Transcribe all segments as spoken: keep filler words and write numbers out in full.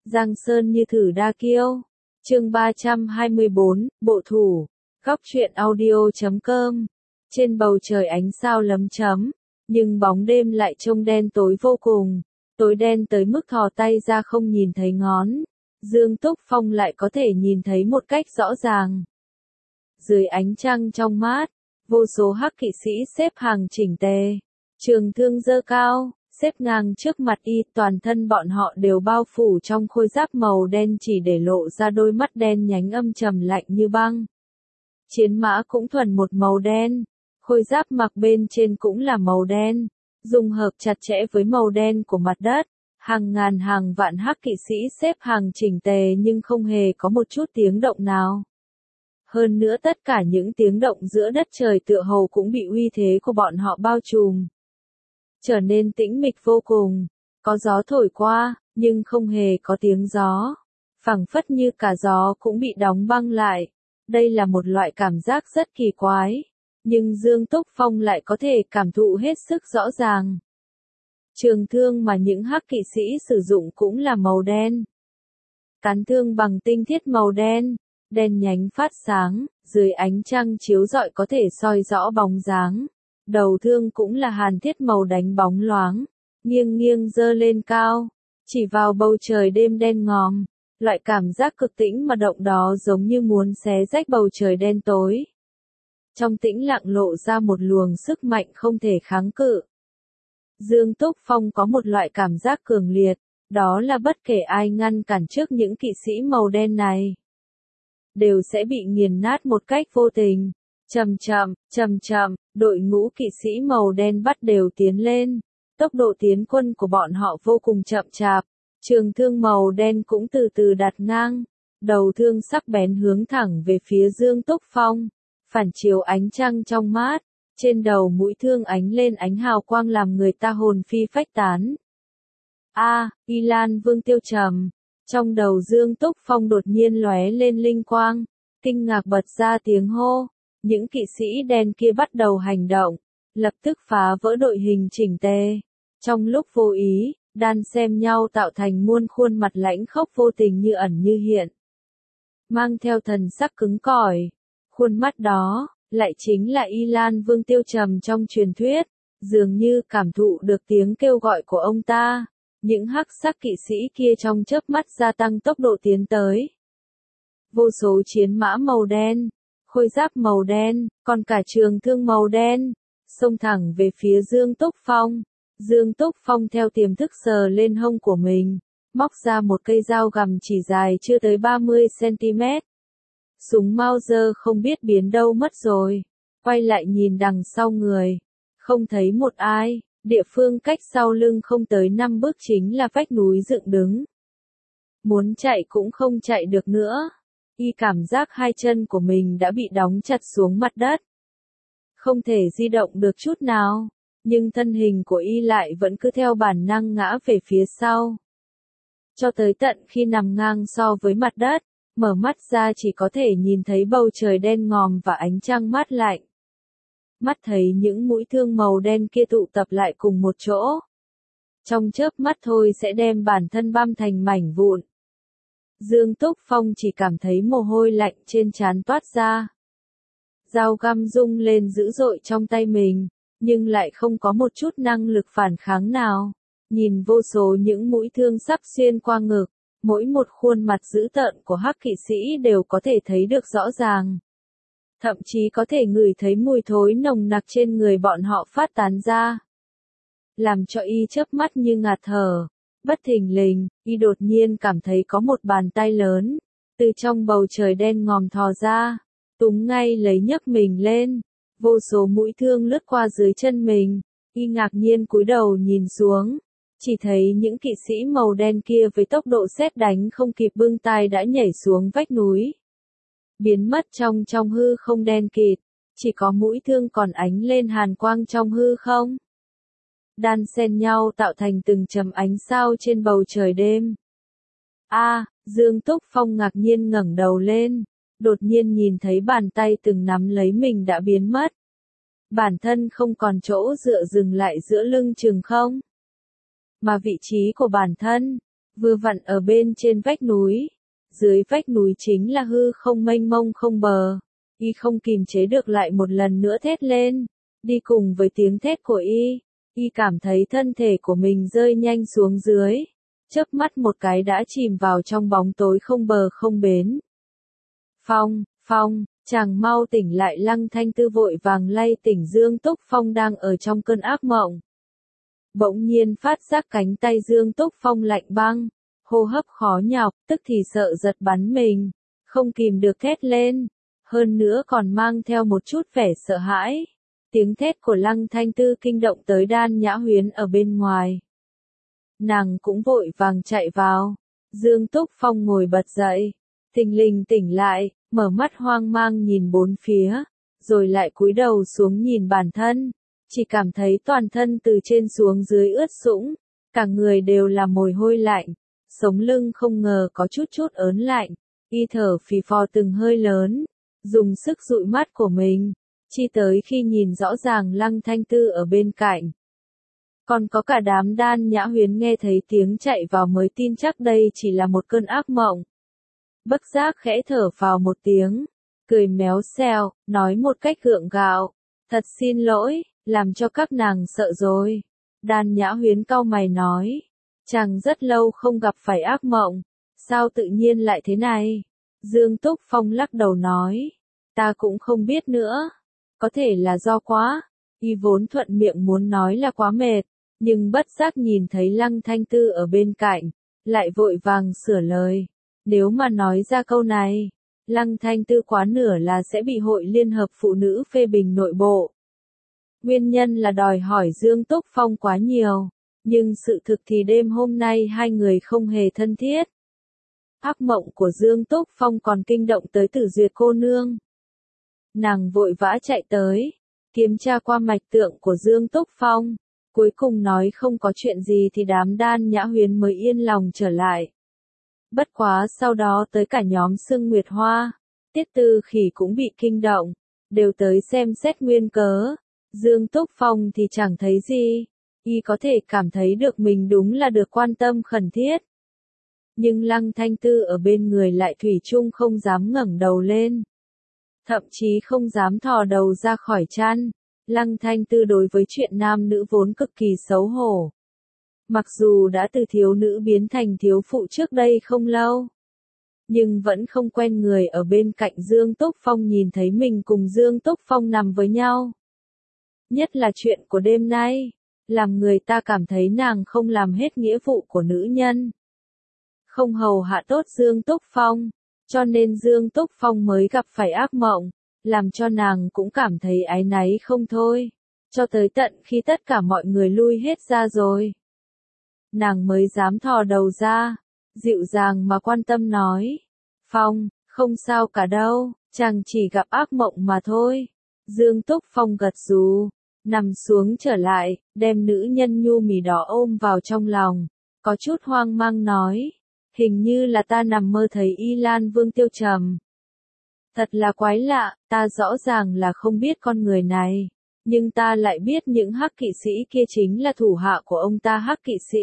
Giang Sơn như thử đa kiêu. Chương ba trăm hai mươi bốn, Bộ thủ. Góc truyện audio chấm com. Trên bầu trời ánh sao lấm chấm, nhưng bóng đêm lại trông đen tối vô cùng, tối đen tới mức thò tay ra không nhìn thấy ngón. Dương Túc Phong lại có thể nhìn thấy một cách rõ ràng. Dưới ánh trăng trong mát, vô số hắc kỵ sĩ xếp hàng chỉnh tề, trường thương giơ cao, xếp ngang trước mặt y, toàn thân bọn họ đều bao phủ trong khôi giáp màu đen chỉ để lộ ra đôi mắt đen nhánh âm trầm lạnh như băng. Chiến mã cũng thuần một màu đen, khôi giáp mặc bên trên cũng là màu đen, dung hợp chặt chẽ với màu đen của mặt đất. Hàng ngàn hàng vạn hắc kỵ sĩ xếp hàng chỉnh tề nhưng không hề có một chút tiếng động nào. Hơn nữa tất cả những tiếng động giữa đất trời tựa hồ cũng bị uy thế của bọn họ bao trùm, trở nên tĩnh mịch vô cùng. Có gió thổi qua, nhưng không hề có tiếng gió, phảng phất như cả gió cũng bị đóng băng lại. Đây là một loại cảm giác rất kỳ quái, nhưng Dương Túc Phong lại có thể cảm thụ hết sức rõ ràng. Trường thương mà những hắc kỵ sĩ sử dụng cũng là màu đen. Cán thương bằng tinh thiết màu đen, đen nhánh phát sáng, dưới ánh trăng chiếu rọi có thể soi rõ bóng dáng. Đầu thương cũng là hàn thiết màu đánh bóng loáng, nghiêng nghiêng giơ lên cao, chỉ vào bầu trời đêm đen ngòm. Loại cảm giác cực tĩnh mà động đó giống như muốn xé rách bầu trời đen tối. Trong tĩnh lặng lộ ra một luồng sức mạnh không thể kháng cự. Dương Túc Phong có một loại cảm giác cường liệt, đó là bất kể ai ngăn cản trước những kỵ sĩ màu đen này, đều sẽ bị nghiền nát một cách vô tình. Chậm chậm, chậm chậm, đội ngũ kỵ sĩ màu đen bắt đều tiến lên. Tốc độ tiến quân của bọn họ vô cùng chậm chạp. Trường thương màu đen cũng từ từ đặt ngang, đầu thương sắc bén hướng thẳng về phía Dương Túc Phong, phản chiếu ánh trăng trong mát, trên đầu mũi thương ánh lên ánh hào quang làm người ta hồn phi phách tán. A, à, Y Lan Vương Tiêu trầm, trong đầu Dương Túc Phong đột nhiên lóe lên linh quang, kinh ngạc bật ra tiếng hô, những kỵ sĩ đen kia bắt đầu hành động, lập tức phá vỡ đội hình chỉnh tề. Trong lúc vô ý, đan xem nhau tạo thành muôn khuôn mặt lãnh khốc vô tình như ẩn như hiện, mang theo thần sắc cứng cỏi. Khuôn mắt đó, lại chính là Y Lan Vương Tiêu trầm trong truyền thuyết, dường như cảm thụ được tiếng kêu gọi của ông ta. Những hắc sắc kỵ sĩ kia trong chớp mắt gia tăng tốc độ tiến tới. Vô số chiến mã màu đen, khôi giáp màu đen, còn cả trường thương màu đen, xông thẳng về phía Dương Túc Phong. Dương Túc Phong theo tiềm thức sờ lên hông của mình, móc ra một cây dao găm chỉ dài chưa tới ba mươi xăng-ti-mét. Súng Mauser không biết biến đâu mất rồi, quay lại nhìn đằng sau người, không thấy một ai, địa phương cách sau lưng không tới năm bước chính là vách núi dựng đứng. Muốn chạy cũng không chạy được nữa, y cảm giác hai chân của mình đã bị đóng chặt xuống mặt đất, không thể di động được chút nào. Nhưng thân hình của y lại vẫn cứ theo bản năng ngã về phía sau. Cho tới tận khi nằm ngang so với mặt đất, mở mắt ra chỉ có thể nhìn thấy bầu trời đen ngòm và ánh trăng mát lạnh. Mắt thấy những mũi thương màu đen kia tụ tập lại cùng một chỗ, trong chớp mắt thôi sẽ đem bản thân băm thành mảnh vụn. Dương Túc Phong chỉ cảm thấy mồ hôi lạnh trên trán toát ra. Dao găm rung lên dữ dội trong tay mình, nhưng lại không có một chút năng lực phản kháng nào. Nhìn vô số những mũi thương sắp xuyên qua ngực, mỗi một khuôn mặt dữ tợn của hắc kỵ sĩ đều có thể thấy được rõ ràng. Thậm chí có thể ngửi thấy mùi thối nồng nặc trên người bọn họ phát tán ra, làm cho y chớp mắt như ngạt thở. Bất thình lình, y đột nhiên cảm thấy có một bàn tay lớn, từ trong bầu trời đen ngòm thò ra, túm ngay lấy nhấc mình lên. Vô số mũi thương lướt qua dưới chân mình, y ngạc nhiên cúi đầu nhìn xuống, chỉ thấy những kỵ sĩ màu đen kia với tốc độ sét đánh không kịp bưng tay đã nhảy xuống vách núi, biến mất trong trong hư không đen kịt, chỉ có mũi thương còn ánh lên hàn quang trong hư không, đan xen nhau tạo thành từng chấm ánh sao trên bầu trời đêm. A, à, Dương Túc Phong ngạc nhiên ngẩng đầu lên, đột nhiên nhìn thấy bàn tay từng nắm lấy mình đã biến mất. Bản thân không còn chỗ dựa dừng lại giữa lưng chừng không, mà vị trí của bản thân, vừa vặn ở bên trên vách núi. Dưới vách núi chính là hư không mênh mông không bờ. Y không kìm chế được lại một lần nữa thét lên. Đi cùng với tiếng thét của Y, Y cảm thấy thân thể của mình rơi nhanh xuống dưới. Chớp mắt một cái đã chìm vào trong bóng tối không bờ không bến. Phong, Phong, chàng mau tỉnh lại. Lăng Thanh Tư vội vàng lay tỉnh Dương Túc Phong đang ở trong cơn ác mộng. Bỗng nhiên phát giác cánh tay Dương Túc Phong lạnh băng, hô hấp khó nhọc, tức thì sợ giật bắn mình, không kìm được thét lên, hơn nữa còn mang theo một chút vẻ sợ hãi. Tiếng thét của Lăng Thanh Tư kinh động tới Đan Nhã Huyến ở bên ngoài. Nàng cũng vội vàng chạy vào. Dương Túc Phong ngồi bật dậy, thình lình tỉnh lại, mở mắt hoang mang nhìn bốn phía, rồi lại cúi đầu xuống nhìn bản thân, chỉ cảm thấy toàn thân từ trên xuống dưới ướt sũng, cả người đều là mồ hôi lạnh, sống lưng không ngờ có chút chút ớn lạnh, y thở phì phò từng hơi lớn, dùng sức dụi mắt của mình, chi tới khi nhìn rõ ràng Lăng Thanh Tư ở bên cạnh. Còn có cả đám Đan Nhã Huyến nghe thấy tiếng chạy vào mới tin chắc đây chỉ là một cơn ác mộng. Bất giác khẽ thở phào một tiếng, cười méo xèo, nói một cách gượng gạo, thật xin lỗi, làm cho các nàng sợ rồi. Đan Nhã Huyến cau mày nói, chàng rất lâu không gặp phải ác mộng, sao tự nhiên lại thế này? Dương Túc Phong lắc đầu nói, ta cũng không biết nữa, có thể là do quá, y vốn thuận miệng muốn nói là quá mệt, nhưng bất giác nhìn thấy Lăng Thanh Tư ở bên cạnh, lại vội vàng sửa lời. Nếu mà nói ra câu này, Lăng Thanh Tư quá nửa là sẽ bị Hội Liên hợp Phụ nữ phê bình nội bộ. Nguyên nhân là đòi hỏi Dương Túc Phong quá nhiều, nhưng sự thực thì đêm hôm nay hai người không hề thân thiết. Ác mộng của Dương Túc Phong còn kinh động tới Tử Duyệt cô nương. Nàng vội vã chạy tới, kiểm tra qua mạch tượng của Dương Túc Phong, cuối cùng nói không có chuyện gì thì đám Đan Nhã Huyến mới yên lòng trở lại. Bất quá sau đó tới cả nhóm Sương Nguyệt Hoa, Tiết Tư Khỉ cũng bị kinh động, đều tới xem xét nguyên cớ. Dương Túc Phong thì chẳng thấy gì, y có thể cảm thấy được mình đúng là được quan tâm khẩn thiết. Nhưng Lăng Thanh Tư ở bên người lại thủy chung không dám ngẩng đầu lên, thậm chí không dám thò đầu ra khỏi chăn. Lăng Thanh Tư đối với chuyện nam nữ vốn cực kỳ xấu hổ. Mặc dù đã từ thiếu nữ biến thành thiếu phụ trước đây không lâu, nhưng vẫn không quen người ở bên cạnh Dương Túc Phong nhìn thấy mình cùng Dương Túc Phong nằm với nhau. Nhất là chuyện của đêm nay, làm người ta cảm thấy nàng không làm hết nghĩa vụ của nữ nhân. Không hầu hạ tốt Dương Túc Phong, cho nên Dương Túc Phong mới gặp phải ác mộng, làm cho nàng cũng cảm thấy áy náy không thôi. Cho tới tận khi tất cả mọi người lui hết ra rồi, nàng mới dám thò đầu ra, dịu dàng mà quan tâm nói. Phong, không sao cả đâu, chàng chỉ gặp ác mộng mà thôi. Dương Túc Phong gật gù, nằm xuống trở lại, đem nữ nhân nhu mì đỏ ôm vào trong lòng, có chút hoang mang nói, hình như là ta nằm mơ thấy Y Lan Vương Tiêu Trầm. Thật là quái lạ, ta rõ ràng là không biết con người này, nhưng ta lại biết những hắc kỵ sĩ kia chính là thủ hạ của ông ta hắc kỵ sĩ.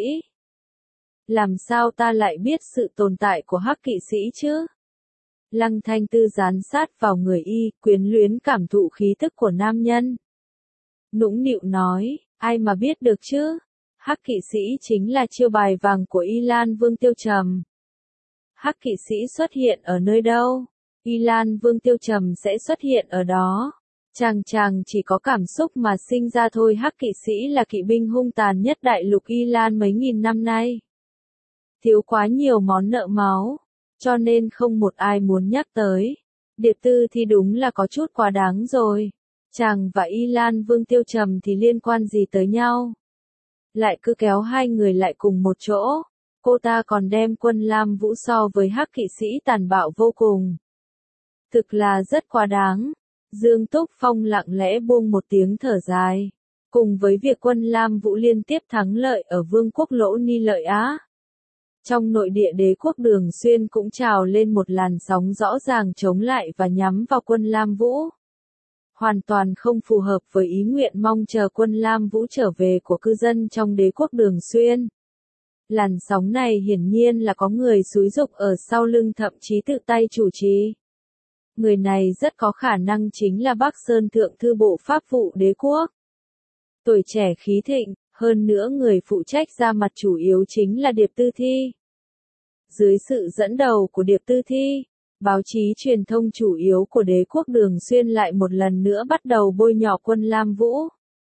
Làm sao ta lại biết sự tồn tại của hắc kỵ sĩ chứ? Lăng Thanh Tư dán sát vào người y, quyến luyến cảm thụ khí tức của nam nhân. Nũng nịu nói, ai mà biết được chứ? Hắc kỵ sĩ chính là chiêu bài vàng của Y Lan Vương Tiêu Trầm. Hắc kỵ sĩ xuất hiện ở nơi đâu? Y Lan Vương Tiêu Trầm sẽ xuất hiện ở đó. Chàng chàng chỉ có cảm xúc mà sinh ra thôi. Hắc kỵ sĩ là kỵ binh hung tàn nhất đại lục Y Lan mấy nghìn năm nay. Thiếu quá nhiều món nợ máu, cho nên không một ai muốn nhắc tới. Điệp Tư thì đúng là có chút quá đáng rồi. Chàng và Y Lan Vương Tiêu Trầm thì liên quan gì tới nhau? Lại cứ kéo hai người lại cùng một chỗ. Cô ta còn đem Quân Lam Vũ so với hắc kỵ sĩ tàn bạo vô cùng. Thực là rất quá đáng. Dương Túc Phong lặng lẽ buông một tiếng thở dài. Cùng với việc Quân Lam Vũ liên tiếp thắng lợi ở Vương quốc Lỗ Ni Lợi Á, trong nội địa đế quốc Đường Xuyên cũng trào lên một làn sóng rõ ràng chống lại và nhắm vào Quân Lam Vũ. Hoàn toàn không phù hợp với ý nguyện mong chờ Quân Lam Vũ trở về của cư dân trong đế quốc Đường Xuyên. Làn sóng này hiển nhiên là có người xúi giục ở sau lưng thậm chí tự tay chủ trì. Người này rất có khả năng chính là Bắc Sơn Thượng Thư Bộ Pháp vụ Đế quốc. Tuổi trẻ khí thịnh, hơn nữa người phụ trách ra mặt chủ yếu chính là Điệp Tư Thi. Dưới sự dẫn đầu của Điệp Tư Thi, báo chí truyền thông chủ yếu của đế quốc Đường Xuyên lại một lần nữa bắt đầu bôi nhọ quân Lam Vũ.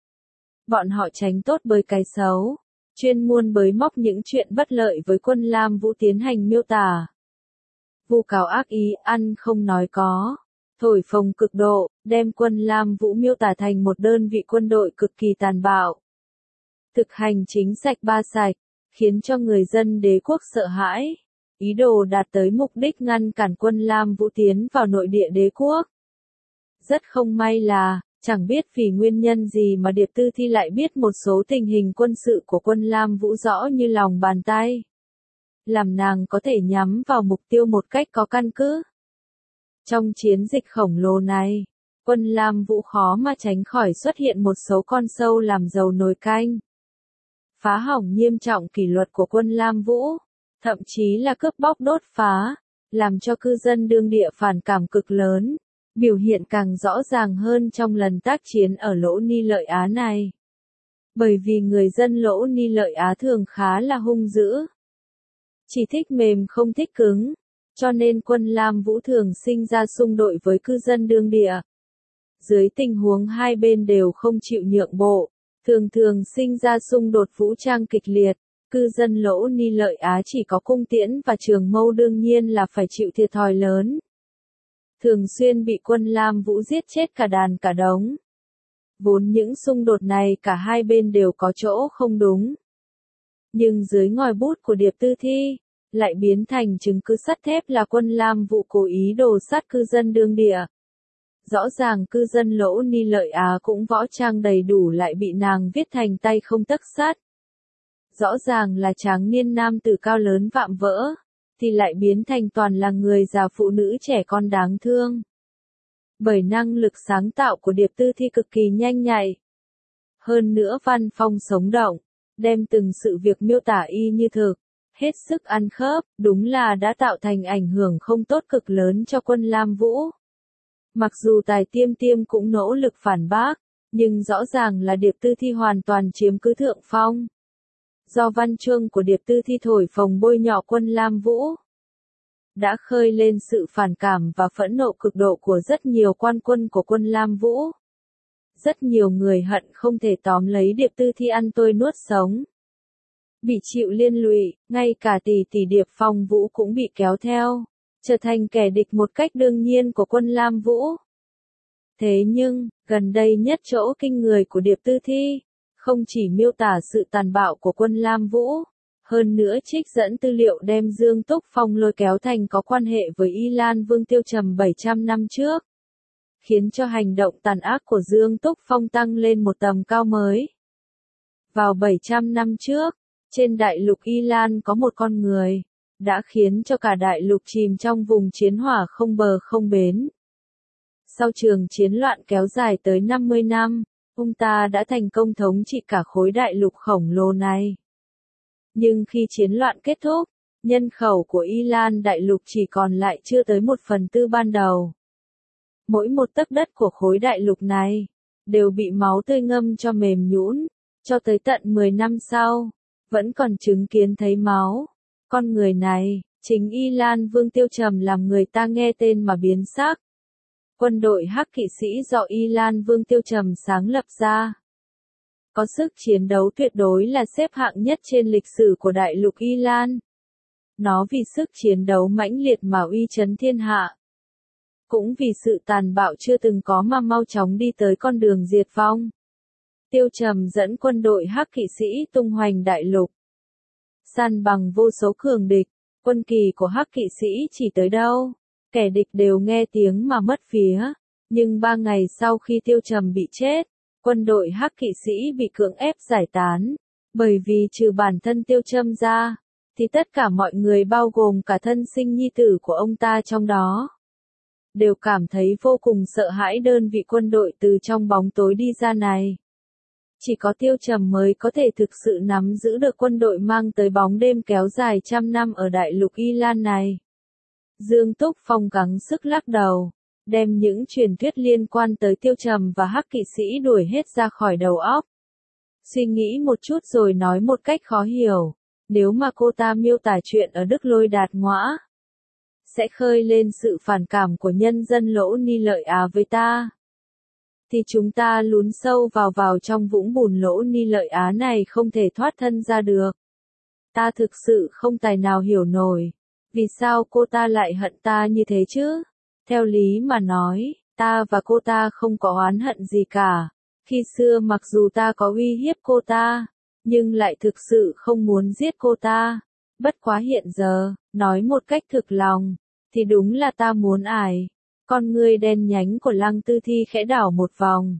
Bọn họ tránh tốt bới cái xấu, chuyên muôn bới móc những chuyện bất lợi với quân Lam Vũ tiến hành miêu tả. Vu cáo ác ý, ăn không nói có, thổi phồng cực độ, đem quân Lam Vũ miêu tả thành một đơn vị quân đội cực kỳ tàn bạo. Thực hành chính sạch ba sạch, khiến cho người dân đế quốc sợ hãi, ý đồ đạt tới mục đích ngăn cản quân Lam Vũ tiến vào nội địa đế quốc. Rất không may là, chẳng biết vì nguyên nhân gì mà Điệp Tư Thi lại biết một số tình hình quân sự của quân Lam Vũ rõ như lòng bàn tay. Làm nàng có thể nhắm vào mục tiêu một cách có căn cứ. Trong chiến dịch khổng lồ này, quân Lam Vũ khó mà tránh khỏi xuất hiện một số con sâu làm dầu nồi canh. Phá hỏng nghiêm trọng kỷ luật của quân Lam Vũ, thậm chí là cướp bóc đốt phá, làm cho cư dân đương địa phản cảm cực lớn, biểu hiện càng rõ ràng hơn trong lần tác chiến ở Lỗ Ni Lợi Á này. Bởi vì người dân Lỗ Ni Lợi Á thường khá là hung dữ, chỉ thích mềm không thích cứng, cho nên quân Lam Vũ thường sinh ra xung đột với cư dân đương địa. Dưới tình huống hai bên đều không chịu nhượng bộ, thường thường sinh ra xung đột vũ trang kịch liệt, cư dân Lỗ Ni Lợi Á chỉ có cung tiễn và trường mâu đương nhiên là phải chịu thiệt thòi lớn. Thường xuyên bị quân Lam Vũ giết chết cả đàn cả đống. Vốn những xung đột này cả hai bên đều có chỗ không đúng. Nhưng dưới ngòi bút của Điệp Tư Thi, lại biến thành chứng cứ sắt thép là quân Lam Vũ cố ý đồ sát cư dân đương địa. Rõ ràng cư dân Lỗ Ni Lợi Á cũng võ trang đầy đủ lại bị nàng viết thành tay không tấc sắt. Rõ ràng là tráng niên nam tử cao lớn vạm vỡ, thì lại biến thành toàn là người già phụ nữ trẻ con đáng thương. Bởi năng lực sáng tạo của Điệp Tư Thi cực kỳ nhanh nhạy. Hơn nữa văn phong sống động, đem từng sự việc miêu tả y như thực, hết sức ăn khớp, đúng là đã tạo thành ảnh hưởng không tốt cực lớn cho quân Lam Vũ. Mặc dù Tài Tiêm Tiêm cũng nỗ lực phản bác, nhưng rõ ràng là Điệp Tư Thi hoàn toàn chiếm cứ thượng phong. Do văn chương của Điệp Tư Thi thổi phồng bôi nhọ quân Lam Vũ, đã khơi lên sự phản cảm và phẫn nộ cực độ của rất nhiều quan quân của quân Lam Vũ. Rất nhiều người hận không thể tóm lấy Điệp Tư Thi ăn tươi nuốt sống. Bị chịu liên lụy, ngay cả tỷ tỷ Điệp Phong Vũ cũng bị kéo theo, trở thành kẻ địch một cách đương nhiên của quân Lam Vũ. Thế nhưng, gần đây nhất chỗ kinh người của Điệp Tư Thi, không chỉ miêu tả sự tàn bạo của quân Lam Vũ, hơn nữa trích dẫn tư liệu đem Dương Túc Phong lôi kéo thành có quan hệ với Y Lan Vương Tiêu Trầm bảy trăm năm trước, khiến cho hành động tàn ác của Dương Túc Phong tăng lên một tầm cao mới. Vào bảy trăm năm trước, trên đại lục Y Lan có một con người, đã khiến cho cả đại lục chìm trong vùng chiến hỏa không bờ không bến. Sau trường chiến loạn kéo dài tới năm mươi năm, ông ta đã thành công thống trị cả khối đại lục khổng lồ này. Nhưng khi chiến loạn kết thúc, nhân khẩu của Y Lan đại lục chỉ còn lại chưa tới một phần tư ban đầu. Mỗi một tấc đất của khối đại lục này, đều bị máu tươi ngâm cho mềm nhũn, cho tới tận mười năm sau, vẫn còn chứng kiến thấy máu. Con người này, chính Y Lan Vương Tiêu Trầm làm người ta nghe tên mà biến sắc. Quân đội Hắc Kỵ Sĩ do Y Lan Vương Tiêu Trầm sáng lập ra, có sức chiến đấu tuyệt đối là xếp hạng nhất trên lịch sử của đại lục Y Lan. Nó vì sức chiến đấu mãnh liệt mà uy chấn thiên hạ. Cũng vì sự tàn bạo chưa từng có mà mau chóng đi tới con đường diệt vong. Tiêu Trầm dẫn quân đội Hắc Kỵ Sĩ tung hoành đại lục, săn bằng vô số cường địch. Quân kỳ của Hắc Kỵ Sĩ chỉ tới đâu, kẻ địch đều nghe tiếng mà mất phía. Nhưng ba ngày sau khi Tiêu Trầm bị chết, quân đội Hắc Kỵ Sĩ bị cưỡng ép giải tán. Bởi vì trừ bản thân Tiêu Trầm ra, thì tất cả mọi người bao gồm cả thân sinh nhi tử của ông ta trong đó, đều cảm thấy vô cùng sợ hãi đơn vị quân đội từ trong bóng tối đi ra này. Chỉ có Tiêu Trầm mới có thể thực sự nắm giữ được quân đội mang tới bóng đêm kéo dài trăm năm ở đại lục Y Lan này. Dương Túc Phong gắng sức lắc đầu, đem những truyền thuyết liên quan tới Tiêu Trầm và Hắc Kỵ Sĩ đuổi hết ra khỏi đầu óc. Suy nghĩ một chút rồi nói một cách khó hiểu, nếu mà cô ta miêu tả chuyện ở Đức Lôi Đạt Ngõa, sẽ khơi lên sự phản cảm của nhân dân Lỗ Ni Lợi Á với ta, thì chúng ta lún sâu vào vào trong vũng bùn Lỗ Ni Lợi Á này không thể thoát thân ra được. Ta thực sự không tài nào hiểu nổi, vì sao cô ta lại hận ta như thế chứ? Theo lý mà nói, ta và cô ta không có oán hận gì cả. Khi xưa mặc dù ta có uy hiếp cô ta, nhưng lại thực sự không muốn giết cô ta. Bất quá hiện giờ, nói một cách thực lòng, thì đúng là ta muốn ải. Con ngươi đen nhánh của Lăng Tư Thi khẽ đảo một vòng.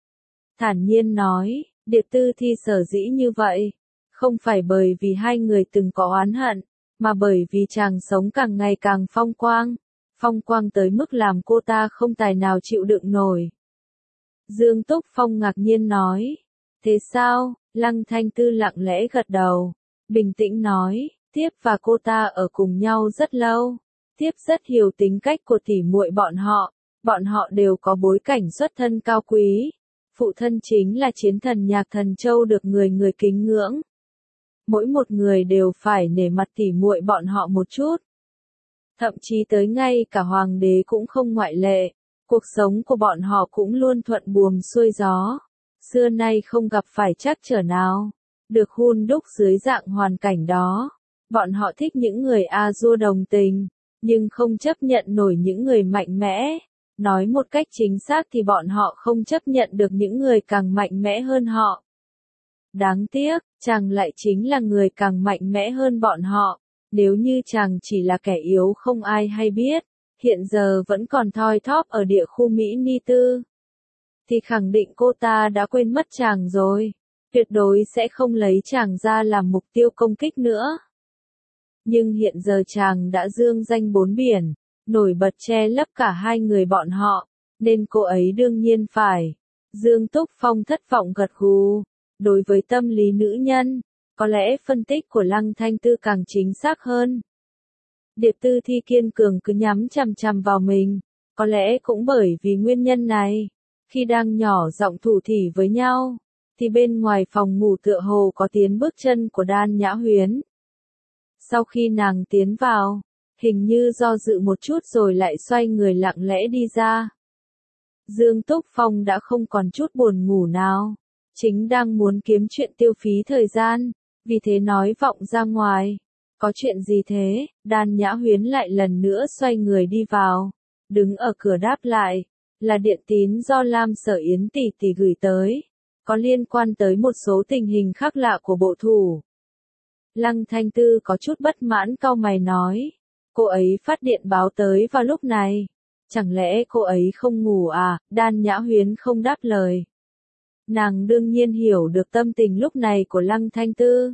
Thản nhiên nói, Điệp Tư Thi sở dĩ như vậy, không phải bởi vì hai người từng có oán hận, mà bởi vì chàng sống càng ngày càng phong quang, phong quang tới mức làm cô ta không tài nào chịu đựng nổi. Dương Túc Phong ngạc nhiên nói, thế sao? Lăng Thanh Tư lặng lẽ gật đầu, bình tĩnh nói, Tiếp và cô ta ở cùng nhau rất lâu. Tiếp rất hiểu tính cách của tỉ muội bọn họ, bọn họ đều có bối cảnh xuất thân cao quý. Phụ thân chính là chiến thần Nhạc Thần Châu được người người kính ngưỡng. Mỗi một người đều phải nể mặt tỉ muội bọn họ một chút. Thậm chí tới ngay cả hoàng đế cũng không ngoại lệ. Cuộc sống của bọn họ cũng luôn thuận buồm xuôi gió. Xưa nay không gặp phải trắc trở nào. Được hun đúc dưới dạng hoàn cảnh đó. Bọn họ thích những người A-dua đồng tình, nhưng không chấp nhận nổi những người mạnh mẽ. Nói một cách chính xác thì bọn họ không chấp nhận được những người càng mạnh mẽ hơn họ. Đáng tiếc, chàng lại chính là người càng mạnh mẽ hơn bọn họ. Nếu như chàng chỉ là kẻ yếu không ai hay biết, hiện giờ vẫn còn thoi thóp ở địa khu Mỹ Ni Tư, thì khẳng định cô ta đã quên mất chàng rồi. Tuyệt đối sẽ không lấy chàng ra làm mục tiêu công kích nữa. Nhưng hiện giờ chàng đã dương danh bốn biển, nổi bật che lấp cả hai người bọn họ, nên cô ấy đương nhiên phải. Dương Túc Phong thất vọng gật gù. Đối với tâm lý nữ nhân, có lẽ phân tích của Lăng Thanh Tư càng chính xác hơn. Điệp Tư Thi kiên cường cứ nhắm chằm chằm vào mình, có lẽ cũng bởi vì nguyên nhân này, khi đang nhỏ giọng thủ thỉ với nhau, thì bên ngoài phòng ngủ tựa hồ có tiếng bước chân của Đan Nhã Huyến. Sau khi nàng tiến vào, hình như do dự một chút rồi lại xoay người lặng lẽ đi ra. Dương Túc Phong đã không còn chút buồn ngủ nào, chính đang muốn kiếm chuyện tiêu phí thời gian, vì thế nói vọng ra ngoài. Có chuyện gì thế? Đan Nhã Huyến lại lần nữa xoay người đi vào, đứng ở cửa đáp lại, là điện tín do Lam Sở Yến tỷ tỷ gửi tới, có liên quan tới một số tình hình khác lạ của bộ thủ. Lăng Thanh Tư có chút bất mãn cau mày nói, cô ấy phát điện báo tới vào lúc này, chẳng lẽ cô ấy không ngủ à? Đan Nhã Huyến không đáp lời. Nàng đương nhiên hiểu được tâm tình lúc này của Lăng Thanh Tư.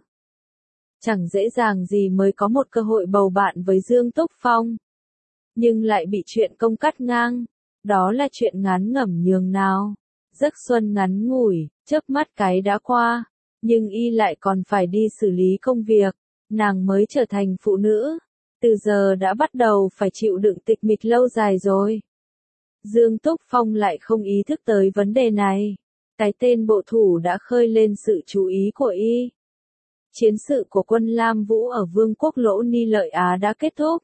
Chẳng dễ dàng gì mới có một cơ hội bầu bạn với Dương Túc Phong. Nhưng lại bị chuyện công cắt ngang. Đó là chuyện ngắn ngẩm nhường nào. Giấc xuân ngắn ngủi, chớp mắt cái đã qua. Nhưng y lại còn phải đi xử lý công việc. Nàng mới trở thành phụ nữ. Từ giờ đã bắt đầu phải chịu đựng tịch mịch lâu dài rồi. Dương Túc Phong lại không ý thức tới vấn đề này. Cái tên bộ thủ đã khơi lên sự chú ý của y. Chiến sự của quân Lam Vũ ở Vương quốc Lỗ Ni Lợi Á đã kết thúc.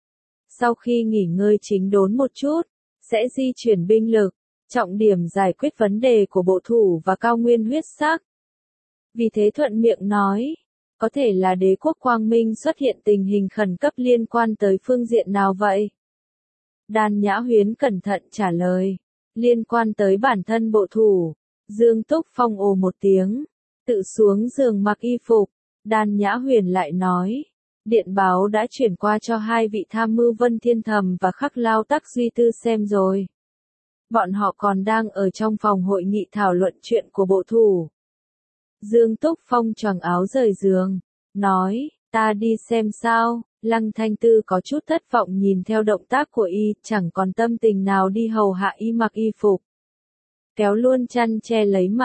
Sau khi nghỉ ngơi chính đốn một chút, sẽ di chuyển binh lực, trọng điểm giải quyết vấn đề của bộ thủ và cao nguyên huyết sắc. Vì thế thuận miệng nói, có thể là đế quốc Quang Minh xuất hiện tình hình khẩn cấp liên quan tới phương diện nào vậy? Đan Nhã Huyến cẩn thận trả lời, liên quan tới bản thân bộ thủ. Dương Túc Phong ồ một tiếng, tự xuống giường mặc y phục. Đan Nhã Huyền lại nói, điện báo đã chuyển qua cho hai vị tham mưu Vân Thiên Thầm và Khắc Lao Tắc Duy Tư xem rồi. Bọn họ còn đang ở trong phòng hội nghị thảo luận chuyện của bộ thủ. Dương Túc Phong choàng áo rời giường, nói, ta đi xem sao. Lăng Thanh Tư có chút thất vọng nhìn theo động tác của y, chẳng còn tâm tình nào đi hầu hạ y mặc y phục. Kéo luôn chăn che lấy mặt,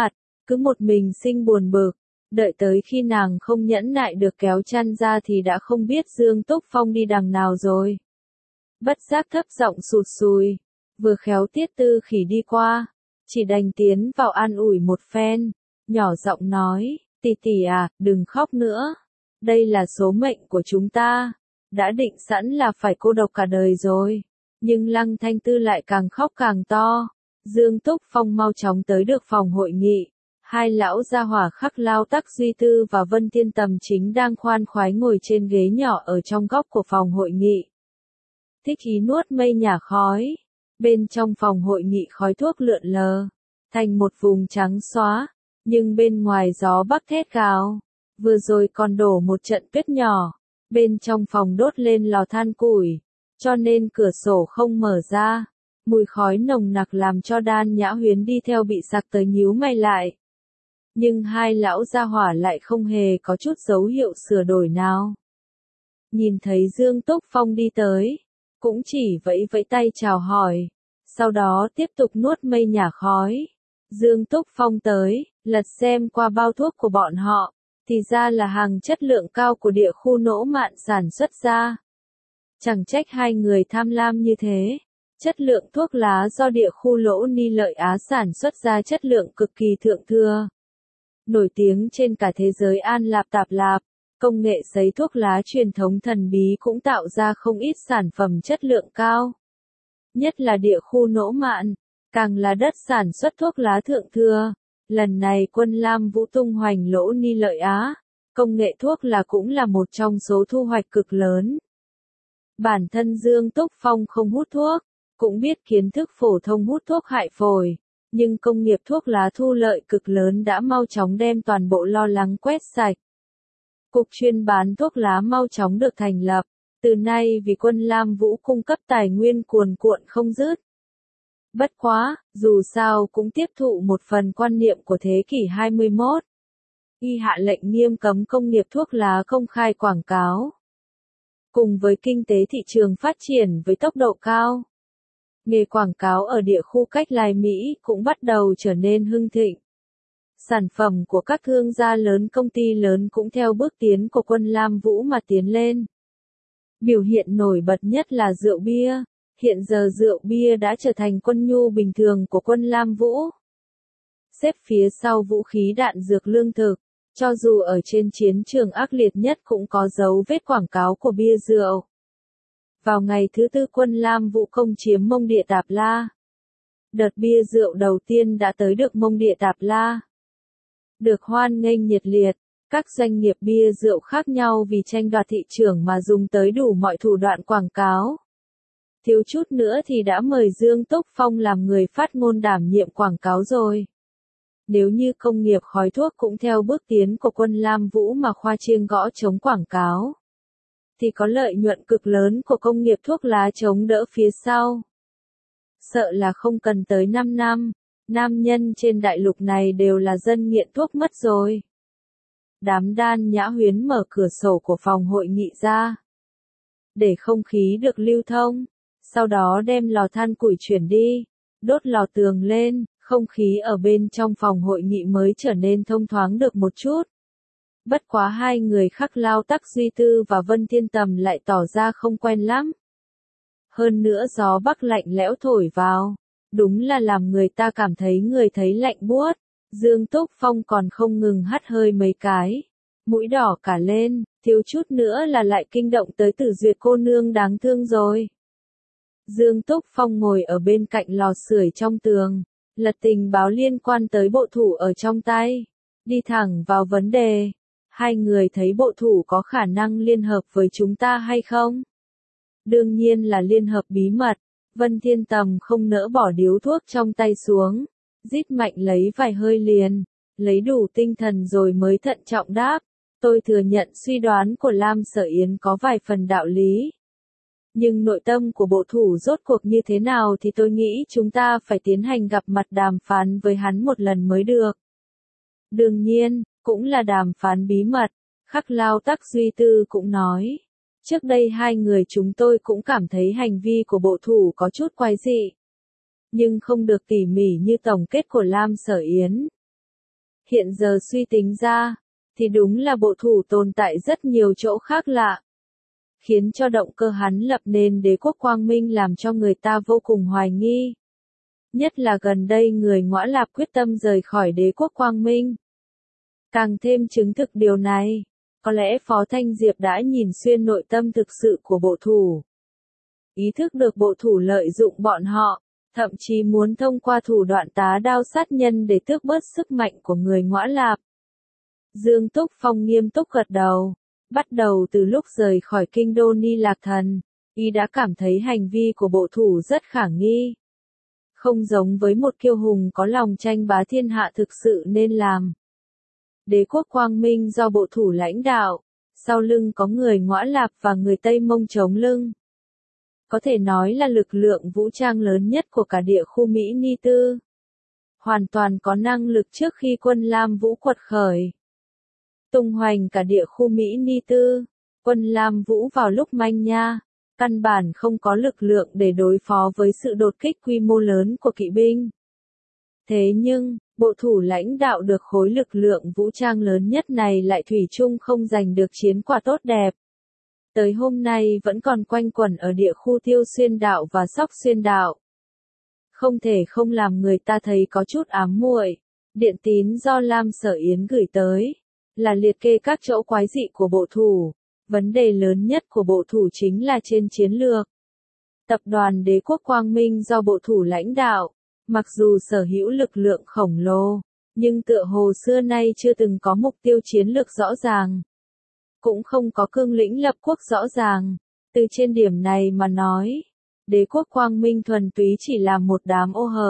cứ một mình sinh buồn bực, đợi tới khi nàng không nhẫn nại được kéo chăn ra thì đã không biết Dương Túc Phong đi đằng nào rồi. Bất giác thấp giọng sụt sùi, vừa khéo Tiết Tư Khỉ đi qua, chỉ đành tiến vào an ủi một phen, nhỏ giọng nói, tỷ tỷ à, đừng khóc nữa, đây là số mệnh của chúng ta, đã định sẵn là phải cô độc cả đời rồi. Nhưng Lăng Thanh Tư lại càng khóc càng to. Dương Túc Phong mau chóng tới được phòng hội nghị. Hai lão gia hỏa Khắc Lao Tắc Duy Tư và Vân Thiên Tầm chính đang khoan khoái ngồi trên ghế nhỏ ở trong góc của phòng hội nghị. Thích ý nuốt mây nhả khói. Bên trong phòng hội nghị khói thuốc lượn lờ, thành một vùng trắng xóa, nhưng bên ngoài gió bắc thét gào. Vừa rồi còn đổ một trận tuyết nhỏ, bên trong phòng đốt lên lò than củi, cho nên cửa sổ không mở ra. Mùi khói nồng nặc làm cho Đan Nhã Huyến đi theo bị sặc tới nhíu mày lại. Nhưng hai lão gia hỏa lại không hề có chút dấu hiệu sửa đổi nào. Nhìn thấy Dương Túc Phong đi tới, cũng chỉ vẫy vẫy tay chào hỏi, sau đó tiếp tục nuốt mây nhả khói. Dương Túc Phong tới, lật xem qua bao thuốc của bọn họ, thì ra là hàng chất lượng cao của địa khu Nỗ Mạn sản xuất ra. Chẳng trách hai người tham lam như thế. Chất lượng thuốc lá do địa khu Lỗ Ni Lợi Á sản xuất ra chất lượng cực kỳ thượng thừa. Nổi tiếng trên cả thế giới An Lạp Tạp Lạp, công nghệ sấy thuốc lá truyền thống thần bí cũng tạo ra không ít sản phẩm chất lượng cao. Nhất là địa khu Nỗ Mạn, càng là đất sản xuất thuốc lá thượng thừa. Lần này Quân Lam Vũ tung hoành Lỗ Ni Lợi Á, công nghệ thuốc lá cũng là một trong số thu hoạch cực lớn. Bản thân Dương Túc Phong không hút thuốc, cũng biết kiến thức phổ thông hút thuốc hại phổi, nhưng công nghiệp thuốc lá thu lợi cực lớn đã mau chóng đem toàn bộ lo lắng quét sạch. Cục chuyên bán thuốc lá mau chóng được thành lập, từ nay vì Quân Lam Vũ cung cấp tài nguyên cuồn cuộn không dứt. Bất quá, dù sao cũng tiếp thụ một phần quan niệm của thế kỷ hai mươi mốt. Y hạ lệnh nghiêm cấm công nghiệp thuốc lá công khai quảng cáo. Cùng với kinh tế thị trường phát triển với tốc độ cao, nghề quảng cáo ở địa khu Cách Lai Mỹ cũng bắt đầu trở nên hưng thịnh. Sản phẩm của các thương gia lớn công ty lớn cũng theo bước tiến của Quân Lam Vũ mà tiến lên. Biểu hiện nổi bật nhất là rượu bia. Hiện giờ rượu bia đã trở thành quân nhu bình thường của Quân Lam Vũ. Xếp phía sau vũ khí đạn dược lương thực, cho dù ở trên chiến trường ác liệt nhất cũng có dấu vết quảng cáo của bia rượu. Vào ngày thứ tư Quân Lam Vũ công chiếm Mông Địa Tạp La. Đợt bia rượu đầu tiên đã tới được Mông Địa Tạp La. Được hoan nghênh nhiệt liệt, các doanh nghiệp bia rượu khác nhau vì tranh đoạt thị trường mà dùng tới đủ mọi thủ đoạn quảng cáo. Thiếu chút nữa thì đã mời Dương Túc Phong làm người phát ngôn đảm nhiệm quảng cáo rồi. Nếu như công nghiệp khói thuốc cũng theo bước tiến của Quân Lam Vũ mà khoa chiêng gõ chống quảng cáo, thì có lợi nhuận cực lớn của công nghiệp thuốc lá chống đỡ phía sau. Sợ là không cần tới năm năm, nam nhân trên đại lục này đều là dân nghiện thuốc mất rồi. Đám Đan Nhã Huyến mở cửa sổ của phòng hội nghị ra, để không khí được lưu thông, sau đó đem lò than củi chuyển đi, đốt lò tường lên, không khí ở bên trong phòng hội nghị mới trở nên thông thoáng được một chút. Bất quá hai người Khắc Lao Tắc Duy Tư và Vân Thiên Tầm lại tỏ ra không quen lắm. Hơn nữa gió bắc lạnh lẽo thổi vào, đúng là làm người ta cảm thấy người thấy lạnh buốt. Dương Túc Phong còn không ngừng hắt hơi mấy cái, mũi đỏ cả lên, thiếu chút nữa là lại kinh động tới Tử Duyệt cô nương đáng thương rồi. Dương Túc Phong ngồi ở bên cạnh lò sưởi trong tường, lật tình báo liên quan tới bộ thủ ở trong tay, đi thẳng vào vấn đề. Hai người thấy bộ thủ có khả năng liên hợp với chúng ta hay không? Đương nhiên là liên hợp bí mật. Vân Thiên Tầm không nỡ bỏ điếu thuốc trong tay xuống, rít mạnh lấy vài hơi liền, lấy đủ tinh thần rồi mới thận trọng đáp. Tôi thừa nhận suy đoán của Lam Sở Yến có vài phần đạo lý. Nhưng nội tâm của bộ thủ rốt cuộc như thế nào thì tôi nghĩ chúng ta phải tiến hành gặp mặt đàm phán với hắn một lần mới được. Đương nhiên, cũng là đàm phán bí mật, Khắc Lao Tắc Duy Tư cũng nói. Trước đây hai người chúng tôi cũng cảm thấy hành vi của bộ thủ có chút quái dị. Nhưng không được tỉ mỉ như tổng kết của Lam Sở Yến. Hiện giờ suy tính ra, thì đúng là bộ thủ tồn tại rất nhiều chỗ khác lạ, khiến cho động cơ hắn lập nên đế quốc quang minh làm cho người ta vô cùng hoài nghi. Nhất là gần đây người Ngõa Lạp quyết tâm rời khỏi đế quốc quang minh. Càng thêm chứng thực điều này, có lẽ Phó Thanh Diệp đã nhìn xuyên nội tâm thực sự của bộ thủ. Ý thức được bộ thủ lợi dụng bọn họ, thậm chí muốn thông qua thủ đoạn tá đao sát nhân để tước bớt sức mạnh của người Ngõa Lạp. Dương Túc Phong nghiêm túc gật đầu. Bắt đầu từ lúc rời khỏi kinh đô Ni Lạc Thần, y đã cảm thấy hành vi của bộ thủ rất khả nghi. Không giống với một kiêu hùng có lòng tranh bá thiên hạ thực sự nên làm. Đế quốc quang minh do bộ thủ lãnh đạo, sau lưng có người Ngõa Lạp và người Tây Mông chống lưng. Có thể nói là lực lượng vũ trang lớn nhất của cả địa khu Mỹ Ni Tư. Hoàn toàn có năng lực trước khi quân Lam Vũ quật khởi. Tung hoành cả địa khu Mỹ Ni Tư, quân Lam Vũ vào lúc manh nha, căn bản không có lực lượng để đối phó với sự đột kích quy mô lớn của kỵ binh. Thế nhưng, bộ thủ lãnh đạo được khối lực lượng vũ trang lớn nhất này lại thủy chung không giành được chiến quả tốt đẹp. Tới hôm nay vẫn còn quanh quẩn ở địa khu Tiêu Xuyên Đạo và Sóc Xuyên Đạo. Không thể không làm người ta thấy có chút ám muội. Điện tín do Lam Sở Yến gửi tới là liệt kê các chỗ quái dị của bộ thủ. Vấn đề lớn nhất của bộ thủ chính là trên chiến lược. Tập đoàn Đế quốc Quang Minh do bộ thủ lãnh đạo, mặc dù sở hữu lực lượng khổng lồ, nhưng tựa hồ xưa nay chưa từng có mục tiêu chiến lược rõ ràng. Cũng không có cương lĩnh lập quốc rõ ràng. Từ trên điểm này mà nói, Đế quốc Quang Minh thuần túy chỉ là một đám ô hợp.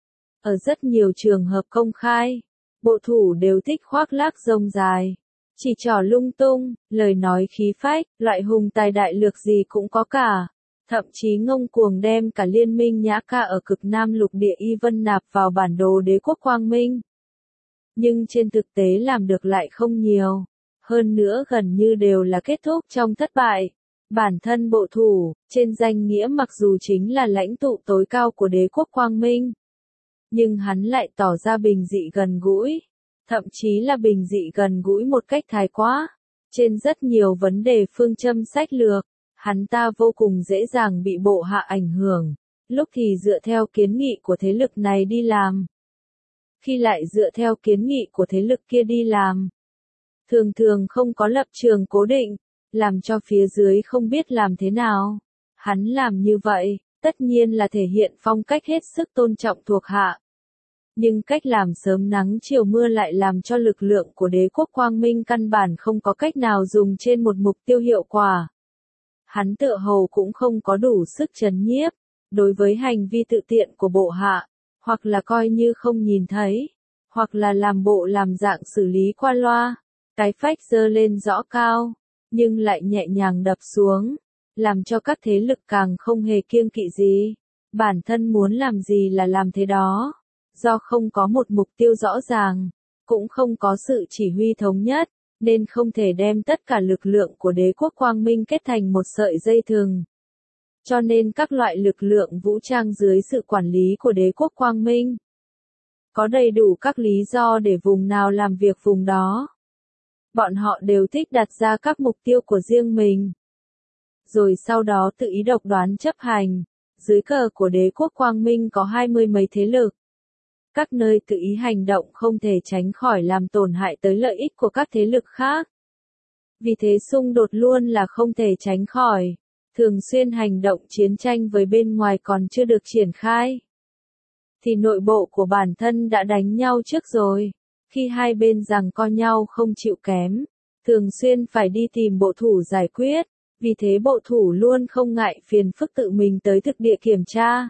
Ở rất nhiều trường hợp công khai, bộ thủ đều thích khoác lác rông dài, chỉ trỏ lung tung, lời nói khí phách, loại hùng tài đại lược gì cũng có cả. Thậm chí ngông cuồng đem cả liên minh Nhã Ca ở cực Nam lục địa Y Vân nạp vào bản đồ Đế quốc Quang Minh. Nhưng trên thực tế làm được lại không nhiều. Hơn nữa gần như đều là kết thúc trong thất bại. Bản thân bộ thủ, trên danh nghĩa mặc dù chính là lãnh tụ tối cao của Đế quốc Quang Minh, nhưng hắn lại tỏ ra bình dị gần gũi, thậm chí là bình dị gần gũi một cách thái quá. Trên rất nhiều vấn đề phương châm sách lược, hắn ta vô cùng dễ dàng bị bộ hạ ảnh hưởng, lúc thì dựa theo kiến nghị của thế lực này đi làm, khi lại dựa theo kiến nghị của thế lực kia đi làm. Thường thường không có lập trường cố định, làm cho phía dưới không biết làm thế nào. Hắn làm như vậy, tất nhiên là thể hiện phong cách hết sức tôn trọng thuộc hạ. Nhưng cách làm sớm nắng chiều mưa lại làm cho lực lượng của Đế quốc Quang Minh căn bản không có cách nào dùng trên một mục tiêu hiệu quả. Hắn tựa hồ cũng không có đủ sức trấn nhiếp, đối với hành vi tự tiện của bộ hạ, hoặc là coi như không nhìn thấy, hoặc là làm bộ làm dạng xử lý qua loa. Cái phách giơ lên rõ cao, nhưng lại nhẹ nhàng đập xuống, làm cho các thế lực càng không hề kiêng kỵ gì. Bản thân muốn làm gì là làm thế đó. Do không có một mục tiêu rõ ràng, cũng không có sự chỉ huy thống nhất, nên không thể đem tất cả lực lượng của Đế quốc Quang Minh kết thành một sợi dây thừng. Cho nên các loại lực lượng vũ trang dưới sự quản lý của Đế quốc Quang Minh có đầy đủ các lý do để vùng nào làm việc vùng đó. Bọn họ đều thích đặt ra các mục tiêu của riêng mình, rồi sau đó tự ý độc đoán chấp hành. Dưới cờ của Đế quốc Quang Minh có hai mươi mấy thế lực. Các nơi tự ý hành động không thể tránh khỏi làm tổn hại tới lợi ích của các thế lực khác. Vì thế xung đột luôn là không thể tránh khỏi. Thường xuyên hành động chiến tranh với bên ngoài còn chưa được triển khai, thì nội bộ của bản thân đã đánh nhau trước rồi. Khi hai bên giằng co nhau không chịu kém, thường xuyên phải đi tìm bộ thủ giải quyết, vì thế bộ thủ luôn không ngại phiền phức tự mình tới thực địa kiểm tra.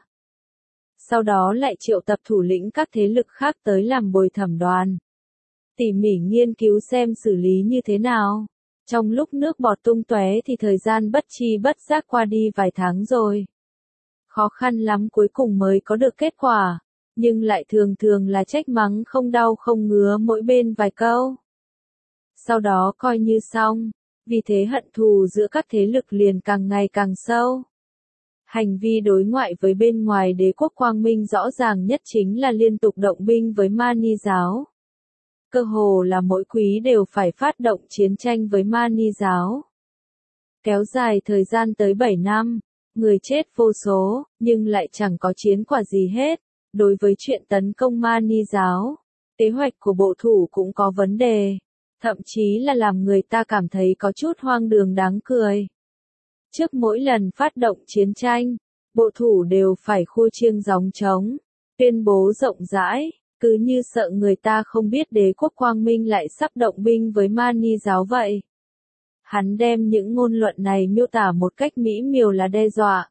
Sau đó lại triệu tập thủ lĩnh các thế lực khác tới làm bồi thẩm đoàn. Tỉ mỉ nghiên cứu xem xử lý như thế nào. Trong lúc nước bọt tung tóe thì thời gian bất chi bất giác qua đi vài tháng rồi. Khó khăn lắm cuối cùng mới có được kết quả. Nhưng lại thường thường là trách mắng không đau không ngứa mỗi bên vài câu. Sau đó coi như xong, vì thế hận thù giữa các thế lực liền càng ngày càng sâu. Hành vi đối ngoại với bên ngoài Đế quốc Quang Minh rõ ràng nhất chính là liên tục động binh với Mani giáo. cơ hồ là mỗi quý đều phải phát động chiến tranh với Mani giáo. Kéo dài thời gian tới bảy năm, người chết vô số, nhưng lại chẳng có chiến quả gì hết. Đối với chuyện tấn công Mani giáo, kế hoạch của bộ thủ cũng có vấn đề, thậm chí là làm người ta cảm thấy có chút hoang đường đáng cười. Trước mỗi lần phát động chiến tranh, bộ thủ đều phải khua chiêng gióng trống, tuyên bố rộng rãi, cứ như sợ người ta không biết đế quốc Quang Minh lại sắp động binh với Mani giáo vậy. Hắn đem những ngôn luận này miêu tả một cách mỹ miều là đe dọa.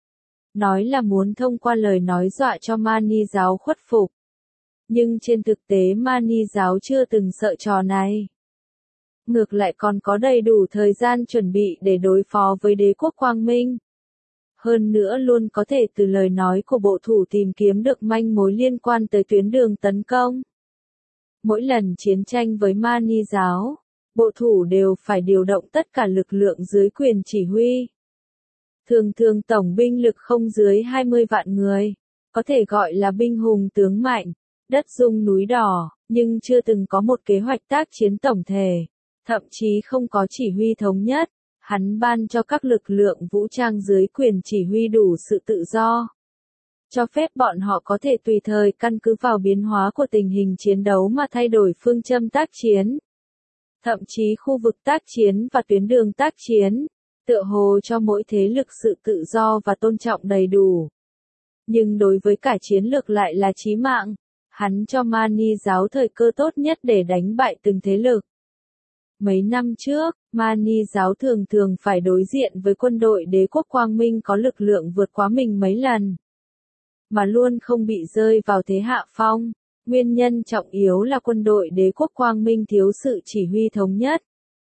Nói là muốn thông qua lời nói dọa cho Mani giáo khuất phục. Nhưng trên thực tế Mani giáo chưa từng sợ trò này. Ngược lại còn có đầy đủ thời gian chuẩn bị để đối phó với đế quốc Quang Minh. Hơn nữa luôn có thể từ lời nói của bộ thủ tìm kiếm được manh mối liên quan tới tuyến đường tấn công. Mỗi lần chiến tranh với Mani giáo, bộ thủ đều phải điều động tất cả lực lượng dưới quyền chỉ huy. Thường thường tổng binh lực không dưới hai mươi vạn người, có thể gọi là binh hùng tướng mạnh, đất rung núi đỏ, nhưng chưa từng có một kế hoạch tác chiến tổng thể, thậm chí không có chỉ huy thống nhất. Hắn ban cho các lực lượng vũ trang dưới quyền chỉ huy đủ sự tự do, cho phép bọn họ có thể tùy thời căn cứ vào biến hóa của tình hình chiến đấu mà thay đổi phương châm tác chiến. Thậm chí khu vực tác chiến và tuyến đường tác chiến, tựa hồ cho mỗi thế lực sự tự do và tôn trọng đầy đủ. Nhưng đối với cả chiến lược lại là chí mạng, hắn cho Mani giáo thời cơ tốt nhất để đánh bại từng thế lực. Mấy năm trước, Mani giáo thường thường phải đối diện với quân đội đế quốc Quang Minh có lực lượng vượt quá mình mấy lần, mà luôn không bị rơi vào thế hạ phong. Nguyên nhân trọng yếu là quân đội đế quốc Quang Minh thiếu sự chỉ huy thống nhất.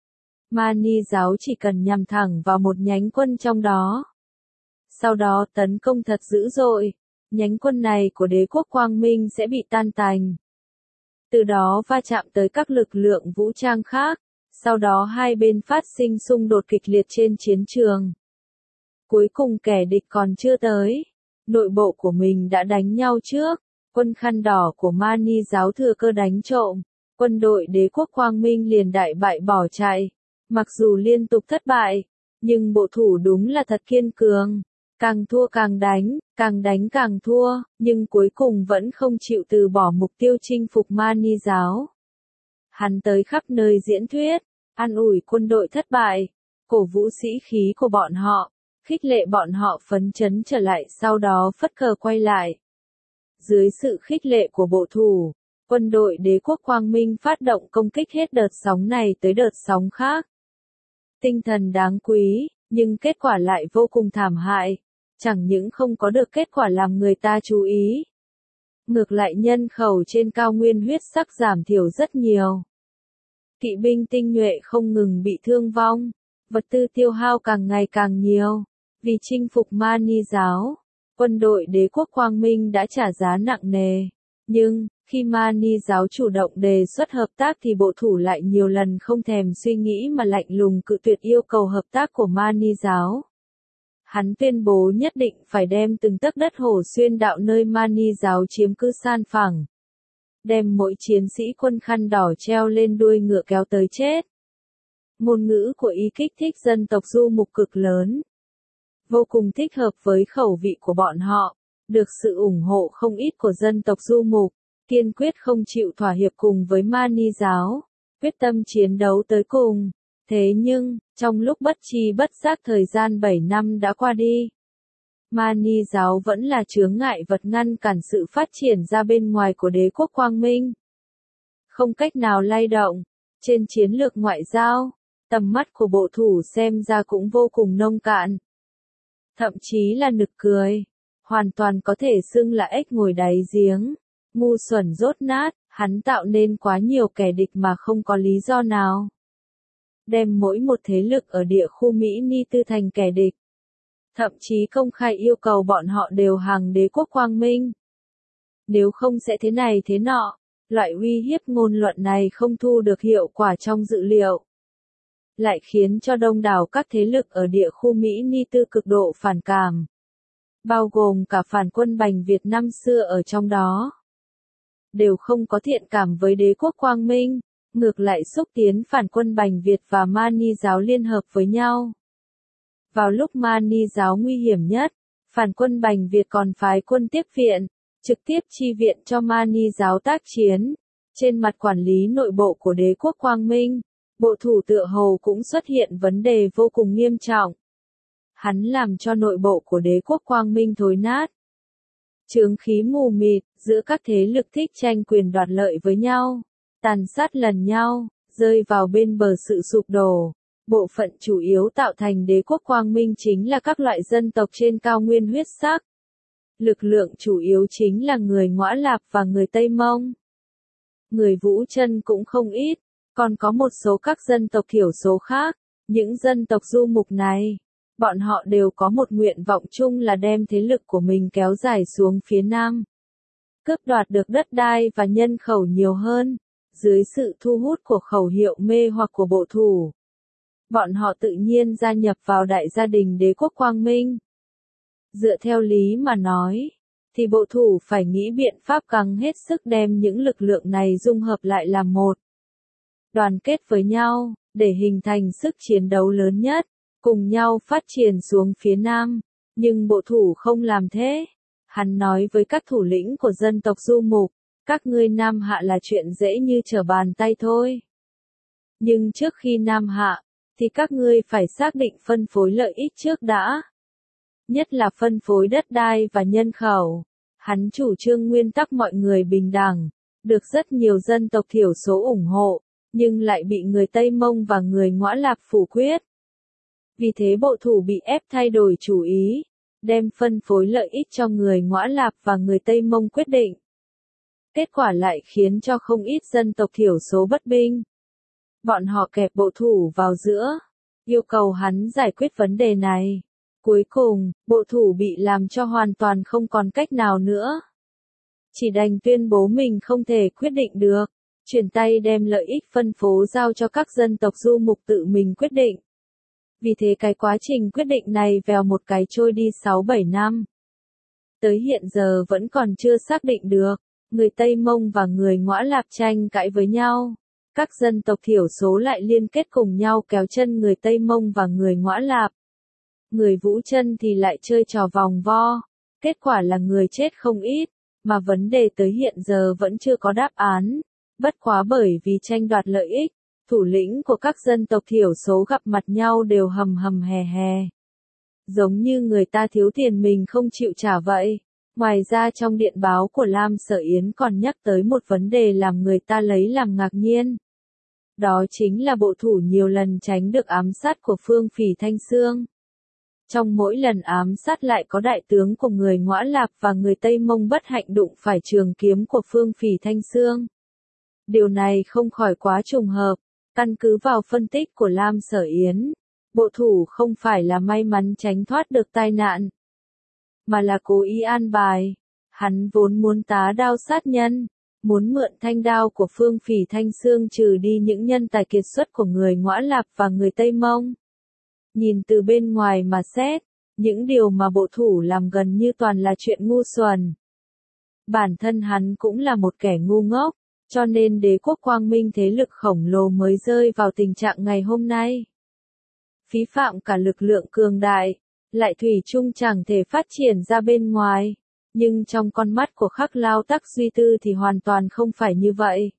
Mani giáo chỉ cần nhằm thẳng vào một nhánh quân trong đó, sau đó tấn công thật dữ dội, nhánh quân này của đế quốc Quang Minh sẽ bị tan tành. Từ đó va chạm tới các lực lượng vũ trang khác, sau đó hai bên phát sinh xung đột kịch liệt trên chiến trường. Cuối cùng kẻ địch còn chưa tới, nội bộ của mình đã đánh nhau trước. Quân khăn đỏ của Mani giáo thừa cơ đánh trộm, quân đội đế quốc Quang Minh liền đại bại bỏ chạy. Mặc dù liên tục thất bại, nhưng bộ thủ đúng là thật kiên cường, càng thua càng đánh, càng đánh càng thua, nhưng cuối cùng vẫn không chịu từ bỏ mục tiêu chinh phục Mani giáo. Hắn tới khắp nơi diễn thuyết, an ủi quân đội thất bại, cổ vũ sĩ khí của bọn họ, khích lệ bọn họ phấn chấn trở lại, sau đó phất cờ quay lại. Dưới sự khích lệ của bộ thủ, quân đội đế quốc Quang Minh phát động công kích hết đợt sóng này tới đợt sóng khác. Tinh thần đáng quý, nhưng kết quả lại vô cùng thảm hại, chẳng những không có được kết quả làm người ta chú ý. Ngược lại nhân khẩu trên cao nguyên huyết sắc giảm thiểu rất nhiều. Kỵ binh tinh nhuệ không ngừng bị thương vong, vật tư tiêu hao càng ngày càng nhiều. Vì chinh phục Mani giáo, quân đội đế quốc Quang Minh đã trả giá nặng nề. Nhưng, khi Mani giáo chủ động đề xuất hợp tác thì bộ thủ lại nhiều lần không thèm suy nghĩ mà lạnh lùng cự tuyệt yêu cầu hợp tác của Mani giáo. Hắn tuyên bố nhất định phải đem từng tấc đất Hổ Xuyên đạo nơi Mani giáo chiếm cứ san phẳng. Đem mỗi chiến sĩ quân khăn đỏ treo lên đuôi ngựa kéo tới chết. Ngôn ngữ của y kích thích dân tộc du mục cực lớn. Vô cùng thích hợp với khẩu vị của bọn họ, được sự ủng hộ không ít của dân tộc du mục, kiên quyết không chịu thỏa hiệp cùng với Mani giáo, quyết tâm chiến đấu tới cùng. Thế nhưng, trong lúc bất tri bất giác thời gian bảy năm đã qua đi, Mani giáo vẫn là chướng ngại vật ngăn cản sự phát triển ra bên ngoài của đế quốc Quang Minh. Không cách nào lay động, trên chiến lược ngoại giao, tầm mắt của bộ thủ xem ra cũng vô cùng nông cạn. Thậm chí là nực cười, hoàn toàn có thể xưng là ếch ngồi đáy giếng, ngu xuẩn dốt nát, hắn tạo nên quá nhiều kẻ địch mà không có lý do nào. Đem mỗi một thế lực ở địa khu Mỹ Ni Tư thành kẻ địch. Thậm chí công khai yêu cầu bọn họ đều hàng đế quốc Quang Minh. Nếu không sẽ thế này thế nọ, loại uy hiếp ngôn luận này không thu được hiệu quả trong dự liệu. Lại khiến cho đông đảo các thế lực ở địa khu Mỹ Ni Tư cực độ phản cảm. Bao gồm cả phản quân Bành Việt năm xưa ở trong đó. đều không có thiện cảm với đế quốc Quang Minh, ngược lại xúc tiến phản quân Bành Việt và Mani giáo liên hợp với nhau. Vào lúc Mani giáo nguy hiểm nhất, phản quân Bành Việt còn phái quân tiếp viện, trực tiếp chi viện cho Mani giáo tác chiến. Trên mặt quản lý nội bộ của đế quốc Quang Minh, bộ thủ tựa hồ cũng xuất hiện vấn đề vô cùng nghiêm trọng. Hắn làm cho nội bộ của đế quốc Quang Minh thối nát. Chướng khí mù mịt, giữa các thế lực thích tranh quyền đoạt lợi với nhau, tàn sát lần nhau, rơi vào bên bờ sự sụp đổ. Bộ phận chủ yếu tạo thành đế quốc Quang Minh chính là các loại dân tộc trên cao nguyên huyết sắc. Lực lượng chủ yếu chính là người Ngõa Lạp và người Tây Mông. Người Vũ Chân cũng không ít, còn có một số các dân tộc thiểu số khác. Những dân tộc du mục này, bọn họ đều có một nguyện vọng chung là đem thế lực của mình kéo dài xuống phía Nam. Cướp đoạt được đất đai và nhân khẩu nhiều hơn, dưới sự thu hút của khẩu hiệu mê hoặc của bộ thủ. Bọn họ tự nhiên gia nhập vào đại gia đình đế quốc Quang Minh. Dựa theo lý mà nói, thì bộ thủ phải nghĩ biện pháp gắng hết sức đem những lực lượng này dung hợp lại làm một. Đoàn kết với nhau, để hình thành sức chiến đấu lớn nhất, cùng nhau phát triển xuống phía Nam. Nhưng bộ thủ không làm thế. Hắn nói với các thủ lĩnh của dân tộc du mục, các ngươi Nam Hạ là chuyện dễ như trở bàn tay thôi. Nhưng trước khi Nam Hạ, thì các ngươi phải xác định phân phối lợi ích trước đã. Nhất là phân phối đất đai và nhân khẩu. Hắn chủ trương nguyên tắc mọi người bình đẳng, được rất nhiều dân tộc thiểu số ủng hộ, nhưng lại bị người Tây Mông và người Ngõa Lạp phủ quyết. Vì thế bộ thủ bị ép thay đổi chủ ý, đem phân phối lợi ích cho người Ngõa Lạp và người Tây Mông quyết định. Kết quả lại khiến cho không ít dân tộc thiểu số bất bình. Bọn họ kẹp bộ thủ vào giữa, yêu cầu hắn giải quyết vấn đề này. Cuối cùng, bộ thủ bị làm cho hoàn toàn không còn cách nào nữa. Chỉ đành tuyên bố mình không thể quyết định được, chuyển tay đem lợi ích phân phối giao cho các dân tộc du mục tự mình quyết định. Vì thế cái quá trình quyết định này vèo một cái trôi đi sáu bảy năm. Tới hiện giờ vẫn còn chưa xác định được, người Tây Mông và người Ngõa Lạp tranh cãi với nhau. Các dân tộc thiểu số lại liên kết cùng nhau kéo chân người Tây Mông và người Ngõa Lạp. Người Vũ Chân thì lại chơi trò vòng vo. Kết quả là người chết không ít, mà vấn đề tới hiện giờ vẫn chưa có đáp án. Bất quá bởi vì tranh đoạt lợi ích, thủ lĩnh của các dân tộc thiểu số gặp mặt nhau đều hầm hầm hè hè. Giống như người ta thiếu tiền mình không chịu trả vậy. Ngoài ra trong điện báo của Lam Sở Yến còn nhắc tới một vấn đề làm người ta lấy làm ngạc nhiên. Đó chính là bộ thủ nhiều lần tránh được ám sát của Phương Phỉ Thanh Xương. Trong mỗi lần ám sát lại có đại tướng của người Ngõa Lạp và người Tây Mông bất hạnh đụng phải trường kiếm của Phương Phỉ Thanh Xương. Điều này không khỏi quá trùng hợp, căn cứ vào phân tích của Lam Sở Yến, bộ thủ không phải là may mắn tránh thoát được tai nạn, mà là cố ý an bài. Hắn vốn muốn tá đao sát nhân, muốn mượn thanh đao của Phương Phỉ Thanh Xương trừ đi những nhân tài kiệt xuất của người Ngõa Lạp và người Tây Mông. Nhìn từ bên ngoài mà xét, những điều mà bộ thủ làm gần như toàn là chuyện ngu xuẩn. Bản thân hắn cũng là một kẻ ngu ngốc, cho nên đế quốc Quang Minh thế lực khổng lồ mới rơi vào tình trạng ngày hôm nay. Phí phạm cả lực lượng cường đại, lại thủy chung chẳng thể phát triển ra bên ngoài. Nhưng trong con mắt của Khắc Lao Tắc Duy Tư thì hoàn toàn không phải như vậy.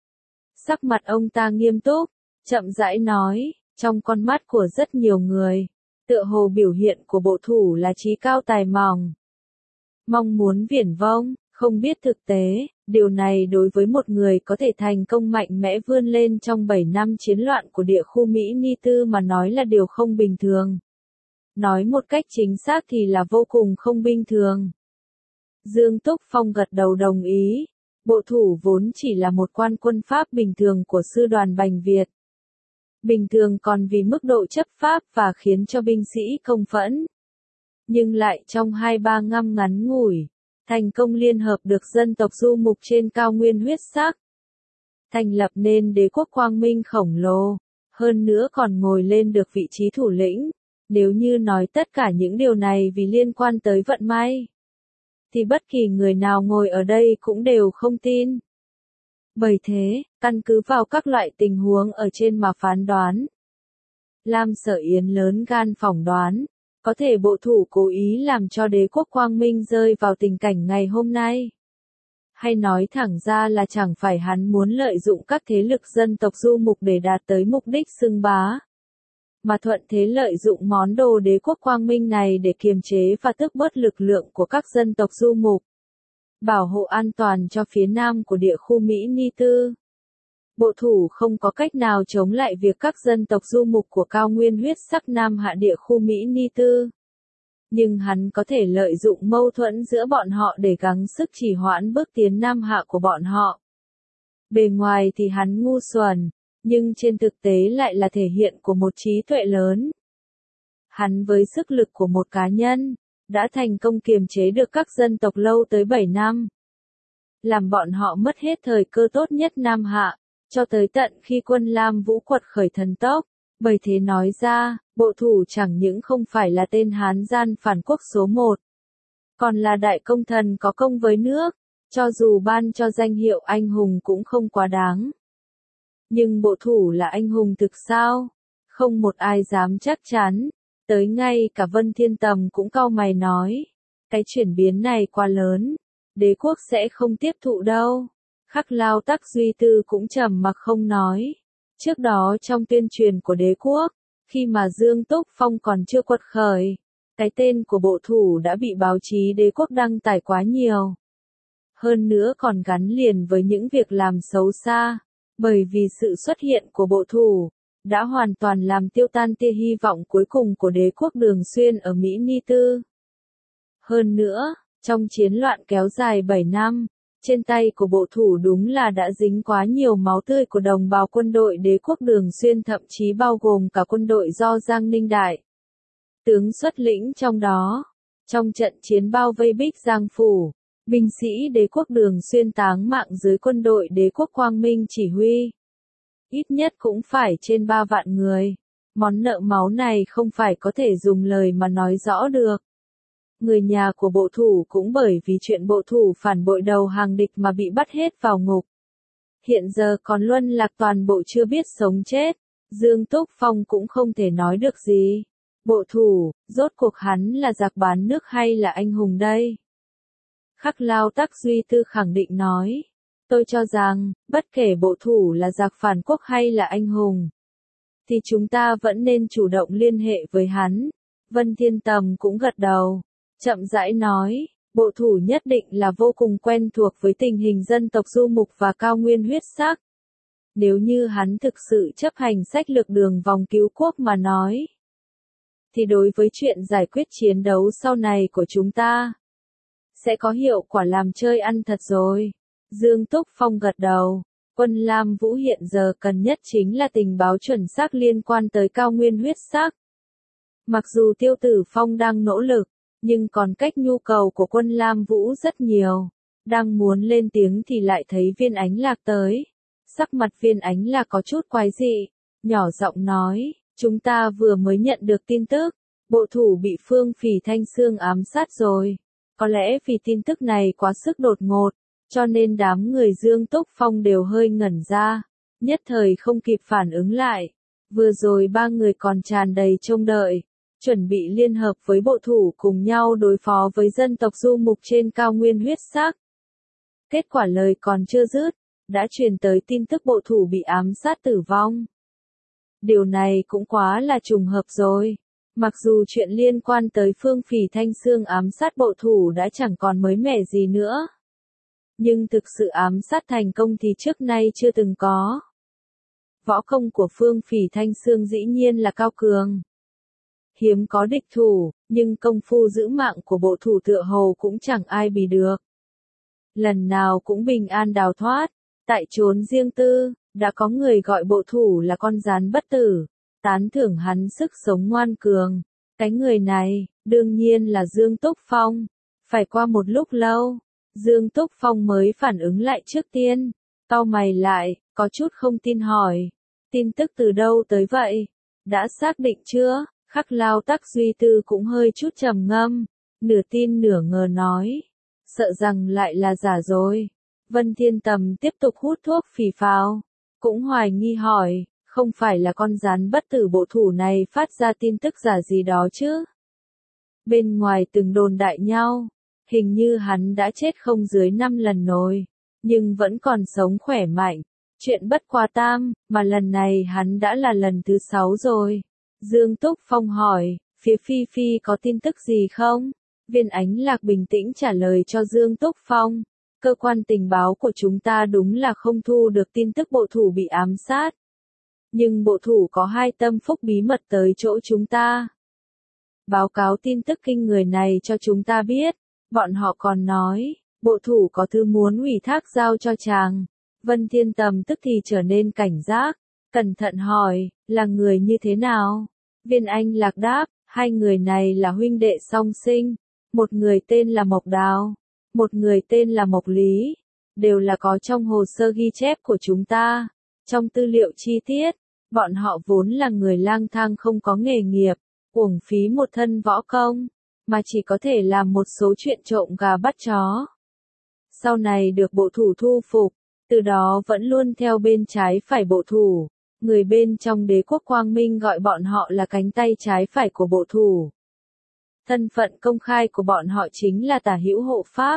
Sắc mặt ông ta nghiêm túc, chậm rãi nói, trong con mắt của rất nhiều người, tựa hồ biểu hiện của bộ thủ là trí cao tài mỏng. Mong muốn viển vông, không biết thực tế, điều này đối với một người có thể thành công mạnh mẽ vươn lên trong bảy năm chiến loạn của địa khu Mỹ Ni Tư mà nói là điều không bình thường. Nói một cách chính xác thì là vô cùng không bình thường. Dương Túc Phong gật đầu đồng ý. Bộ thủ vốn chỉ là một quan quân Pháp bình thường của sư đoàn Bành Việt. Bình thường còn vì mức độ chấp pháp và khiến cho binh sĩ công phẫn. Nhưng lại trong hai ba năm ngắn ngủi, thành công liên hợp được dân tộc du mục trên cao nguyên huyết sắc. Thành lập nên đế quốc Quang Minh khổng lồ, hơn nữa còn ngồi lên được vị trí thủ lĩnh. Nếu như nói tất cả những điều này vì liên quan tới vận may, thì bất kỳ người nào ngồi ở đây cũng đều không tin. Bởi thế, căn cứ vào các loại tình huống ở trên mà phán đoán. Lam Sở Yến lớn gan phỏng đoán, có thể bộ thủ cố ý làm cho đế quốc Quang Minh rơi vào tình cảnh ngày hôm nay. Hay nói thẳng ra là chẳng phải hắn muốn lợi dụng các thế lực dân tộc du mục để đạt tới mục đích xưng bá, mà thuận thế lợi dụng món đồ đế quốc Quang Minh này để kiềm chế và tước bớt lực lượng của các dân tộc du mục, bảo hộ an toàn cho phía nam của địa khu Mỹ Ni Tư. Bộ thủ không có cách nào chống lại việc các dân tộc du mục của cao nguyên huyết sắc Nam Hạ địa khu Mỹ Ni Tư. Nhưng hắn có thể lợi dụng mâu thuẫn giữa bọn họ để gắng sức trì hoãn bước tiến Nam Hạ của bọn họ. Bề ngoài thì hắn ngu xuẩn, nhưng trên thực tế lại là thể hiện của một trí tuệ lớn. Hắn với sức lực của một cá nhân, đã thành công kiềm chế được các dân tộc lâu tới bảy năm. Làm bọn họ mất hết thời cơ tốt nhất Nam Hạ, cho tới tận khi quân Lam Vũ quật khởi thần tốc. Bởi thế nói ra, bộ thủ chẳng những không phải là tên Hán gian phản quốc số một, còn là đại công thần có công với nước, cho dù ban cho danh hiệu anh hùng cũng không quá đáng. Nhưng bộ thủ là anh hùng thực sao? Không một ai dám chắc chắn, tới ngay cả Vân Thiên Tầm cũng cau mày nói, cái chuyển biến này quá lớn, đế quốc sẽ không tiếp thụ đâu. Khắc Lao Tắc Duy Tư cũng trầm mặc không nói. Trước đó trong tuyên truyền của đế quốc, khi mà Dương Túc Phong còn chưa quật khởi, cái tên của bộ thủ đã bị báo chí đế quốc đăng tải quá nhiều. Hơn nữa còn gắn liền với những việc làm xấu xa, bởi vì sự xuất hiện của bộ thủ, đã hoàn toàn làm tiêu tan tia hy vọng cuối cùng của đế quốc Đường Xuyên ở Mỹ Ni Tư. Hơn nữa, trong chiến loạn kéo dài bảy năm, trên tay của bộ thủ đúng là đã dính quá nhiều máu tươi của đồng bào quân đội đế quốc Đường Xuyên, thậm chí bao gồm cả quân đội do Giang Ninh Đại tướng xuất lĩnh trong đó. Trong trận chiến bao vây Bích Giang Phủ, binh sĩ đế quốc Đường Xuyên táng mạng dưới quân đội đế quốc Quang Minh chỉ huy. Ít nhất cũng phải trên ba vạn người. Món nợ máu này không phải có thể dùng lời mà nói rõ được. Người nhà của bộ thủ cũng bởi vì chuyện bộ thủ phản bội đầu hàng địch mà bị bắt hết vào ngục. Hiện giờ còn luân lạc toàn bộ chưa biết sống chết. Dương Túc Phong cũng không thể nói được gì. Bộ thủ, rốt cuộc hắn là giặc bán nước hay là anh hùng đây? Khắc Lao Tắc Duy Tư khẳng định nói. Tôi cho rằng, bất kể bộ thủ là giặc phản quốc hay là anh hùng, thì chúng ta vẫn nên chủ động liên hệ với hắn. Vân Thiên Tầm cũng gật đầu, chậm rãi nói, bộ thủ nhất định là vô cùng quen thuộc với tình hình dân tộc du mục và cao nguyên huyết sắc. Nếu như hắn thực sự chấp hành sách lược đường vòng cứu quốc mà nói, thì đối với chuyện giải quyết chiến đấu sau này của chúng ta, sẽ có hiệu quả làm chơi ăn thật rồi. Dương Túc Phong gật đầu. Quân Lam Vũ hiện giờ cần nhất chính là tình báo chuẩn xác liên quan tới cao nguyên huyết sắc. Mặc dù Tiêu Tử Phong đang nỗ lực, nhưng còn cách nhu cầu của quân Lam Vũ rất nhiều. Đang muốn lên tiếng thì lại thấy Viên Ánh Lạc tới. Sắc mặt Viên Ánh Lạc có chút quái dị, nhỏ giọng nói, chúng ta vừa mới nhận được tin tức, bộ thủ bị Phương Phỉ Thanh Xương ám sát rồi. Có lẽ vì tin tức này quá sức đột ngột, cho nên đám người Dương Túc Phong đều hơi ngẩn ra, nhất thời không kịp phản ứng lại. Vừa rồi ba người còn tràn đầy trông đợi, chuẩn bị liên hợp với bộ thủ cùng nhau đối phó với dân tộc du mục trên cao nguyên huyết sắc. Kết quả lời còn chưa dứt, đã truyền tới tin tức bộ thủ bị ám sát tử vong. Điều này cũng quá là trùng hợp rồi. Mặc dù chuyện liên quan tới Phương Phỉ Thanh Xương ám sát bộ thủ đã chẳng còn mới mẻ gì nữa, nhưng thực sự ám sát thành công thì trước nay chưa từng có. Võ công của Phương Phỉ Thanh Xương dĩ nhiên là cao cường, hiếm có địch thủ, nhưng công phu giữ mạng của bộ thủ tựa hồ cũng chẳng ai bì được. Lần nào cũng bình an đào thoát, tại chốn riêng tư, đã có người gọi bộ thủ là con rắn bất tử, tán thưởng hắn sức sống ngoan cường. Cái người này, đương nhiên là Dương Túc Phong. Phải qua một lúc lâu, Dương Túc Phong mới phản ứng lại trước tiên, cau mày lại, có chút không tin hỏi, tin tức từ đâu tới vậy? Đã xác định chưa? Khắc Lao Tắc Duy Tư cũng hơi chút trầm ngâm, nửa tin nửa ngờ nói, sợ rằng lại là giả rồi. Vân Thiên Tầm tiếp tục hút thuốc phì phào, cũng hoài nghi hỏi, không phải là con rắn bất tử bộ thủ này phát ra tin tức giả gì đó chứ? Bên ngoài từng đồn đại nhau, hình như hắn đã chết không dưới năm lần rồi, nhưng vẫn còn sống khỏe mạnh. Chuyện bất quá tam, mà lần này hắn đã là lần thứ sáu rồi. Dương Túc Phong hỏi, phía Phi Phi có tin tức gì không? Viên Ánh Lạc bình tĩnh trả lời cho Dương Túc Phong. Cơ quan tình báo của chúng ta đúng là không thu được tin tức bộ thủ bị ám sát. Nhưng bộ thủ có hai tâm phúc bí mật tới chỗ chúng ta. Báo cáo tin tức kinh người này cho chúng ta biết. Bọn họ còn nói, bộ thủ có thư muốn ủy thác giao cho chàng. Vân Thiên Tầm tức thì trở nên cảnh giác, cẩn thận hỏi, là người như thế nào? Viên Anh Lạc đáp, hai người này là huynh đệ song sinh, một người tên là Mộc Đào, một người tên là Mộc Lý, đều là có trong hồ sơ ghi chép của chúng ta. Trong tư liệu chi tiết, bọn họ vốn là người lang thang không có nghề nghiệp, uổng phí một thân võ công, mà chỉ có thể làm một số chuyện trộm gà bắt chó. Sau này được bộ thủ thu phục, từ đó vẫn luôn theo bên trái phải bộ thủ, người bên trong đế quốc Quang Minh gọi bọn họ là cánh tay trái phải của bộ thủ. Thân phận công khai của bọn họ chính là tả hữu hộ pháp.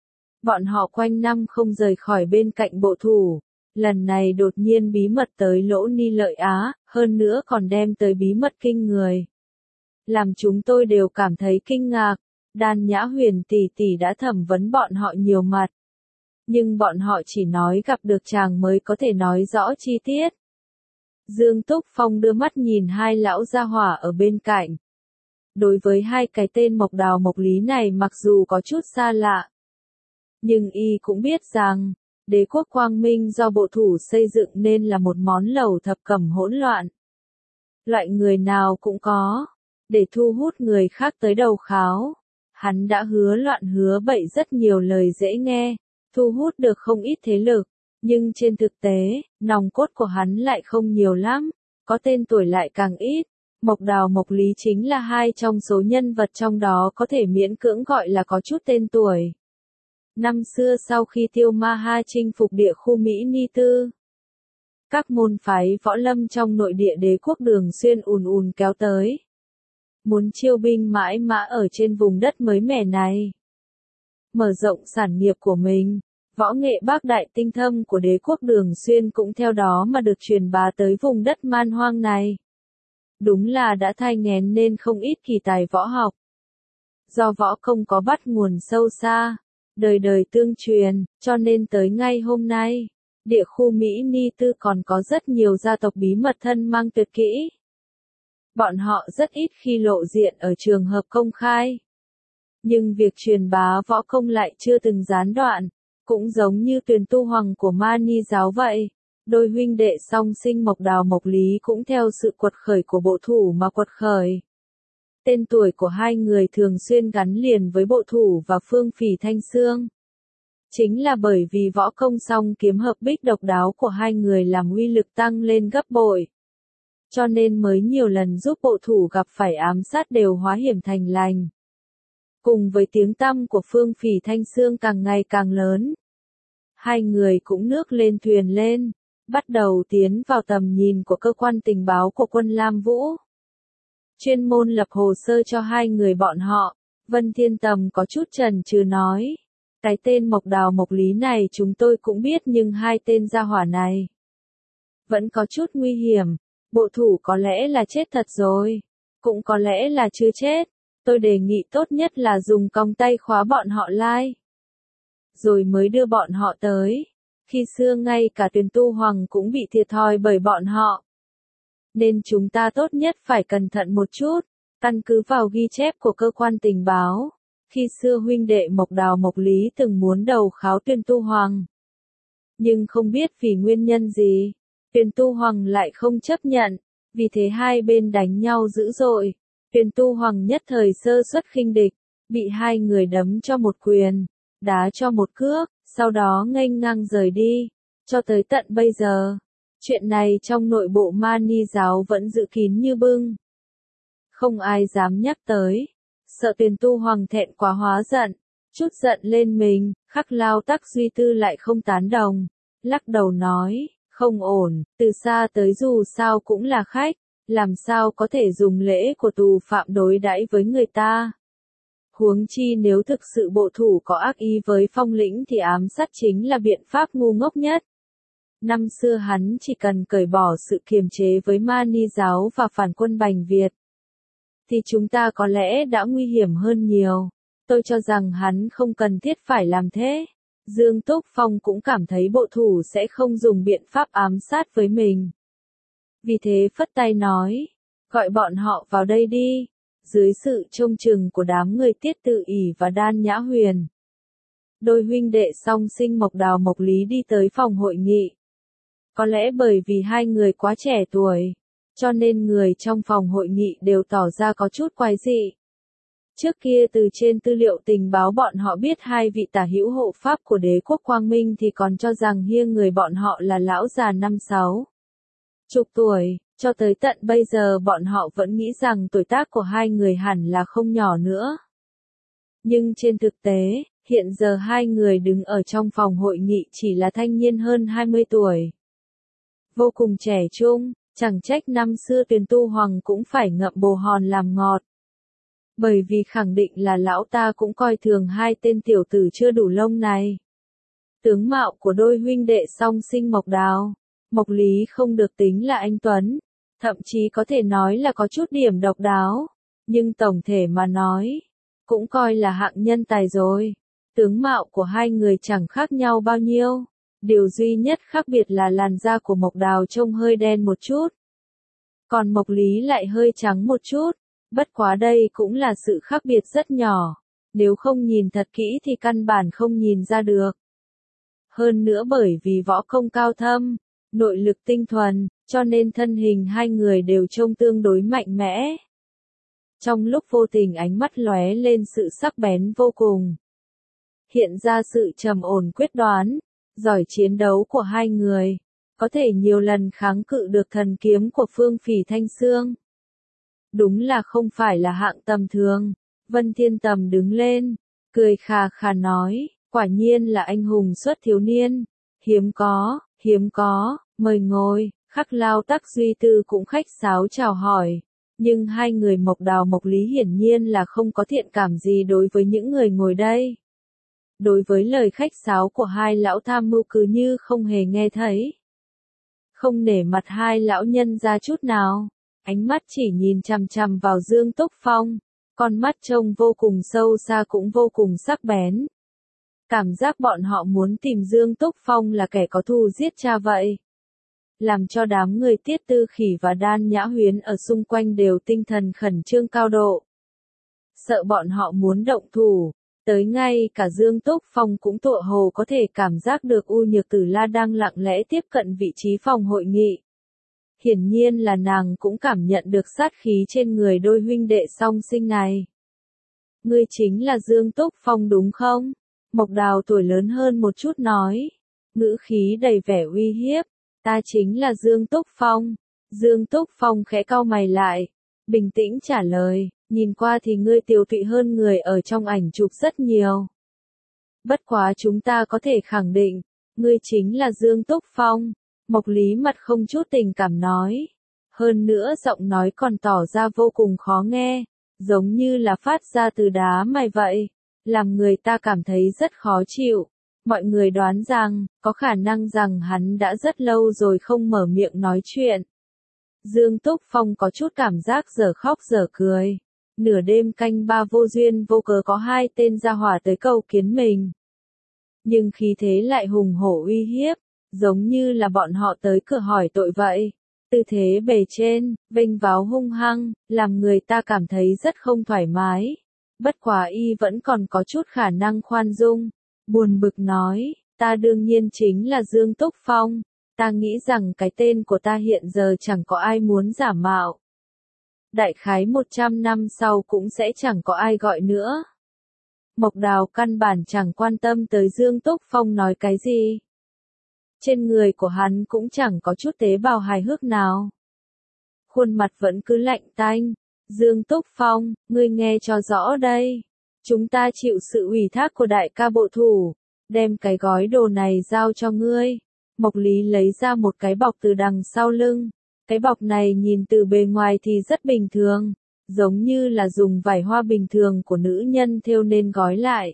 Bọn họ quanh năm không rời khỏi bên cạnh bộ thủ, lần này đột nhiên bí mật tới Lỗ Ni Lợi Á, hơn nữa còn đem tới bí mật kinh người. Làm chúng tôi đều cảm thấy kinh ngạc, Đan Nhã Huyền tỷ tỷ đã thẩm vấn bọn họ nhiều mặt. Nhưng bọn họ chỉ nói gặp được chàng mới có thể nói rõ chi tiết. Dương Túc Phong đưa mắt nhìn hai lão gia hỏa ở bên cạnh. Đối với hai cái tên Mộc Đào Mộc Lý này mặc dù có chút xa lạ, nhưng y cũng biết rằng, đế quốc Quang Minh do bộ thủ xây dựng nên là một món lẩu thập cẩm hỗn loạn. Loại người nào cũng có, để thu hút người khác tới đầu kháo. Hắn đã hứa loạn hứa bậy rất nhiều lời dễ nghe, thu hút được không ít thế lực, nhưng trên thực tế, nòng cốt của hắn lại không nhiều lắm, có tên tuổi lại càng ít. Mộc Đào Mộc Lý chính là hai trong số nhân vật trong đó có thể miễn cưỡng gọi là có chút tên tuổi. Năm xưa sau khi Tiêu Ma Ha chinh phục địa khu Mỹ Ni Tư, các môn phái võ lâm trong nội địa đế quốc đường xuyên ùn ùn kéo tới. Muốn chiêu binh mãi mã ở trên vùng đất mới mẻ này. Mở rộng sản nghiệp của mình, võ nghệ bác đại tinh thâm của đế quốc đường xuyên cũng theo đó mà được truyền bá tới vùng đất man hoang này. Đúng là đã thai nghén nên không ít kỳ tài võ học. Do võ công có bắt nguồn sâu xa, đời đời tương truyền, cho nên tới ngay hôm nay, địa khu Mỹ Ni Tư còn có rất nhiều gia tộc bí mật thân mang tuyệt kỹ. Bọn họ rất ít khi lộ diện ở trường hợp công khai. Nhưng việc truyền bá võ công lại chưa từng gián đoạn, cũng giống như Tuyền Tu Hoàng của Ma Ni giáo vậy. Đôi huynh đệ song sinh Mộc Đào Mộc Lý cũng theo sự quật khởi của bộ thủ mà quật khởi. Tên tuổi của hai người thường xuyên gắn liền với bộ thủ và Phương Phỉ Thanh Xương. Chính là bởi vì võ công song kiếm hợp bích độc đáo của hai người làm uy lực tăng lên gấp bội. Cho nên mới nhiều lần giúp bộ thủ gặp phải ám sát đều hóa hiểm thành lành. Cùng với tiếng tăm của Phương Phỉ Thanh Xương càng ngày càng lớn, hai người cũng nước lên thuyền lên, bắt đầu tiến vào tầm nhìn của cơ quan tình báo của quân Lam Vũ. Chuyên môn lập hồ sơ cho hai người bọn họ, Vân Thiên Tầm có chút chần chừ nói. Cái tên Mộc Đào Mộc Lý này chúng tôi cũng biết nhưng hai tên gia hỏa này vẫn có chút nguy hiểm. Bộ thủ có lẽ là chết thật rồi, cũng có lẽ là chưa chết. Tôi đề nghị tốt nhất là dùng còng tay khóa bọn họ lại, rồi mới đưa bọn họ tới. Khi xưa ngay cả Tuyền Tu Hoàng cũng bị thiệt thòi bởi bọn họ. Nên chúng ta tốt nhất phải cẩn thận một chút, căn cứ vào ghi chép của cơ quan tình báo. Khi xưa huynh đệ Mộc Đào Mộc Lý từng muốn đầu kháo Tuyền Tu Hoàng. Nhưng không biết vì nguyên nhân gì, Tuyền Tu Hoàng lại không chấp nhận, vì thế hai bên đánh nhau dữ dội. Tuyền Tu Hoàng nhất thời sơ suất khinh địch, bị hai người đấm cho một quyền, đá cho một cước, sau đó nghênh ngang rời đi. Cho tới tận bây giờ, chuyện này trong nội bộ Ma Ni giáo vẫn giữ kín như bưng. Không ai dám nhắc tới, sợ Tuyền Tu Hoàng thẹn quá hóa giận, Chút giận lên mình, Khắc Lao Tắc Duy Tư lại không tán đồng. Lắc đầu nói, không ổn, từ xa tới dù sao cũng là khách, làm sao có thể dùng lễ của tù phạm đối đãi với người ta. Huống chi nếu thực sự bộ thủ có ác ý với Phong lĩnh thì ám sát chính là biện pháp ngu ngốc nhất. Năm xưa hắn chỉ cần cởi bỏ sự kiềm chế với Ma Ni giáo và phản quân Bành Việt, thì chúng ta có lẽ đã nguy hiểm hơn nhiều. Tôi cho rằng hắn không cần thiết phải làm thế. Dương Túc Phong cũng cảm thấy bộ thủ sẽ không dùng biện pháp ám sát với mình. Vì thế phất tay nói, gọi bọn họ vào đây đi. Dưới sự trông chừng của đám người Tiết Tự ỷ và Đan Nhã Huyền, đôi huynh đệ song sinh Mộc Đào Mộc Lý đi tới phòng hội nghị. Có lẽ bởi vì hai người quá trẻ tuổi, cho nên người trong phòng hội nghị đều tỏ ra có chút quái dị. Trước kia từ trên tư liệu tình báo bọn họ biết hai vị tả hữu hộ pháp của đế quốc Quang Minh thì còn cho rằng hiêng người bọn họ là lão già năm sáu chục tuổi, cho tới tận bây giờ bọn họ vẫn nghĩ rằng tuổi tác của hai người hẳn là không nhỏ nữa. Nhưng trên thực tế, hiện giờ hai người đứng ở trong phòng hội nghị chỉ là thanh niên hơn hai mươi tuổi. Vô cùng trẻ trung, chẳng trách năm xưa Tuyền Tu Hoàng cũng phải ngậm bồ hòn làm ngọt. Bởi vì khẳng định là lão ta cũng coi thường hai tên tiểu tử chưa đủ lông này. Tướng mạo của đôi huynh đệ song sinh Mộc Đào, Mộc Lý không được tính là anh tuấn, thậm chí có thể nói là có chút điểm độc đáo, nhưng tổng thể mà nói, cũng coi là hạng nhân tài rồi. Tướng mạo của hai người chẳng khác nhau bao nhiêu, điều duy nhất khác biệt là làn da của Mộc Đào trông hơi đen một chút, còn Mộc Lý lại hơi trắng một chút. Bất quá đây cũng là sự khác biệt rất nhỏ, nếu không nhìn thật kỹ thì căn bản không nhìn ra được. Hơn nữa bởi vì võ công cao thâm, nội lực tinh thuần, cho nên thân hình hai người đều trông tương đối mạnh mẽ. Trong lúc vô tình ánh mắt lóe lên sự sắc bén vô cùng, hiện ra sự trầm ổn quyết đoán, giỏi chiến đấu của hai người, có thể nhiều lần kháng cự được thần kiếm của Phương Phỉ Thanh Xương. Đúng là không phải là hạng tầm thường. Vân Thiên Tầm đứng lên, cười khà khà nói, quả nhiên là anh hùng xuất thiếu niên. Hiếm có, hiếm có, mời ngồi. Khắc Lao Tắc Duy Tư cũng khách sáo chào hỏi. Nhưng hai người Mộc Đào Mộc Lý hiển nhiên là không có thiện cảm gì đối với những người ngồi đây. Đối với lời khách sáo của hai lão tham mưu cứ như không hề nghe thấy. Không nể mặt hai lão nhân ra chút nào. Ánh mắt chỉ nhìn chằm chằm vào Dương Túc Phong, con mắt trông vô cùng sâu xa cũng vô cùng sắc bén. Cảm giác bọn họ muốn tìm Dương Túc Phong là kẻ có thù giết cha vậy. Làm cho đám người Tiết Tư Khỉ và Đan Nhã Huyến ở xung quanh đều tinh thần khẩn trương cao độ. Sợ bọn họ muốn động thủ, tới ngay cả Dương Túc Phong cũng tựa hồ có thể cảm giác được U Nhược Tử La đang lặng lẽ tiếp cận vị trí phòng hội nghị. Hiển nhiên là nàng cũng cảm nhận được sát khí trên người đôi huynh đệ song sinh này. Ngươi chính là Dương Túc Phong đúng không? Mộc Đào tuổi lớn hơn một chút nói. Ngữ khí đầy vẻ uy hiếp. Ta chính là Dương Túc Phong. Dương Túc Phong khẽ cau mày lại. Bình tĩnh trả lời. Nhìn qua thì ngươi tiều tụy hơn người ở trong ảnh chụp rất nhiều. Bất quá chúng ta có thể khẳng định. Ngươi chính là Dương Túc Phong. Mộc Lý mặt không chút tình cảm nói. Hơn nữa giọng nói còn tỏ ra vô cùng khó nghe, giống như là phát ra từ đá mài vậy, làm người ta cảm thấy rất khó chịu. Mọi người đoán rằng, có khả năng rằng hắn đã rất lâu rồi không mở miệng nói chuyện. Dương Túc Phong có chút cảm giác dở khóc dở cười. Nửa đêm canh ba vô duyên vô cớ có hai tên gia hỏa tới cầu kiến mình. Nhưng khí thế lại hùng hổ uy hiếp. Giống như là bọn họ tới cửa hỏi tội vậy. Tư thế bề trên, vênh váo hung hăng, làm người ta cảm thấy rất không thoải mái. Bất quá y vẫn còn có chút khả năng khoan dung. Buồn bực nói, ta đương nhiên chính là Dương Túc Phong. Ta nghĩ rằng cái tên của ta hiện giờ chẳng có ai muốn giả mạo. Đại khái một trăm năm sau cũng sẽ chẳng có ai gọi nữa. Mộc Đào căn bản chẳng quan tâm tới Dương Túc Phong nói cái gì. Trên người của hắn cũng chẳng có chút tế bào hài hước nào. Khuôn mặt vẫn cứ lạnh tanh. Dương Túc Phong, ngươi nghe cho rõ đây. Chúng ta chịu sự ủy thác của đại ca bộ thủ, đem cái gói đồ này giao cho ngươi. Mộc Lý lấy ra một cái bọc từ đằng sau lưng. Cái bọc này nhìn từ bề ngoài thì rất bình thường, giống như là dùng vải hoa bình thường của nữ nhân thêu nên gói lại.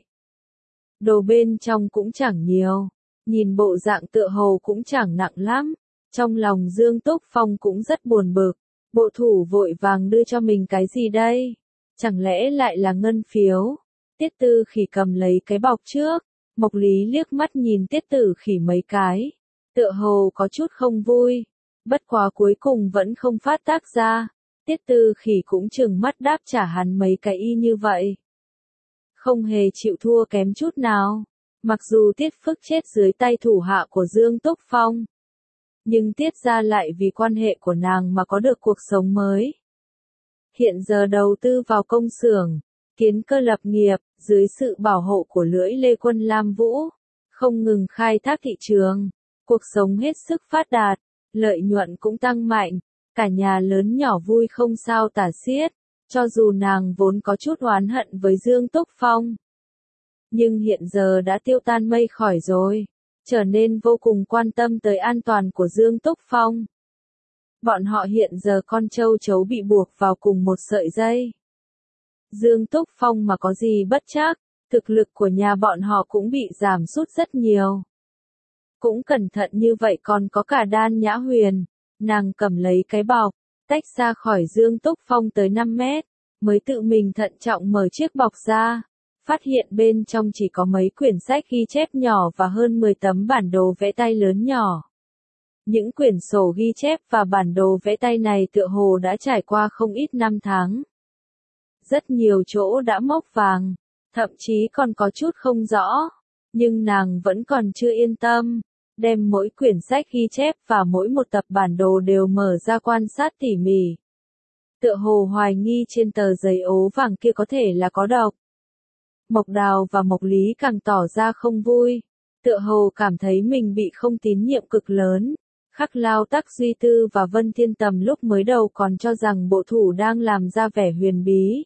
Đồ bên trong cũng chẳng nhiều, nhìn bộ dạng tựa hồ cũng chẳng nặng lắm. Trong lòng Dương Túc Phong cũng rất buồn bực, bộ thủ vội vàng đưa cho mình cái gì đây? Chẳng lẽ lại là ngân phiếu? Tiết Tư Khỉ cầm lấy cái bọc trước, Mộc Lý liếc mắt nhìn Tiết Tử Khỉ mấy cái, tựa hồ có chút không vui, bất quá cuối cùng vẫn không phát tác ra. Tiết Tư Khỉ cũng trừng mắt đáp trả hắn mấy cái y như vậy. Không hề chịu thua kém chút nào, mặc dù Tiết Phức chết dưới tay thủ hạ của Dương Túc Phong. Nhưng Tiết gia lại vì quan hệ của nàng mà có được cuộc sống mới. Hiện giờ đầu tư vào công xưởng, kiến cơ lập nghiệp, dưới sự bảo hộ của lưỡi Lê Quân Lam Vũ, không ngừng khai thác thị trường, cuộc sống hết sức phát đạt, lợi nhuận cũng tăng mạnh, cả nhà lớn nhỏ vui không sao tả xiết, cho dù nàng vốn có chút oán hận với Dương Túc Phong. Nhưng hiện giờ đã tiêu tan mây khỏi rồi, trở nên vô cùng quan tâm tới an toàn của Dương Túc Phong. Bọn họ hiện giờ con trâu chấu bị buộc vào cùng một sợi dây. Dương Túc Phong mà có gì bất trắc, thực lực của nhà bọn họ cũng bị giảm sút rất nhiều. Cũng cẩn thận như vậy còn có cả Đan Nhã Huyền, nàng cầm lấy cái bọc, tách ra khỏi Dương Túc Phong tới năm mét, mới tự mình thận trọng mở chiếc bọc ra, phát hiện bên trong chỉ có mấy quyển sách ghi chép nhỏ và hơn mười tấm bản đồ vẽ tay lớn nhỏ. Những quyển sổ ghi chép và bản đồ vẽ tay này tựa hồ đã trải qua không ít năm tháng. Rất nhiều chỗ đã mốc vàng, thậm chí còn có chút không rõ, nhưng nàng vẫn còn chưa yên tâm, đem mỗi quyển sách ghi chép và mỗi một tập bản đồ đều mở ra quan sát tỉ mỉ. Tựa hồ hoài nghi trên tờ giấy ố vàng kia có thể là có độc. Mộc Đào và Mộc Lý càng tỏ ra không vui, tựa hồ cảm thấy mình bị không tín nhiệm cực lớn. Khắc Lao Tắc Duy Tư và Vân Thiên Tầm lúc mới đầu còn cho rằng bộ thủ đang làm ra vẻ huyền bí.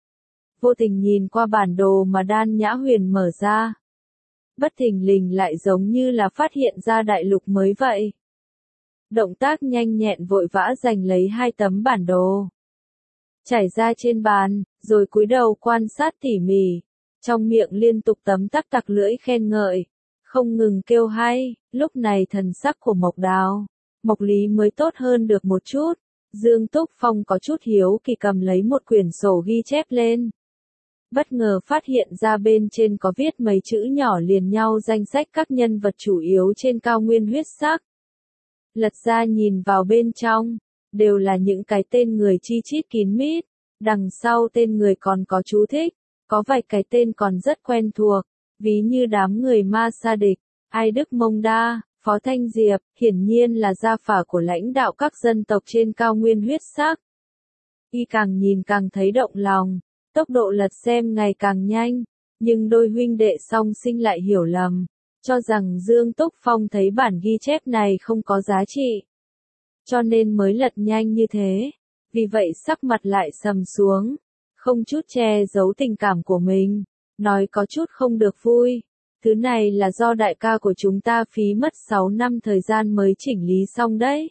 Vô tình nhìn qua bản đồ mà Đan Nhã Huyền mở ra. Bất thình lình lại giống như là phát hiện ra đại lục mới vậy. Động tác nhanh nhẹn vội vã giành lấy hai tấm bản đồ. Trải ra trên bàn, rồi cúi đầu quan sát tỉ mỉ. Trong miệng liên tục tấm tắc tặc lưỡi khen ngợi. Không ngừng kêu hay, lúc này thần sắc của Mộc Đào, Mộc Lý mới tốt hơn được một chút. Dương Túc Phong có chút hiếu kỳ cầm lấy một quyển sổ ghi chép lên. Bất ngờ phát hiện ra bên trên có viết mấy chữ nhỏ liền nhau danh sách các nhân vật chủ yếu trên cao nguyên huyết sắc. Lật ra nhìn vào bên trong, đều là những cái tên người chi chít kín mít, đằng sau tên người còn có chú thích, có vài cái tên còn rất quen thuộc, ví như đám người Ma Sa Địch, Ai Đức Mông Đa, Phó Thanh Diệp, hiển nhiên là gia phả của lãnh đạo các dân tộc trên cao nguyên huyết sắc. Y càng nhìn càng thấy động lòng, tốc độ lật xem ngày càng nhanh, nhưng đôi huynh đệ song sinh lại hiểu lầm, cho rằng Dương Túc Phong thấy bản ghi chép này không có giá trị, cho nên mới lật nhanh như thế, vì vậy sắc mặt lại sầm xuống, không chút che giấu tình cảm của mình, nói có chút không được vui. Thứ này là do đại ca của chúng ta phí mất sáu năm thời gian mới chỉnh lý xong đấy.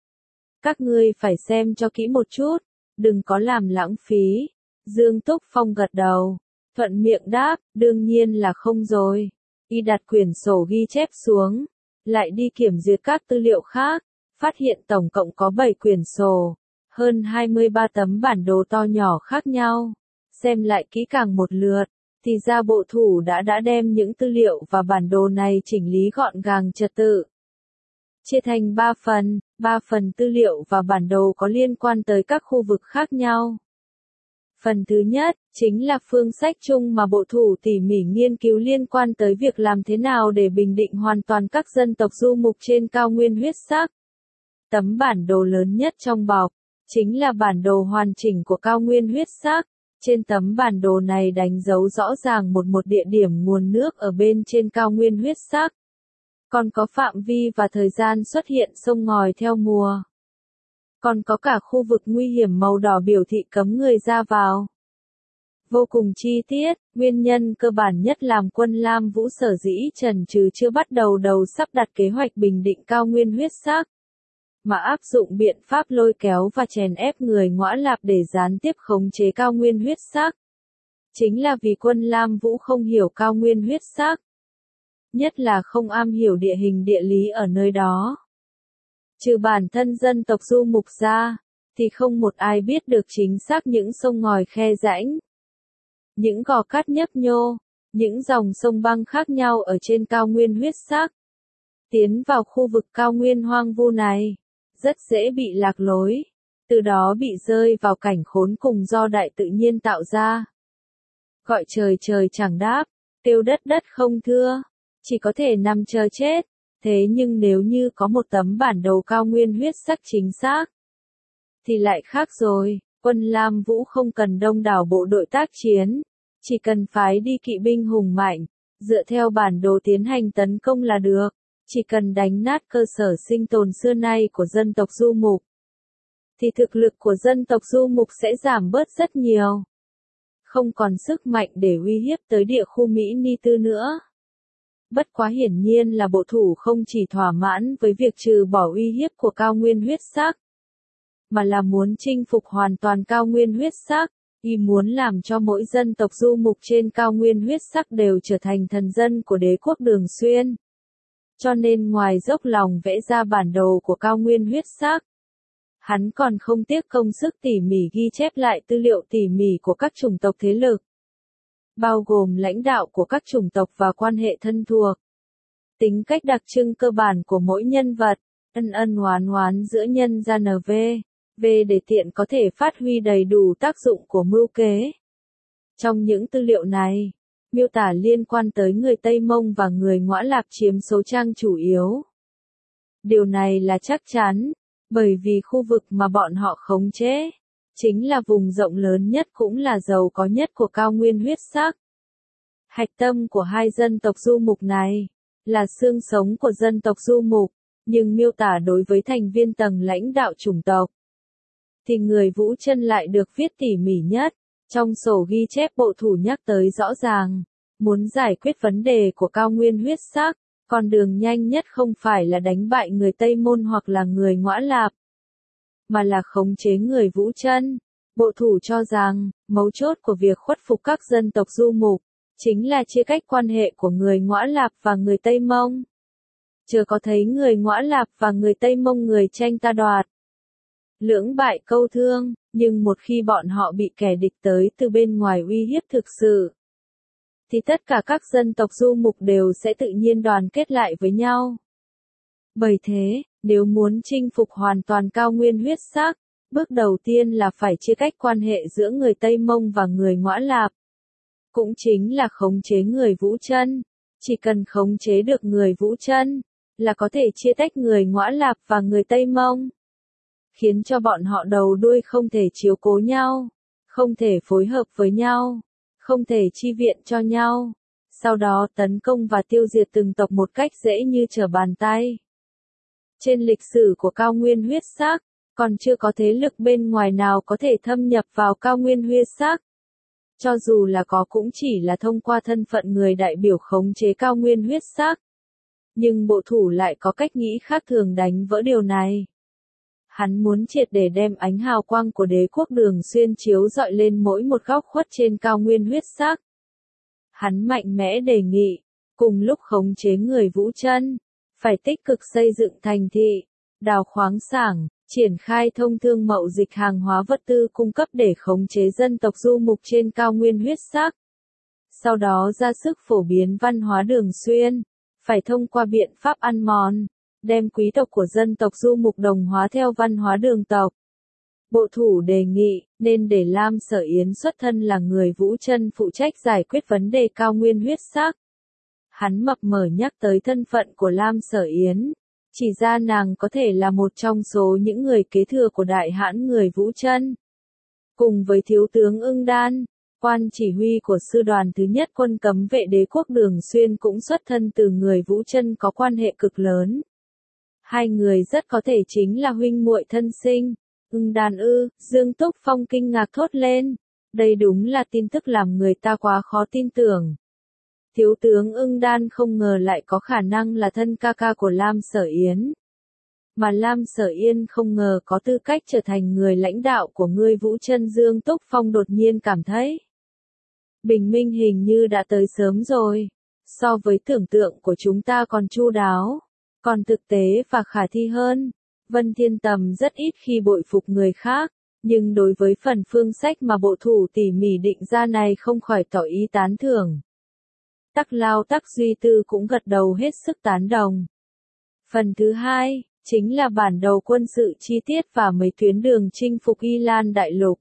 Các ngươi phải xem cho kỹ một chút, đừng có làm lãng phí. Dương Túc Phong gật đầu, thuận miệng đáp, đương nhiên là không rồi. Y đặt quyển sổ ghi chép xuống, lại đi kiểm duyệt các tư liệu khác, phát hiện tổng cộng có bảy quyển sổ, hơn hai mươi ba tấm bản đồ to nhỏ khác nhau. Xem lại kỹ càng một lượt, thì ra bộ thủ đã đã đem những tư liệu và bản đồ này chỉnh lý gọn gàng trật tự. Chia thành ba phần, ba phần tư liệu và bản đồ có liên quan tới các khu vực khác nhau. Phần thứ nhất, chính là phương sách chung mà bộ thủ tỉ mỉ nghiên cứu liên quan tới việc làm thế nào để bình định hoàn toàn các dân tộc du mục trên cao nguyên huyết sắc. Tấm bản đồ lớn nhất trong bọc, chính là bản đồ hoàn chỉnh của cao nguyên huyết sắc. Trên tấm bản đồ này đánh dấu rõ ràng một một địa điểm nguồn nước ở bên trên cao nguyên huyết sắc. Còn có phạm vi và thời gian xuất hiện sông ngòi theo mùa. Còn có cả khu vực nguy hiểm màu đỏ biểu thị cấm người ra vào. vô cùng chi tiết. Nguyên nhân cơ bản nhất làm quân Lam Vũ sở dĩ chần chừ chưa bắt đầu đầu sắp đặt kế hoạch bình định cao nguyên huyết sắc, mà áp dụng biện pháp lôi kéo và chèn ép người Ngõa Lạp để gián tiếp khống chế cao nguyên huyết sắc. Chính là vì quân Lam Vũ không hiểu cao nguyên huyết sắc, nhất là không am hiểu địa hình địa lý ở nơi đó. Trừ bản thân dân tộc Du Mục ra, thì không một ai biết được chính xác những sông ngòi khe rãnh, những gò cát nhấp nhô, những dòng sông băng khác nhau ở trên cao nguyên huyết sắc. Tiến vào khu vực cao nguyên hoang vu này, rất dễ bị lạc lối, từ đó bị rơi vào cảnh khốn cùng do đại tự nhiên tạo ra. Gọi trời trời chẳng đáp, kêu đất đất không thưa, chỉ có thể nằm chờ chết. Thế nhưng nếu như có một tấm bản đồ cao nguyên huyết sắc chính xác, thì lại khác rồi. Quân Lam Vũ không cần đông đảo bộ đội tác chiến, chỉ cần phái đi kỵ binh hùng mạnh, dựa theo bản đồ tiến hành tấn công là được. Chỉ cần đánh nát cơ sở sinh tồn xưa nay của dân tộc Du Mục, thì thực lực của dân tộc Du Mục sẽ giảm bớt rất nhiều. Không còn sức mạnh để uy hiếp tới địa khu Mỹ Ni Tư nữa. Bất quá hiển nhiên là bộ thủ không chỉ thỏa mãn với việc trừ bỏ uy hiếp của cao nguyên huyết sắc, mà là muốn chinh phục hoàn toàn cao nguyên huyết sắc, y muốn làm cho mỗi dân tộc Du Mục trên cao nguyên huyết sắc đều trở thành thần dân của đế quốc Đường Xuyên. Cho nên ngoài dốc lòng vẽ ra bản đồ của cao nguyên huyết sắc, hắn còn không tiếc công sức tỉ mỉ ghi chép lại tư liệu tỉ mỉ của các chủng tộc thế lực, bao gồm lãnh đạo của các chủng tộc và quan hệ thân thuộc, tính cách đặc trưng cơ bản của mỗi nhân vật, ân ân oán oán giữa nhân gian en vê, về để tiện có thể phát huy đầy đủ tác dụng của mưu kế. Trong những tư liệu này, miêu tả liên quan tới người Tây Mông và người Ngõa Lạp chiếm số trang chủ yếu. Điều này là chắc chắn, bởi vì khu vực mà bọn họ khống chế, chính là vùng rộng lớn nhất cũng là giàu có nhất của cao nguyên huyết sắc. Hạch tâm của hai dân tộc Du Mục này, là xương sống của dân tộc Du Mục, nhưng miêu tả đối với thành viên tầng lãnh đạo chủng tộc, thì người Vũ Chân lại được viết tỉ mỉ nhất. Trong sổ ghi chép bộ thủ nhắc tới rõ ràng, muốn giải quyết vấn đề của cao nguyên huyết sắc, con đường nhanh nhất không phải là đánh bại người Tây Môn hoặc là người Ngõa Lạp, mà là khống chế người Vũ Chân. Bộ thủ cho rằng, mấu chốt của việc khuất phục các dân tộc Du Mục, chính là chia cách quan hệ của người Ngõa Lạp và người Tây Mông. Chưa có thấy người Ngõa Lạp và người Tây Mông người tranh ta đoạt, lưỡng bại câu thương, nhưng một khi bọn họ bị kẻ địch tới từ bên ngoài uy hiếp thực sự, thì tất cả các dân tộc Du Mục đều sẽ tự nhiên đoàn kết lại với nhau. Bởi thế, nếu muốn chinh phục hoàn toàn cao nguyên huyết sắc, bước đầu tiên là phải chia cách quan hệ giữa người Tây Mông và người Ngõa Lạp. Cũng chính là khống chế người Vũ Chân. Chỉ cần khống chế được người Vũ Chân, là có thể chia tách người Ngõa Lạp và người Tây Mông, khiến cho bọn họ đầu đuôi không thể chiếu cố nhau, không thể phối hợp với nhau, không thể chi viện cho nhau, sau đó tấn công và tiêu diệt từng tộc một cách dễ như trở bàn tay. Trên lịch sử của cao nguyên huyết sắc, còn chưa có thế lực bên ngoài nào có thể thâm nhập vào cao nguyên huyết sắc. Cho dù là có cũng chỉ là thông qua thân phận người đại biểu khống chế cao nguyên huyết sắc. Nhưng bộ thủ lại có cách nghĩ khác thường đánh vỡ điều này. Hắn muốn triệt để đem ánh hào quang của đế quốc Đường Xuyên chiếu rọi lên mỗi một góc khuất trên cao nguyên huyết sắc. Hắn mạnh mẽ đề nghị, cùng lúc khống chế người Vũ Chân, phải tích cực xây dựng thành thị, đào khoáng sản, triển khai thông thương mậu dịch hàng hóa vật tư cung cấp để khống chế dân tộc Du Mục trên cao nguyên huyết sắc. Sau đó ra sức phổ biến văn hóa Đường Xuyên, phải thông qua biện pháp ăn mòn, đem quý tộc của dân tộc Du Mục đồng hóa theo văn hóa Đường tộc. Bộ thủ đề nghị, nên để Lam Sở Yến xuất thân là người Vũ Chân phụ trách giải quyết vấn đề cao nguyên huyết sắc. Hắn mập mờ nhắc tới thân phận của Lam Sở Yến, chỉ ra nàng có thể là một trong số những người kế thừa của đại hãn người Vũ Chân. Cùng với thiếu tướng Ưng Đan, quan chỉ huy của sư đoàn thứ nhất quân cấm vệ đế quốc Đường Xuyên cũng xuất thân từ người Vũ Chân có quan hệ cực lớn. Hai người rất có thể chính là huynh muội thân sinh. Ưng Đan ư, Dương Túc Phong kinh ngạc thốt lên. Đây đúng là tin tức làm người ta quá khó tin tưởng. Thiếu tướng Ưng Đan không ngờ lại có khả năng là thân ca ca của Lam Sở Yến. Mà Lam Sở Yên không ngờ có tư cách trở thành người lãnh đạo của ngươi Vũ Chân. Dương Túc Phong đột nhiên cảm thấy bình minh hình như đã tới sớm rồi. So với tưởng tượng của chúng ta còn chu đáo, còn thực tế và khả thi hơn. Vân Thiên Tầm rất ít khi bội phục người khác, nhưng đối với phần phương sách mà bộ thủ tỉ mỉ định ra này không khỏi tỏ ý tán thưởng. Tắc Lao Tắc Duy Tư cũng gật đầu hết sức tán đồng. Phần thứ hai, chính là bản đồ quân sự chi tiết và mấy tuyến đường chinh phục Y Lan Đại Lục.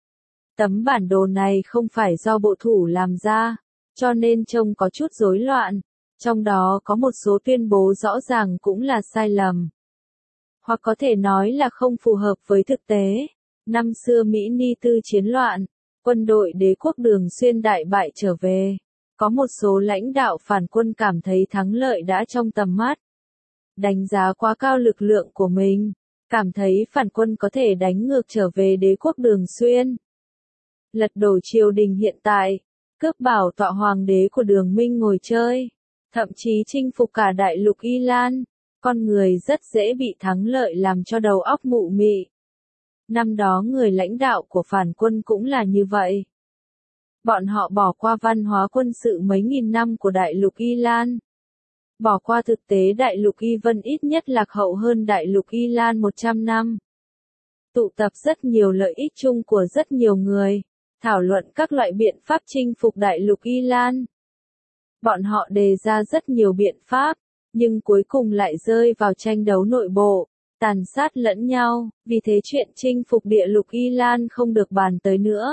Tấm bản đồ này không phải do bộ thủ làm ra, cho nên trông có chút rối loạn, trong đó có một số tuyên bố rõ ràng cũng là sai lầm. Hoặc có thể nói là không phù hợp với thực tế. Năm xưa Mỹ Ni Tư chiến loạn, quân đội đế quốc Đường Xuyên đại bại trở về. Có một số lãnh đạo phản quân cảm thấy thắng lợi đã trong tầm mắt. Đánh giá quá cao lực lượng của mình, cảm thấy phản quân có thể đánh ngược trở về đế quốc Đường Xuyên. Lật đổ triều đình hiện tại, cướp bảo tọa hoàng đế của Đường Minh ngồi chơi, thậm chí chinh phục cả đại lục Y Lan. Con người rất dễ bị thắng lợi làm cho đầu óc mụ mị. Năm đó người lãnh đạo của phản quân cũng là như vậy. Bọn họ bỏ qua văn hóa quân sự mấy nghìn năm của đại lục Y Lan. Bỏ qua thực tế đại lục Y Vân ít nhất lạc hậu hơn đại lục Y Lan một trăm năm. Tụ tập rất nhiều lợi ích chung của rất nhiều người, thảo luận các loại biện pháp chinh phục đại lục Y Lan. Bọn họ đề ra rất nhiều biện pháp, nhưng cuối cùng lại rơi vào tranh đấu nội bộ, tàn sát lẫn nhau, vì thế chuyện chinh phục địa lục Y Lan không được bàn tới nữa.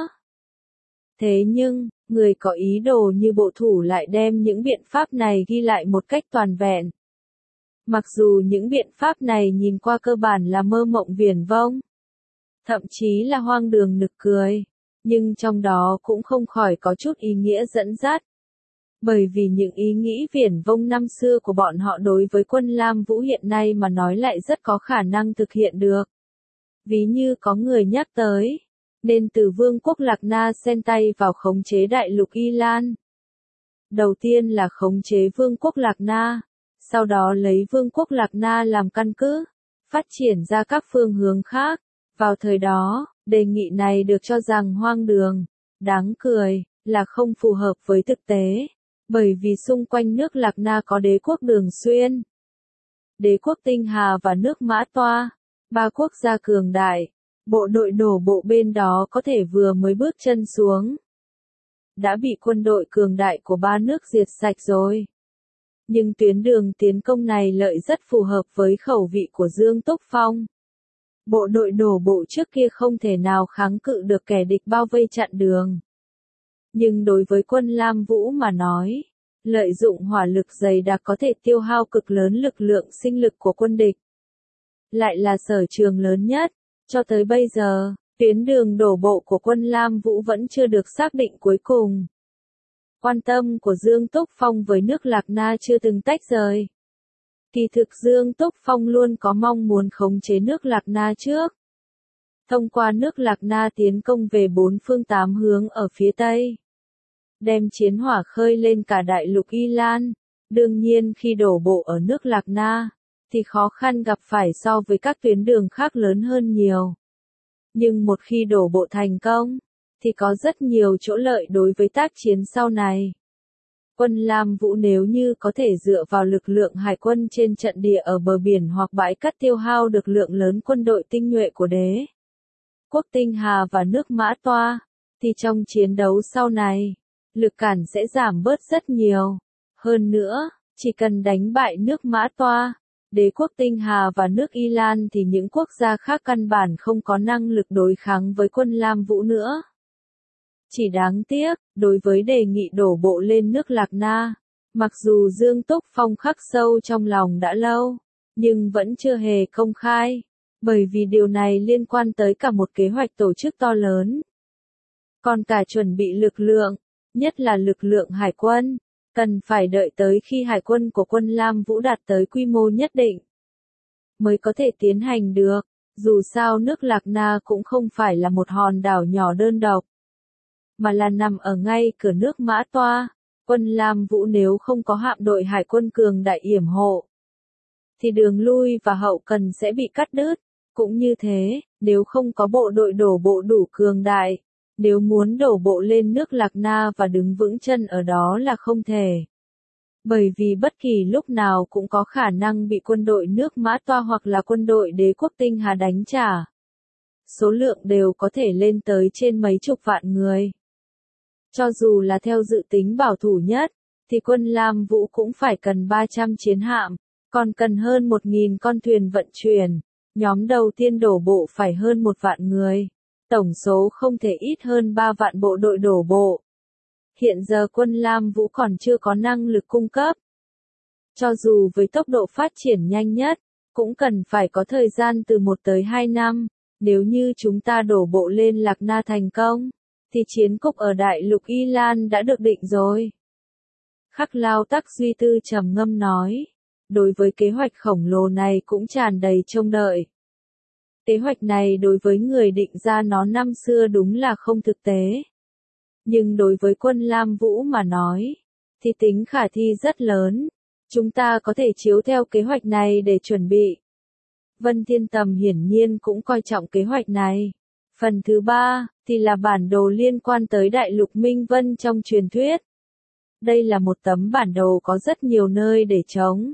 Thế nhưng, người có ý đồ như bộ thủ lại đem những biện pháp này ghi lại một cách toàn vẹn. Mặc dù những biện pháp này nhìn qua cơ bản là mơ mộng viển vông, thậm chí là hoang đường nực cười, nhưng trong đó cũng không khỏi có chút ý nghĩa dẫn dắt. Bởi vì những ý nghĩ viển vông năm xưa của bọn họ đối với quân Lam Vũ hiện nay mà nói lại rất có khả năng thực hiện được. Ví như có người nhắc tới, nên từ vương quốc Lạc Na xen tay vào khống chế đại lục Y Lan. Đầu tiên là khống chế vương quốc Lạc Na, sau đó lấy vương quốc Lạc Na làm căn cứ, phát triển ra các phương hướng khác. Vào thời đó, đề nghị này được cho rằng hoang đường, đáng cười, là không phù hợp với thực tế. Bởi vì xung quanh nước Lạc Na có đế quốc Đường Xuyên, đế quốc Tinh Hà và nước Mã Toa, ba quốc gia cường đại, bộ đội đổ bộ bên đó có thể vừa mới bước chân xuống, đã bị quân đội cường đại của ba nước diệt sạch rồi. Nhưng tuyến đường tiến công này lợi rất phù hợp với khẩu vị của Dương Túc Phong. Bộ đội đổ bộ trước kia không thể nào kháng cự được kẻ địch bao vây chặn đường. Nhưng đối với quân Lam Vũ mà nói, lợi dụng hỏa lực dày đặc có thể tiêu hao cực lớn lực lượng sinh lực của quân địch. Lại là sở trường lớn nhất, cho tới bây giờ, tuyến đường đổ bộ của quân Lam Vũ vẫn chưa được xác định cuối cùng. Quan tâm của Dương Túc Phong với nước Lạc Na chưa từng tách rời. Kỳ thực Dương Túc Phong luôn có mong muốn khống chế nước Lạc Na trước. Thông qua nước Lạc Na tiến công về bốn phương tám hướng ở phía Tây. Đem chiến hỏa khơi lên cả đại lục Y Lan. Đương nhiên khi đổ bộ ở nước Lạc Na, thì khó khăn gặp phải so với các tuyến đường khác lớn hơn nhiều. Nhưng một khi đổ bộ thành công, thì có rất nhiều chỗ lợi đối với tác chiến sau này. Quân Lam Vũ nếu như có thể dựa vào lực lượng hải quân trên trận địa ở bờ biển hoặc bãi cát tiêu hao được lượng lớn quân đội tinh nhuệ của đế quốc Tinh Hà và nước Mã Toa, thì trong chiến đấu sau này, lực cản sẽ giảm bớt rất nhiều. Hơn nữa, chỉ cần đánh bại nước Mã Toa, đế quốc Tinh Hà và nước Y Lan thì những quốc gia khác căn bản không có năng lực đối kháng với quân Lam Vũ nữa. Chỉ đáng tiếc, đối với đề nghị đổ bộ lên nước Lạc Na, mặc dù Dương Túc Phong khắc sâu trong lòng đã lâu, nhưng vẫn chưa hề công khai, bởi vì điều này liên quan tới cả một kế hoạch tổ chức to lớn. Còn cả chuẩn bị lực lượng, nhất là lực lượng hải quân, cần phải đợi tới khi hải quân của quân Lam Vũ đạt tới quy mô nhất định, mới có thể tiến hành được, dù sao nước Lạc Na cũng không phải là một hòn đảo nhỏ đơn độc. mà là nằm ở ngay cửa nước Mã Toa. Quân Lam Vũ nếu không có hạm đội hải quân cường đại yểm hộ, thì đường lui và hậu cần sẽ bị cắt đứt. Cũng như thế, nếu không có bộ đội đổ bộ đủ cường đại, nếu muốn đổ bộ lên nước Lạc Na và đứng vững chân ở đó là không thể. Bởi vì bất kỳ lúc nào cũng có khả năng bị quân đội nước Mã Toa hoặc là quân đội đế quốc Tinh Hà đánh trả. Số lượng đều có thể lên tới trên mấy chục vạn người. Cho dù là theo dự tính bảo thủ nhất, thì quân Lam Vũ cũng phải cần ba trăm chiến hạm, còn cần hơn một nghìn con thuyền vận chuyển. Nhóm đầu tiên đổ bộ phải hơn một vạn người. Tổng số không thể ít hơn ba vạn bộ đội đổ bộ. Hiện giờ quân Lam Vũ còn chưa có năng lực cung cấp. Cho dù với tốc độ phát triển nhanh nhất, cũng cần phải có thời gian từ một tới hai năm. Nếu như chúng ta đổ bộ lên Lạc Na thành công, thì chiến cục ở đại lục Y Lan đã được định rồi. Khắc Lao Tắc Duy Tư trầm ngâm nói. Đối với kế hoạch khổng lồ này cũng tràn đầy trông đợi. Kế hoạch này đối với người định ra nó năm xưa đúng là không thực tế. Nhưng đối với quân Lam Vũ mà nói, thì tính khả thi rất lớn. Chúng ta có thể chiếu theo kế hoạch này để chuẩn bị. Vân Thiên Tầm hiển nhiên cũng coi trọng kế hoạch này. Phần thứ ba, thì là bản đồ liên quan tới Đại lục Minh Vân trong truyền thuyết. Đây là một tấm bản đồ có rất nhiều nơi để trống.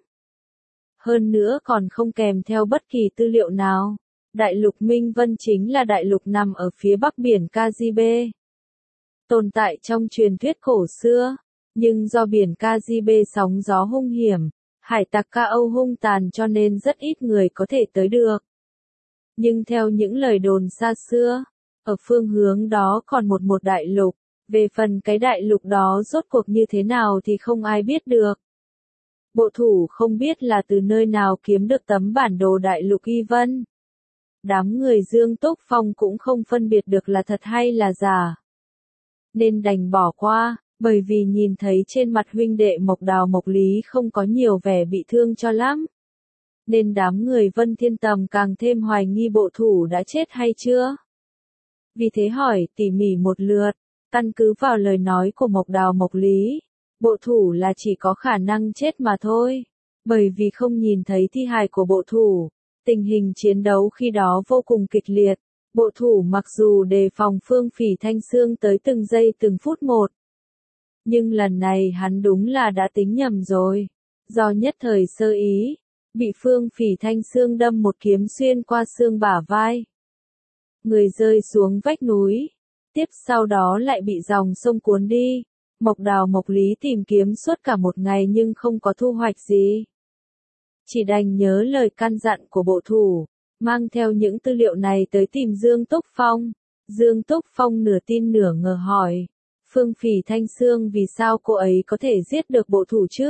Hơn nữa còn không kèm theo bất kỳ tư liệu nào. Đại lục Minh Vân chính là đại lục nằm ở phía bắc biển Caribe. Tồn tại trong truyền thuyết cổ xưa, nhưng do biển Caribe sóng gió hung hiểm, hải tặc Ca Âu hung tàn cho nên rất ít người có thể tới được. Nhưng theo những lời đồn xa xưa, ở phương hướng đó còn một một đại lục, về phần cái đại lục đó rốt cuộc như thế nào thì không ai biết được. Bộ thủ không biết là từ nơi nào kiếm được tấm bản đồ đại lục Y Vân. Đám người Dương Túc Phong cũng không phân biệt được là thật hay là giả. Nên đành bỏ qua, bởi vì nhìn thấy trên mặt huynh đệ Mộc Đào Mộc Lý không có nhiều vẻ bị thương cho lắm. Nên đám người Vân Thiên Tầm càng thêm hoài nghi bộ thủ đã chết hay chưa. Vì thế hỏi tỉ mỉ một lượt, căn cứ vào lời nói của Mộc Đào Mộc Lý, bộ thủ là chỉ có khả năng chết mà thôi. Bởi vì không nhìn thấy thi hài của bộ thủ, tình hình chiến đấu khi đó vô cùng kịch liệt. Bộ thủ mặc dù đề phòng Phương Phỉ Thanh Xương tới từng giây từng phút một. Nhưng lần này hắn đúng là đã tính nhầm rồi. Do nhất thời sơ ý, bị Phương Phỉ Thanh Xương đâm một kiếm xuyên qua xương bả vai. Người rơi xuống vách núi. Tiếp sau đó lại bị dòng sông cuốn đi. Mộc Đào Mộc Lý tìm kiếm suốt cả một ngày nhưng không có thu hoạch gì. Chỉ đành nhớ lời căn dặn của bộ thủ, mang theo những tư liệu này tới tìm Dương Túc Phong. Dương Túc Phong nửa tin nửa ngờ hỏi, Phương Phỉ Thanh Xương vì sao cô ấy có thể giết được bộ thủ chứ?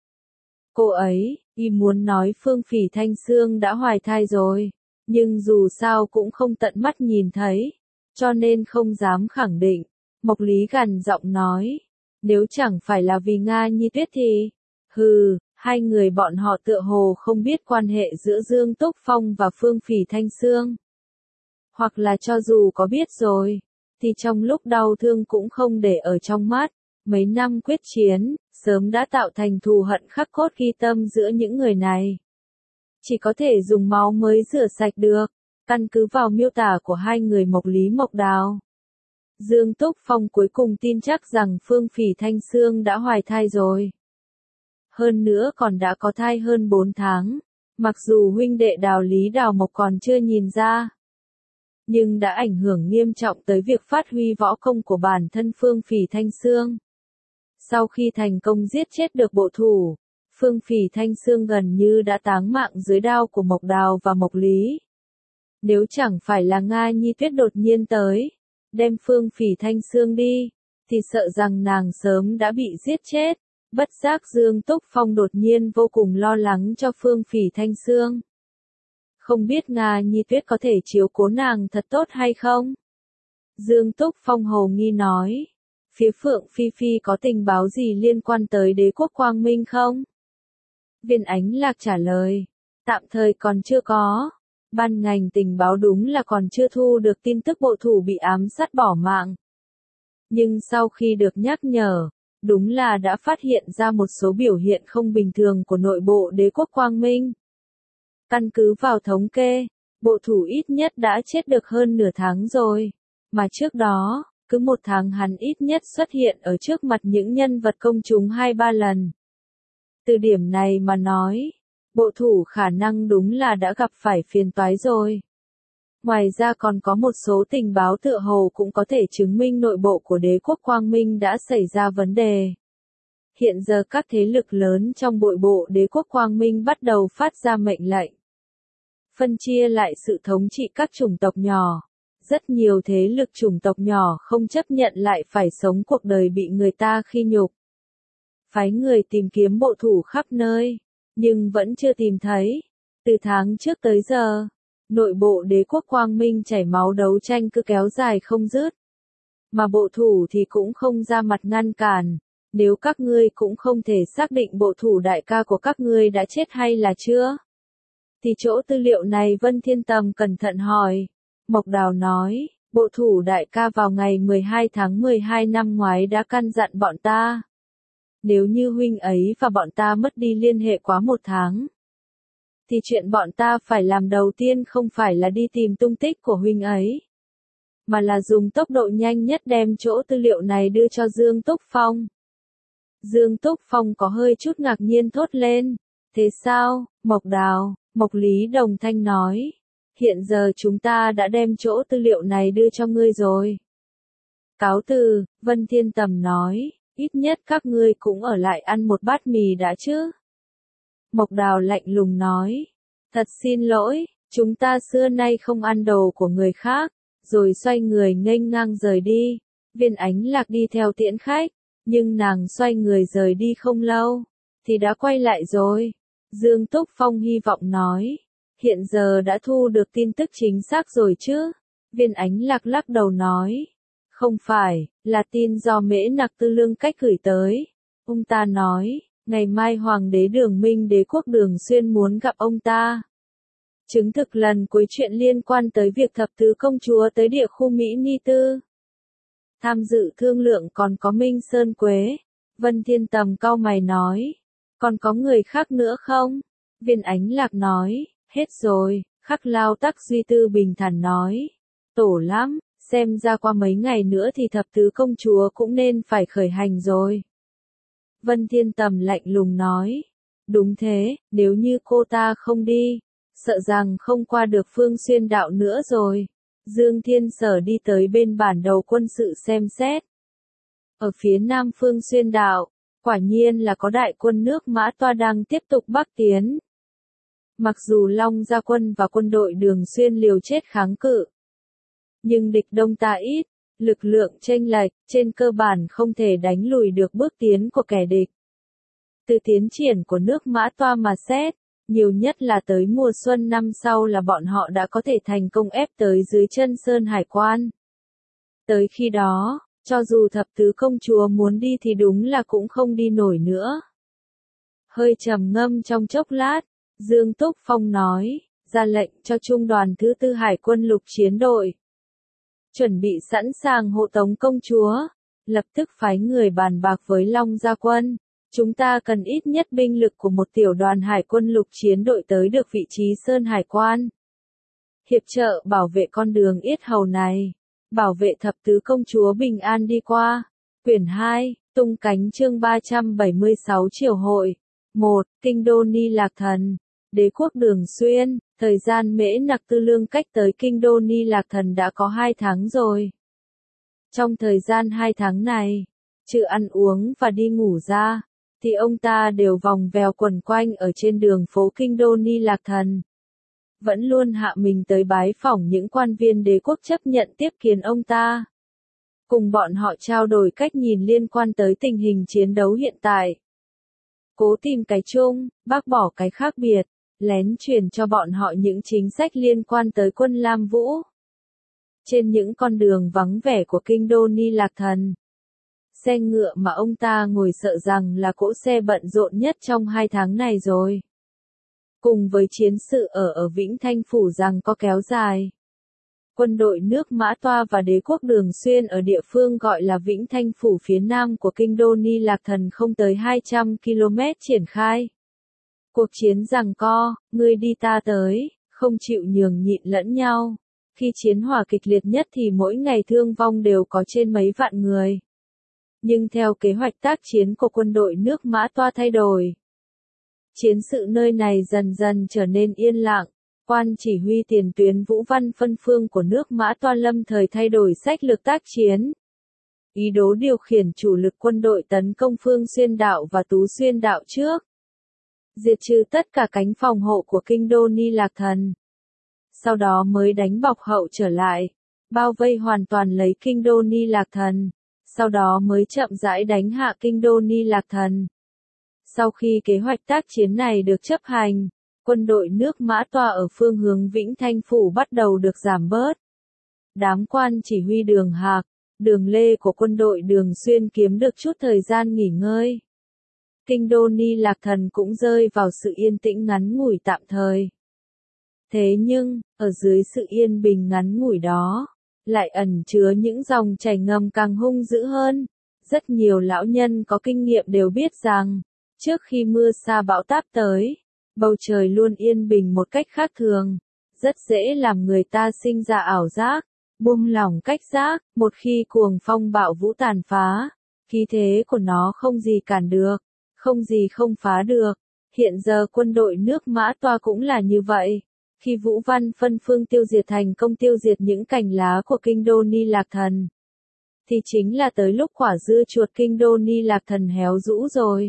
Cô ấy, y muốn nói Phương Phỉ Thanh Xương đã hoài thai rồi, nhưng dù sao cũng không tận mắt nhìn thấy, cho nên không dám khẳng định. Mộc Lý gằn giọng nói, nếu chẳng phải là vì Nga Nhi Tuyết thì, hừ. Hai người bọn họ tựa hồ không biết quan hệ giữa Dương Túc Phong và Phương Phỉ Thanh Xương. Hoặc là cho dù có biết rồi, thì trong lúc đau thương cũng không để ở trong mắt. Mấy năm quyết chiến, sớm đã tạo thành thù hận khắc cốt ghi tâm giữa những người này. Chỉ có thể dùng máu mới rửa sạch được, căn cứ vào miêu tả của hai người Mộc Lý Mộc Đào. Dương Túc Phong cuối cùng tin chắc rằng Phương Phỉ Thanh Xương đã hoài thai rồi. Hơn nữa còn đã có thai hơn bốn tháng, mặc dù huynh đệ Đào Lý Đào Mộc còn chưa nhìn ra, nhưng đã ảnh hưởng nghiêm trọng tới việc phát huy võ công của bản thân Phương Phỉ Thanh Xương. Sau khi thành công giết chết được bộ thủ, Phương Phỉ Thanh Xương gần như đã táng mạng dưới đao của Mộc Đào và Mộc Lý. Nếu chẳng phải là Nga Nhi Tuyết đột nhiên tới, đem Phương Phỉ Thanh Xương đi, thì sợ rằng nàng sớm đã bị giết chết. Bất giác Dương Túc Phong đột nhiên vô cùng lo lắng cho Phương Phỉ Thanh Xương. Không biết Nga Nhi Tuyết có thể chiếu cố nàng thật tốt hay không? Dương Túc Phong hồ nghi nói. Phía Phượng Phi Phi có tình báo gì liên quan tới đế quốc Quang Minh không? Viên Ánh Lạc trả lời. Tạm thời còn chưa có. Ban ngành tình báo đúng là còn chưa thu được tin tức bộ thủ bị ám sát bỏ mạng. Nhưng sau khi được nhắc nhở, đúng là đã phát hiện ra một số biểu hiện không bình thường của nội bộ đế quốc Quang Minh. Căn cứ vào thống kê, bộ thủ ít nhất đã chết được hơn nửa tháng rồi, mà trước đó, cứ một tháng hắn ít nhất xuất hiện ở trước mặt những nhân vật công chúng hai ba lần. Từ điểm này mà nói, bộ thủ khả năng đúng là đã gặp phải phiền toái rồi. Ngoài ra còn có một số tình báo tựa hồ cũng có thể chứng minh nội bộ của đế quốc Quang Minh đã xảy ra vấn đề. Hiện giờ các thế lực lớn trong nội bộ đế quốc Quang Minh bắt đầu phát ra mệnh lệnh. Phân chia lại sự thống trị các chủng tộc nhỏ. Rất nhiều thế lực chủng tộc nhỏ không chấp nhận lại phải sống cuộc đời bị người ta khi nhục. Phái người tìm kiếm bộ thủ khắp nơi, nhưng vẫn chưa tìm thấy. Từ tháng trước tới giờ, nội bộ đế quốc Quang Minh chảy máu đấu tranh cứ kéo dài không dứt. Mà bộ thủ thì cũng không ra mặt ngăn cản. Nếu các ngươi cũng không thể xác định bộ thủ đại ca của các ngươi đã chết hay là chưa, thì chỗ tư liệu này Vân Thiên Tầm cẩn thận hỏi. Mộc Đào nói, bộ thủ đại ca vào ngày mười hai tháng mười hai năm ngoái đã căn dặn bọn ta. Nếu như huynh ấy và bọn ta mất đi liên hệ quá một tháng, thì chuyện bọn ta phải làm đầu tiên không phải là đi tìm tung tích của huynh ấy, mà là dùng tốc độ nhanh nhất đem chỗ tư liệu này đưa cho Dương Túc Phong. Dương Túc Phong có hơi chút ngạc nhiên thốt lên. Thế sao, Mộc Đào? Mộc Lý đồng thanh nói. Hiện giờ chúng ta đã đem chỗ tư liệu này đưa cho ngươi rồi. Cáo từ, Vân Thiên Tầm nói, ít nhất các ngươi cũng ở lại ăn một bát mì đã chứ. Mộc Đào lạnh lùng nói, thật xin lỗi, chúng ta xưa nay không ăn đồ của người khác, rồi xoay người nghênh ngang rời đi. Viên Ánh Lạc đi theo tiễn khách, nhưng nàng xoay người rời đi không lâu, thì đã quay lại rồi. Dương Túc Phong hy vọng nói, hiện giờ đã thu được tin tức chính xác rồi chứ? Viên Ánh Lạc lắc đầu nói, không phải, là tin do Mễ Nặc Tư Lương Cách gửi tới. Ông ta nói, ngày mai Hoàng đế Đường Minh đế quốc Đường Xuyên muốn gặp ông ta. Chứng thực lần cuối chuyện liên quan tới việc thập tứ công chúa tới địa khu Mỹ Ni Tư. Tham dự thương lượng còn có Minh Sơn Quế. Vân Thiên Tầm cau mày nói, còn có người khác nữa không? Viên Ánh Lạc nói, hết rồi. Khắc Lao Tắc Duy Tư bình thản nói, tổ lắm, xem ra qua mấy ngày nữa thì thập tứ công chúa cũng nên phải khởi hành rồi. Vân Thiên Tầm lạnh lùng nói, đúng thế, nếu như cô ta không đi, sợ rằng không qua được Phương Xuyên đạo nữa rồi. Dương Thiên Sở đi tới bên bản đầu quân sự xem xét. Ở phía nam Phương Xuyên đạo, quả nhiên là có đại quân nước Mã Toa đang tiếp tục bắc tiến. Mặc dù Long Gia quân và quân đội Đường Xuyên liều chết kháng cự, nhưng địch đông ta ít, lực lượng chênh lệch, trên cơ bản không thể đánh lùi được bước tiến của kẻ địch. Từ tiến triển của nước Mã Toa mà xét, nhiều nhất là tới mùa xuân năm sau là bọn họ đã có thể thành công ép tới dưới chân Sơn Hải Quan. Tới khi đó, cho dù thập tứ công chúa muốn đi thì đúng là cũng không đi nổi nữa. Hơi trầm ngâm trong chốc lát, Dương Túc Phong nói, ra lệnh cho trung đoàn thứ tư Hải quân lục chiến đội. Chuẩn bị sẵn sàng hộ tống công chúa, lập tức phái người bàn bạc với Long Gia quân. Chúng ta cần ít nhất binh lực của một tiểu đoàn hải quân lục chiến đội tới được vị trí Sơn Hải Quan. Hiệp trợ bảo vệ con đường yết hầu này. Bảo vệ thập tứ công chúa bình an đi qua. Quyển hai, tung cánh chương ba trăm bảy mươi sáu triều hội. một. Kinh đô Ni Lạc Thần. Đế quốc Đường Xuyên, thời gian Mễ Nặc Tư Lương Cách tới kinh đô Ni Lạc Thần đã có hai tháng rồi. Trong thời gian hai tháng này, trừ ăn uống và đi ngủ ra, thì ông ta đều vòng vèo quẩn quanh ở trên đường phố kinh đô Ni Lạc Thần. Vẫn luôn hạ mình tới bái phỏng những quan viên đế quốc chấp nhận tiếp kiến ông ta. Cùng bọn họ trao đổi cách nhìn liên quan tới tình hình chiến đấu hiện tại. Cố tìm cái chung, bác bỏ cái khác biệt, lén truyền cho bọn họ những chính sách liên quan tới quân Lam Vũ. Trên những con đường vắng vẻ của kinh đô Ni Lạc Thần, xe ngựa mà ông ta ngồi sợ rằng là cỗ xe bận rộn nhất trong hai tháng này rồi. Cùng với chiến sự ở ở Vĩnh Thanh Phủ rằng có kéo dài. Quân đội nước Mã Toa và đế quốc Đường Xuyên ở địa phương gọi là Vĩnh Thanh Phủ phía nam của kinh đô Ni Lạc Thần không tới hai trăm ki lô mét triển khai. Cuộc chiến giằng co, ngươi đi ta tới, không chịu nhường nhịn lẫn nhau. Khi chiến hỏa kịch liệt nhất thì mỗi ngày thương vong đều có trên mấy vạn người. Nhưng theo kế hoạch tác chiến của quân đội nước Mã Toa thay đổi, chiến sự nơi này dần dần trở nên yên lặng. Quan chỉ huy tiền tuyến Vũ Văn Phân Phương của nước Mã Toa lâm thời thay đổi sách lược tác chiến. Ý đồ điều khiển chủ lực quân đội tấn công Phương Xuyên Đạo và Tú Xuyên Đạo trước. Diệt trừ tất cả cánh phòng hộ của kinh đô Ni Lạc Thần. Sau đó mới đánh bọc hậu trở lại, bao vây hoàn toàn lấy kinh đô Ni Lạc Thần. Sau đó mới chậm rãi đánh hạ kinh đô Ni Lạc Thần. Sau khi kế hoạch tác chiến này được chấp hành, quân đội nước Mã Toa ở phương hướng Vĩnh Thanh Phủ bắt đầu được giảm bớt. Đám quan chỉ huy Đường Hạc, Đường Lê của quân đội Đường Xuyên kiếm được chút thời gian nghỉ ngơi. Kinh đô Ni Lạc Thần cũng rơi vào sự yên tĩnh ngắn ngủi tạm thời. Thế nhưng, ở dưới sự yên bình ngắn ngủi đó, lại ẩn chứa những dòng chảy ngầm càng hung dữ hơn. Rất nhiều lão nhân có kinh nghiệm đều biết rằng, trước khi mưa sa bão táp tới, bầu trời luôn yên bình một cách khác thường, rất dễ làm người ta sinh ra ảo giác, buông lỏng cách giác. Một khi cuồng phong bạo vũ tàn phá, khí thế của nó không gì cản được, không gì không phá được. Hiện giờ quân đội nước Mã Toa cũng là như vậy. Khi Vũ Văn Phân Phương tiêu diệt thành công tiêu diệt những cành lá của kinh đô Ni Lạc Thần, thì chính là tới lúc quả dưa chuột kinh đô Ni Lạc Thần héo rũ rồi.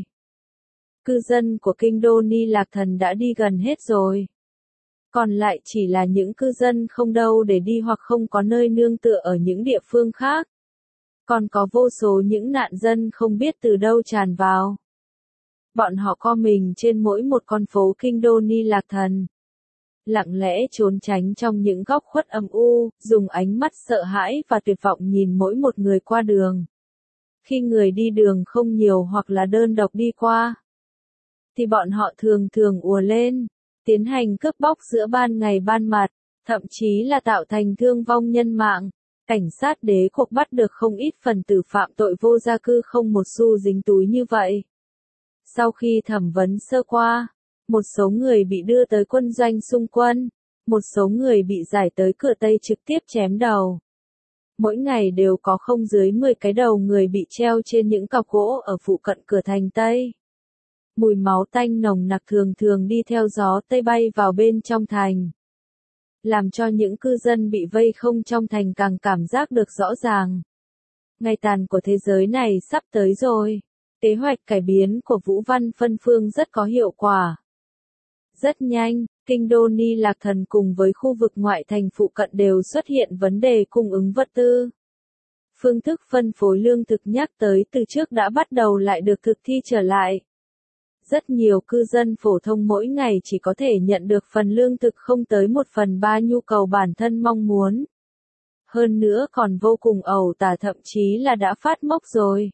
Cư dân của kinh đô Ni Lạc Thần đã đi gần hết rồi. Còn lại chỉ là những cư dân không đâu để đi hoặc không có nơi nương tựa ở những địa phương khác. Còn có vô số những nạn dân không biết từ đâu tràn vào. Bọn họ co mình trên mỗi một con phố kinh đô Ni Lạc Thần. Lặng lẽ trốn tránh trong những góc khuất âm u, dùng ánh mắt sợ hãi và tuyệt vọng nhìn mỗi một người qua đường. Khi người đi đường không nhiều hoặc là đơn độc đi qua, thì bọn họ thường thường ùa lên, tiến hành cướp bóc giữa ban ngày ban mặt, thậm chí là tạo thành thương vong nhân mạng. Cảnh sát đế quốc bắt được không ít phần tử phạm tội vô gia cư không một xu dính túi như vậy. Sau khi thẩm vấn sơ qua, một số người bị đưa tới quân doanh xung quân, một số người bị giải tới cửa Tây trực tiếp chém đầu. Mỗi ngày đều có không dưới mười cái đầu người bị treo trên những cọc gỗ ở phụ cận cửa thành Tây. Mùi máu tanh nồng nặc thường thường đi theo gió Tây bay vào bên trong thành, làm cho những cư dân bị vây không trong thành càng cảm giác được rõ ràng. Ngày tàn của thế giới này sắp tới rồi. Kế hoạch cải biến của Vũ Văn Phân Phương rất có hiệu quả. Rất nhanh, kinh đô Ni Lạc Thần cùng với khu vực ngoại thành phụ cận đều xuất hiện vấn đề cung ứng vật tư. Phương thức phân phối lương thực nhắc tới từ trước đã bắt đầu lại được thực thi trở lại. Rất nhiều cư dân phổ thông mỗi ngày chỉ có thể nhận được phần lương thực không tới một phần ba nhu cầu bản thân mong muốn. Hơn nữa còn vô cùng ẩu tả, thậm chí là đã phát mốc rồi.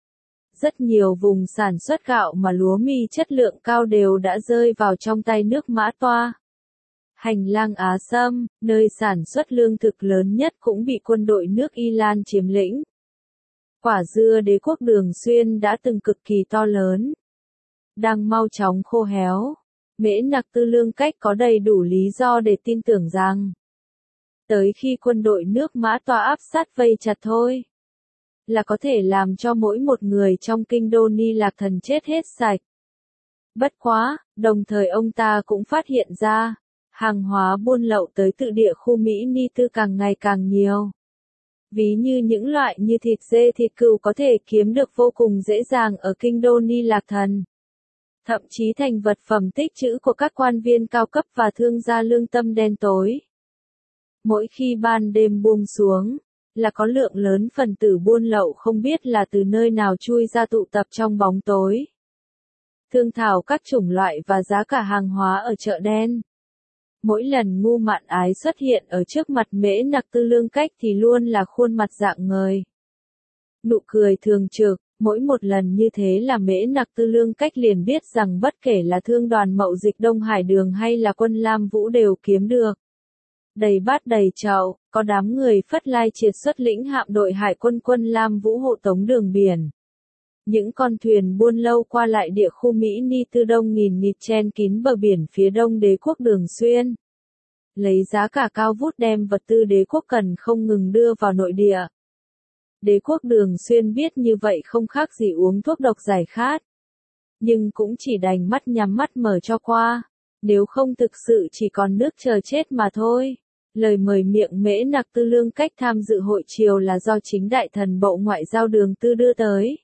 Rất nhiều vùng sản xuất gạo mà lúa mì chất lượng cao đều đã rơi vào trong tay nước Mã Toa. Hành lang Á Sâm, nơi sản xuất lương thực lớn nhất cũng bị quân đội nước Y Lan chiếm lĩnh. Quả dưa đế quốc Đường Xuyên đã từng cực kỳ to lớn, đang mau chóng khô héo. Mễ Nặc Tư Lương Cách có đầy đủ lý do để tin tưởng rằng, tới khi quân đội nước Mã Toa áp sát vây chặt thôi, là có thể làm cho mỗi một người trong kinh đô Ni Lạc Thần chết hết sạch. Bất quá, đồng thời ông ta cũng phát hiện ra, hàng hóa buôn lậu tới tự địa khu Mỹ Ni Tư càng ngày càng nhiều. Ví như những loại như thịt dê, thịt cừu có thể kiếm được vô cùng dễ dàng ở kinh đô Ni Lạc Thần. Thậm chí thành vật phẩm tích trữ của các quan viên cao cấp và thương gia lương tâm đen tối. Mỗi khi ban đêm buông xuống, là có lượng lớn phần tử buôn lậu không biết là từ nơi nào chui ra tụ tập trong bóng tối. Thương thảo các chủng loại và giá cả hàng hóa ở chợ đen. Mỗi lần Ngu Mạn Ái xuất hiện ở trước mặt Mễ Nặc Tư Lương Cách thì luôn là khuôn mặt rạng ngời, nụ cười thường trực. Mỗi một lần như thế là Mễ Nặc Tư Lương Cách liền biết rằng bất kể là thương đoàn mậu dịch Đông Hải Đường hay là quân Lam Vũ đều kiếm được đầy bát đầy chậu, có đám người Phất Lai triệt xuất lĩnh hạm đội hải quân quân Lam Vũ hộ tống đường biển. Những con thuyền buôn lâu qua lại địa khu Mỹ Ni Tư Đông nghìn nghịt chen kín bờ biển phía đông đế quốc Đường Xuyên. Lấy giá cả cao vút đem vật tư đế quốc cần không ngừng đưa vào nội địa. Đế quốc Đường Xuyên biết như vậy không khác gì uống thuốc độc giải khát. Nhưng cũng chỉ đành mắt nhắm mắt mở cho qua, nếu không thực sự chỉ còn nước chờ chết mà thôi. Lời mời miệng Mễ Nặc Tư Lương Cách tham dự hội triều là do chính đại thần Bộ Ngoại giao Đường Tư đưa tới.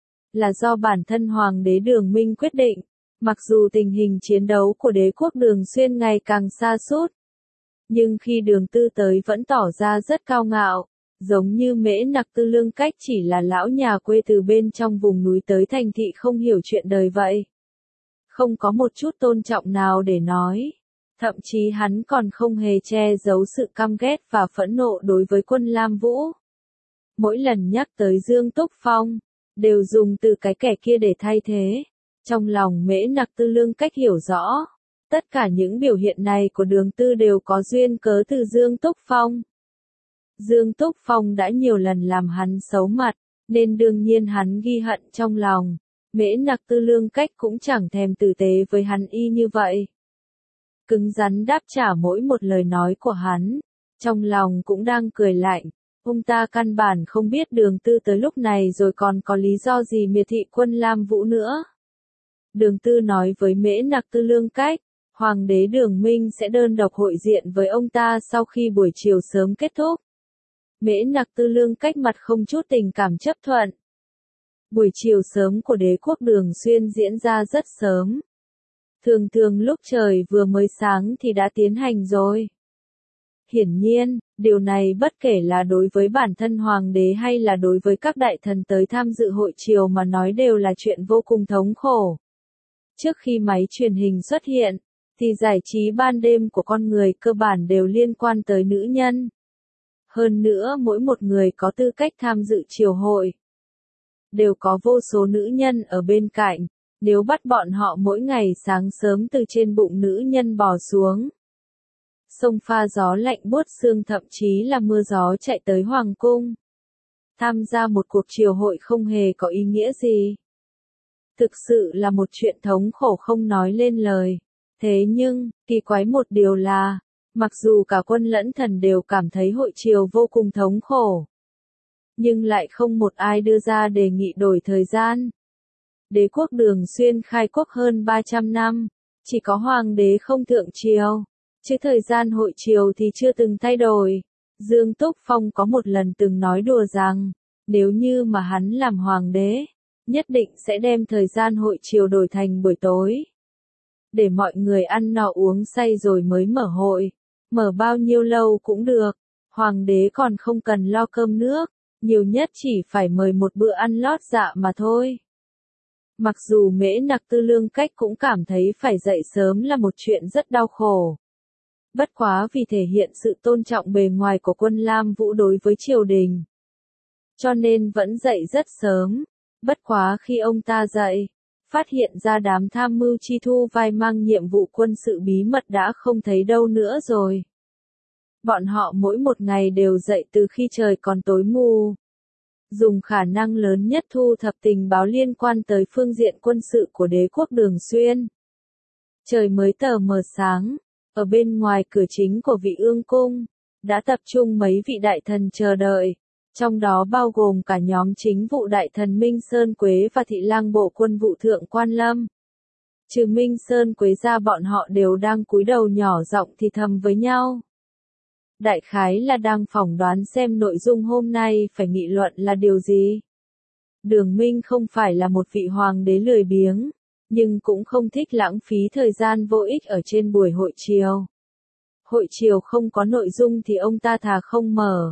Là do bản thân Hoàng đế Đường Minh quyết định, mặc dù tình hình chiến đấu của đế quốc Đường Xuyên ngày càng sa sút. Nhưng khi Đường Tư tới vẫn tỏ ra rất cao ngạo, giống như Mễ Nặc Tư Lương Cách chỉ là lão nhà quê từ bên trong vùng núi tới thành thị không hiểu chuyện đời vậy. Không có một chút tôn trọng nào để nói. Thậm chí hắn còn không hề che giấu sự căm ghét và phẫn nộ đối với quân Lam Vũ. Mỗi lần nhắc tới Dương Túc Phong, đều dùng từ cái kẻ kia để thay thế. Trong lòng Mễ Nặc Tư Lương Cách hiểu rõ, tất cả những biểu hiện này của Đường Tư đều có duyên cớ từ Dương Túc Phong. Dương Túc Phong đã nhiều lần làm hắn xấu mặt, nên đương nhiên hắn ghi hận trong lòng. Mễ Nặc Tư Lương Cách cũng chẳng thèm tử tế với hắn y như vậy. Cứng rắn đáp trả mỗi một lời nói của hắn, trong lòng cũng đang cười lạnh. Ông ta căn bản không biết Đường Tư tới lúc này rồi còn có lý do gì miệt thị quân Lam Vũ nữa. Đường Tư nói với Mễ Nặc Tư Lương Cách, Hoàng đế Đường Minh sẽ đơn độc hội diện với ông ta sau khi buổi chiều sớm kết thúc. Mễ Nặc Tư Lương Cách mặt không chút tình cảm chấp thuận. Buổi chiều sớm của đế quốc Đường Xuyên diễn ra rất sớm. Thường thường lúc trời vừa mới sáng thì đã tiến hành rồi. Hiển nhiên, điều này bất kể là đối với bản thân hoàng đế hay là đối với các đại thần tới tham dự hội triều mà nói đều là chuyện vô cùng thống khổ. Trước khi máy truyền hình xuất hiện, thì giải trí ban đêm của con người cơ bản đều liên quan tới nữ nhân. Hơn nữa mỗi một người có tư cách tham dự triều hội, đều có vô số nữ nhân ở bên cạnh, nếu bắt bọn họ mỗi ngày sáng sớm từ trên bụng nữ nhân bò xuống. Sông pha gió lạnh buốt xương thậm chí là mưa gió chạy tới Hoàng cung. Tham gia một cuộc triều hội không hề có ý nghĩa gì. Thực sự là một chuyện thống khổ không nói lên lời. Thế nhưng, kỳ quái một điều là, mặc dù cả quân lẫn thần đều cảm thấy hội triều vô cùng thống khổ, nhưng lại không một ai đưa ra đề nghị đổi thời gian. Đế quốc Đường Xuyên khai quốc hơn ba trăm năm, chỉ có hoàng đế không thượng triều, chứ thời gian hội triều thì chưa từng thay đổi. Dương Túc Phong có một lần từng nói đùa rằng, nếu như mà hắn làm hoàng đế, nhất định sẽ đem thời gian hội triều đổi thành buổi tối. Để mọi người ăn no uống say rồi mới mở hội, mở bao nhiêu lâu cũng được, hoàng đế còn không cần lo cơm nước, nhiều nhất chỉ phải mời một bữa ăn lót dạ mà thôi. Mặc dù Mễ Nặc Tư Lương Cách cũng cảm thấy phải dậy sớm là một chuyện rất đau khổ. Bất quá vì thể hiện sự tôn trọng bề ngoài của quân Lam Vũ đối với triều đình, cho nên vẫn dậy rất sớm. Bất quá khi ông ta dậy, phát hiện ra đám tham mưu chi thu vai mang nhiệm vụ quân sự bí mật đã không thấy đâu nữa rồi. Bọn họ mỗi một ngày đều dậy từ khi trời còn tối mù, dùng khả năng lớn nhất thu thập tình báo liên quan tới phương diện quân sự của đế quốc Đường Xuyên. Trời mới tờ mờ sáng, ở bên ngoài cửa chính của Vị Ương Cung, đã tập trung mấy vị đại thần chờ đợi, trong đó bao gồm cả nhóm chính vụ đại thần Minh Sơn Quế và thị lang bộ quân vụ Thượng Quan Lâm. Trừ Minh Sơn Quế ra bọn họ đều đang cúi đầu nhỏ giọng thì thầm với nhau. Đại khái là đang phỏng đoán xem nội dung hôm nay phải nghị luận là điều gì. Đường Minh không phải là một vị hoàng đế lười biếng, nhưng cũng không thích lãng phí thời gian vô ích ở trên buổi hội triều. Hội triều không có nội dung thì ông ta thà không mở.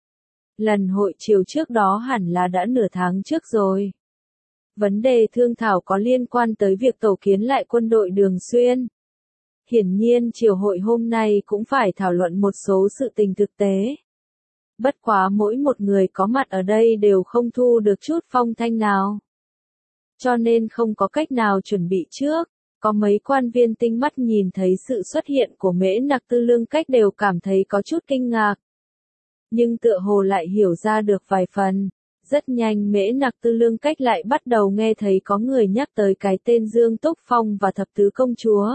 Lần hội triều trước đó hẳn là đã nửa tháng trước rồi. Vấn đề thương thảo có liên quan tới việc tổ kiến lại quân đội Đường Xuyên. Hiển nhiên triều hội hôm nay cũng phải thảo luận một số sự tình thực tế. Bất quá mỗi một người có mặt ở đây đều không thu được chút phong thanh nào, cho nên không có cách nào chuẩn bị trước. Có mấy quan viên tinh mắt nhìn thấy sự xuất hiện của Mễ Nặc Tư Lương Cách đều cảm thấy có chút kinh ngạc. nhưng tựa hồ lại hiểu ra được vài phần. Rất nhanh Mễ Nặc Tư Lương Cách lại bắt đầu nghe thấy có người nhắc tới cái tên Dương Túc Phong và Thập Tứ Công Chúa.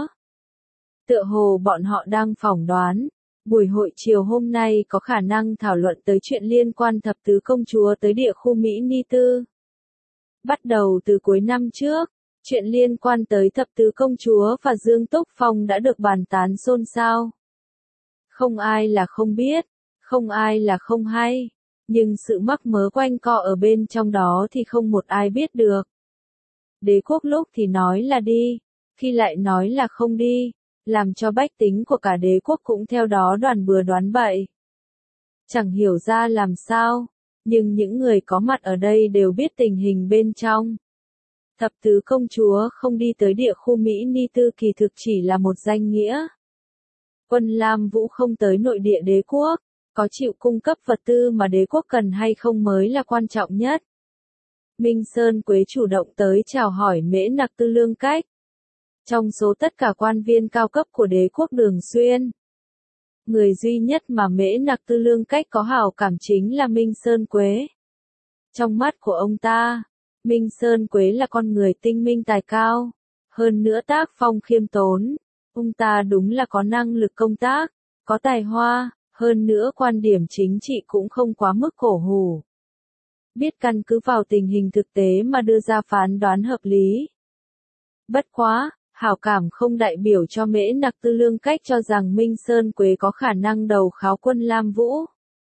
Tựa hồ bọn họ đang phỏng đoán, buổi hội chiều hôm nay có khả năng thảo luận tới chuyện liên quan Thập Tứ Công Chúa tới địa khu Mỹ Ni Tư. Bắt đầu từ cuối năm trước, chuyện liên quan tới Thập Tứ Công Chúa và Dương Túc Phong đã được bàn tán xôn xao. Không ai là không biết, không ai là không hay, nhưng sự mắc mớ quanh co ở bên trong đó thì không một ai biết được. Đế quốc lúc thì nói là đi, khi lại nói là không đi, làm cho bách tính của cả đế quốc cũng theo đó đoán bừa đoán bậy. Chẳng hiểu ra làm sao, nhưng những người có mặt ở đây đều biết tình hình bên trong. Thập Tứ Công Chúa không đi tới địa khu Mỹ Ni Tư kỳ thực chỉ là một danh nghĩa. Quân Lam Vũ không tới nội địa đế quốc, có chịu cung cấp vật tư mà đế quốc cần hay không mới là quan trọng nhất. Minh Sơn Quế chủ động tới chào hỏi Mễ Nặc Tư Lương Cách. Trong số tất cả quan viên cao cấp của đế quốc Đường Xuyên, người duy nhất mà Mễ Nặc Tư Lương Cách có hảo cảm chính là Minh Sơn Quế. Trong mắt của ông ta, Minh Sơn Quế là con người tinh minh tài cao, hơn nữa tác phong khiêm tốn. Ông ta đúng là có năng lực công tác, có tài hoa, hơn nữa quan điểm chính trị cũng không quá mức cổ hủ. Biết căn cứ vào tình hình thực tế mà đưa ra phán đoán hợp lý. Bất quá, hảo cảm không đại biểu cho Mễ Nặc Tư Lương Cách cho rằng Minh Sơn Quế có khả năng đầu kháo quân Lam Vũ.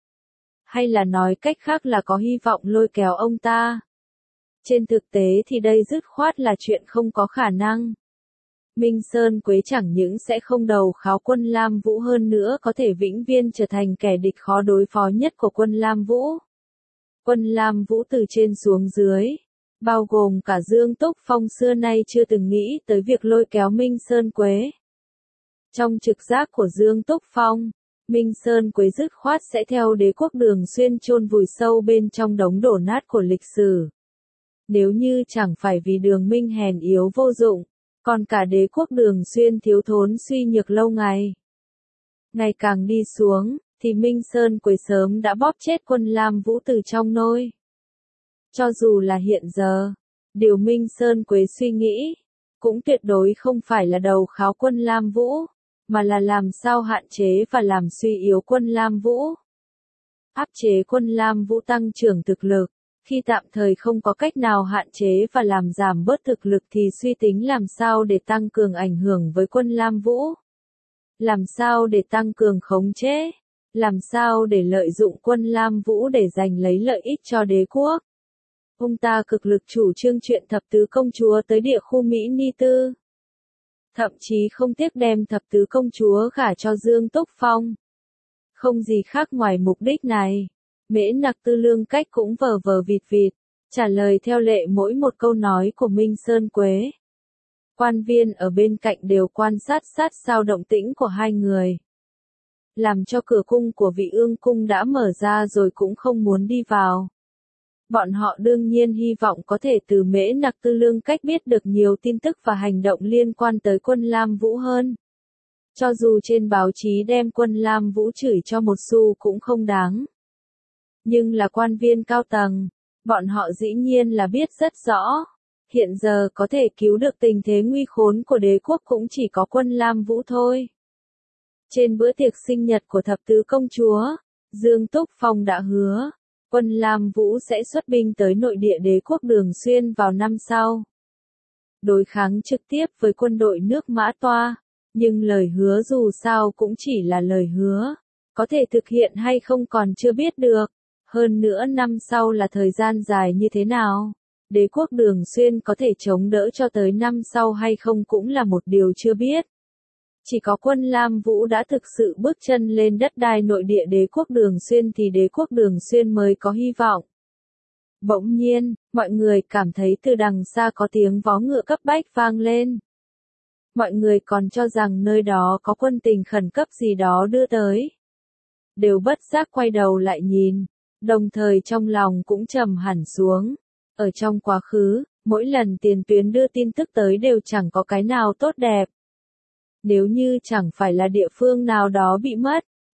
Hay là nói cách khác là có hy vọng lôi kéo ông ta. Trên thực tế thì đây dứt khoát là chuyện không có khả năng. Minh Sơn Quế chẳng những sẽ không đầu kháo quân Lam Vũ hơn nữa có thể vĩnh viễn trở thành kẻ địch khó đối phó nhất của quân Lam Vũ. Quân Lam Vũ từ trên xuống dưới, bao gồm cả Dương Túc Phong xưa nay chưa từng nghĩ tới việc lôi kéo Minh Sơn Quế. Trong trực giác của Dương Túc Phong, Minh Sơn Quế dứt khoát sẽ theo đế quốc Đường Xuyên chôn vùi sâu bên trong đống đổ nát của lịch sử. Nếu như chẳng phải vì Đường Minh hèn yếu vô dụng, còn cả đế quốc Đường Xuyên thiếu thốn suy nhược lâu ngày. Ngày càng đi xuống, thì Minh Sơn Quế sớm đã bóp chết quân Lam Vũ từ trong nôi. Cho dù là hiện giờ, điều Minh Sơn Quế suy nghĩ, cũng tuyệt đối không phải là đầu kháo quân Lam Vũ, mà là làm sao hạn chế và làm suy yếu quân Lam Vũ. Áp chế quân Lam Vũ tăng trưởng thực lực, khi tạm thời không có cách nào hạn chế và làm giảm bớt thực lực thì suy tính làm sao để tăng cường ảnh hưởng với quân Lam Vũ. Làm sao để tăng cường khống chế, làm sao để lợi dụng quân Lam Vũ để giành lấy lợi ích cho đế quốc. Ông ta cực lực chủ trương chuyện Thập Tứ Công Chúa tới địa khu Mỹ Ni Tư. Thậm chí không tiếc đem Thập Tứ Công Chúa gả cho Dương Túc Phong. Không gì khác ngoài mục đích này. Mễ Nặc Tư Lương Cách cũng vờ vờ vịt vịt, trả lời theo lệ mỗi một câu nói của Minh Sơn Quế. Quan viên ở bên cạnh đều quan sát sát sao động tĩnh của hai người. Làm cho cửa cung của Vị Ương Cung đã mở ra rồi cũng không muốn đi vào. Bọn họ đương nhiên hy vọng có thể từ Mễ Nặc Tư Lương Cách biết được nhiều tin tức và hành động liên quan tới quân Lam Vũ hơn. Cho dù trên báo chí đem quân Lam Vũ chửi cho một xu cũng không đáng. Nhưng là quan viên cao tầng, bọn họ dĩ nhiên là biết rất rõ. Hiện giờ có thể cứu được tình thế nguy khốn của đế quốc cũng chỉ có quân Lam Vũ thôi. Trên bữa tiệc sinh nhật của Thập Tứ Công Chúa, Dương Túc Phong đã hứa, quân Lam Vũ sẽ xuất binh tới nội địa đế quốc Đường Xuyên vào năm sau. Đối kháng trực tiếp với quân đội nước Mã Toa, nhưng lời hứa dù sao cũng chỉ là lời hứa. Có thể thực hiện hay không còn chưa biết được. Hơn nữa năm sau là thời gian dài như thế nào. Đế quốc Đường Xuyên có thể chống đỡ cho tới năm sau hay không cũng là một điều chưa biết. Chỉ có quân Lam Vũ đã thực sự bước chân lên đất đai nội địa đế quốc Đường Xuyên thì đế quốc Đường Xuyên mới có hy vọng. Bỗng nhiên, mọi người cảm thấy từ đằng xa có tiếng vó ngựa cấp bách vang lên. Mọi người còn cho rằng nơi đó có quân tình khẩn cấp gì đó đưa tới. Đều bất giác quay đầu lại nhìn, đồng thời trong lòng cũng trầm hẳn xuống. Ở trong quá khứ, mỗi lần tiền tuyến đưa tin tức tới đều chẳng có cái nào tốt đẹp. Nếu như chẳng phải là địa phương nào đó bị mất,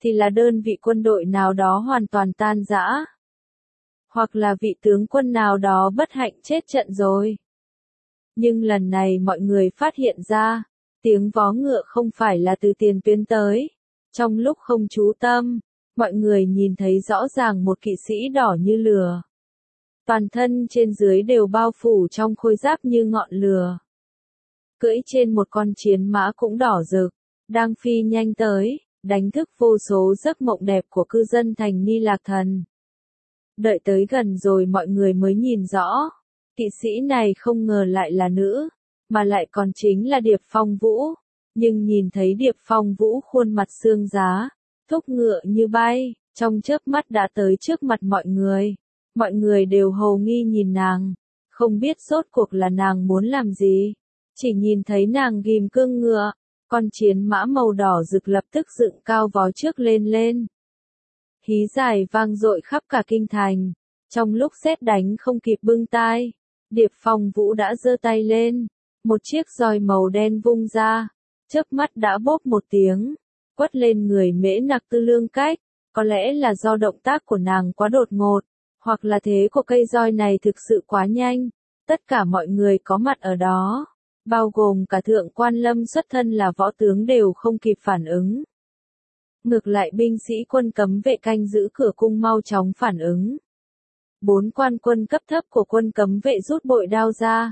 thì là đơn vị quân đội nào đó hoàn toàn tan rã. Hoặc là vị tướng quân nào đó bất hạnh chết trận rồi. Nhưng lần này mọi người phát hiện ra, tiếng vó ngựa không phải là từ tiền tuyến tới. Trong lúc không chú tâm, mọi người nhìn thấy rõ ràng một kỵ sĩ đỏ như lửa. Toàn thân trên dưới đều bao phủ trong khôi giáp như ngọn lửa. Cưỡi trên một con chiến mã cũng đỏ rực, đang phi nhanh tới, đánh thức vô số giấc mộng đẹp của cư dân thành Ni Lạc Thần. Đợi tới gần rồi mọi người mới nhìn rõ, kỵ sĩ này không ngờ lại là nữ, mà lại còn chính là Điệp Phong Vũ. Nhưng nhìn thấy Điệp Phong Vũ khuôn mặt xương giá, thúc ngựa như bay, trong chớp mắt đã tới trước mặt mọi người. Mọi người đều hầu nghi nhìn nàng, không biết rốt cuộc là nàng muốn làm gì. Chỉ nhìn thấy nàng ghim cương ngựa, con chiến mã màu đỏ rực lập tức dựng cao vó trước lên lên. Hí dài vang dội khắp cả kinh thành, trong lúc sét đánh không kịp bưng tai, Điệp Phong Vũ đã giơ tay lên, một chiếc roi màu đen vung ra, chớp mắt đã bốp một tiếng, quất lên người Mễ Nặc Tư Lương Cách. Có lẽ là do động tác của nàng quá đột ngột, hoặc là thế của cây roi này thực sự quá nhanh. Tất cả mọi người có mặt ở đó, bao gồm cả thượng quan Lâm xuất thân là võ tướng đều không kịp phản ứng. Ngược lại binh sĩ quân cấm vệ canh giữ cửa cung mau chóng phản ứng. Bốn quan quân cấp thấp của quân cấm vệ rút bội đao ra.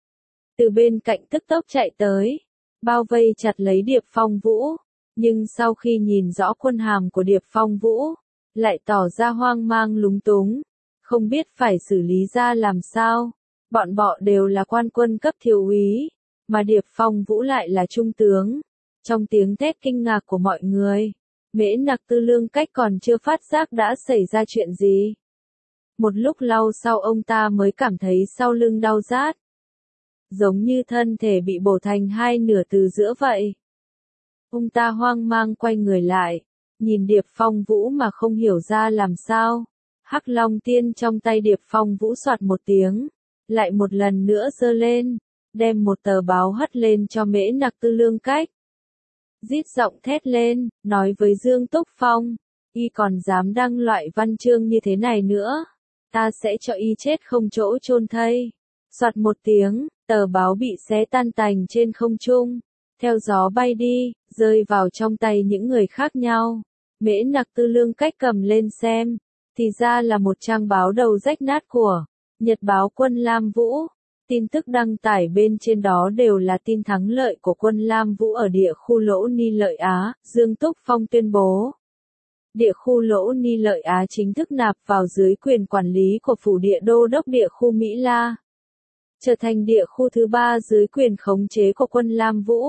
Từ bên cạnh tức tốc chạy tới, bao vây chặt lấy Điệp Phong Vũ. Nhưng sau khi nhìn rõ quân hàm của Điệp Phong Vũ, lại tỏ ra hoang mang lúng túng, không biết phải xử lý ra làm sao. Bọn bọ đều là quan quân cấp thiếu úy, mà Điệp Phong Vũ lại là trung tướng. Trong tiếng thét kinh ngạc của mọi người, Mễ Nặc Tư Lương Cách còn chưa phát giác đã xảy ra chuyện gì. Một lúc lâu sau ông ta mới cảm thấy sau lưng đau rát, giống như thân thể bị bổ thành hai nửa từ giữa vậy. Ông ta hoang mang quay người lại, nhìn Điệp Phong Vũ mà không hiểu ra làm sao. Hắc Long Tiên trong tay Điệp Phong Vũ soạt một tiếng, lại một lần nữa giơ lên, đem một tờ báo hất lên cho Mễ Nặc Tư Lương Cách. Rít giọng thét lên, nói với Dương Túc Phong, y còn dám đăng loại văn chương như thế này nữa, ta sẽ cho y chết không chỗ chôn thây. Soạt một tiếng, tờ báo bị xé tan tành trên không trung, theo gió bay đi, rơi vào trong tay những người khác nhau. Mễ Nặc Tư Lương Cách cầm lên xem, thì ra là một trang báo đầu rách nát của Nhật báo quân Lam Vũ. Tin tức đăng tải bên trên đó đều là tin thắng lợi của quân Lam Vũ ở địa khu Lỗ Ni Lợi Á. Dương Túc Phong tuyên bố, địa khu Lỗ Ni Lợi Á chính thức nạp vào dưới quyền quản lý của phủ địa đô đốc địa khu Mỹ La, trở thành địa khu thứ ba dưới quyền khống chế của quân Lam Vũ.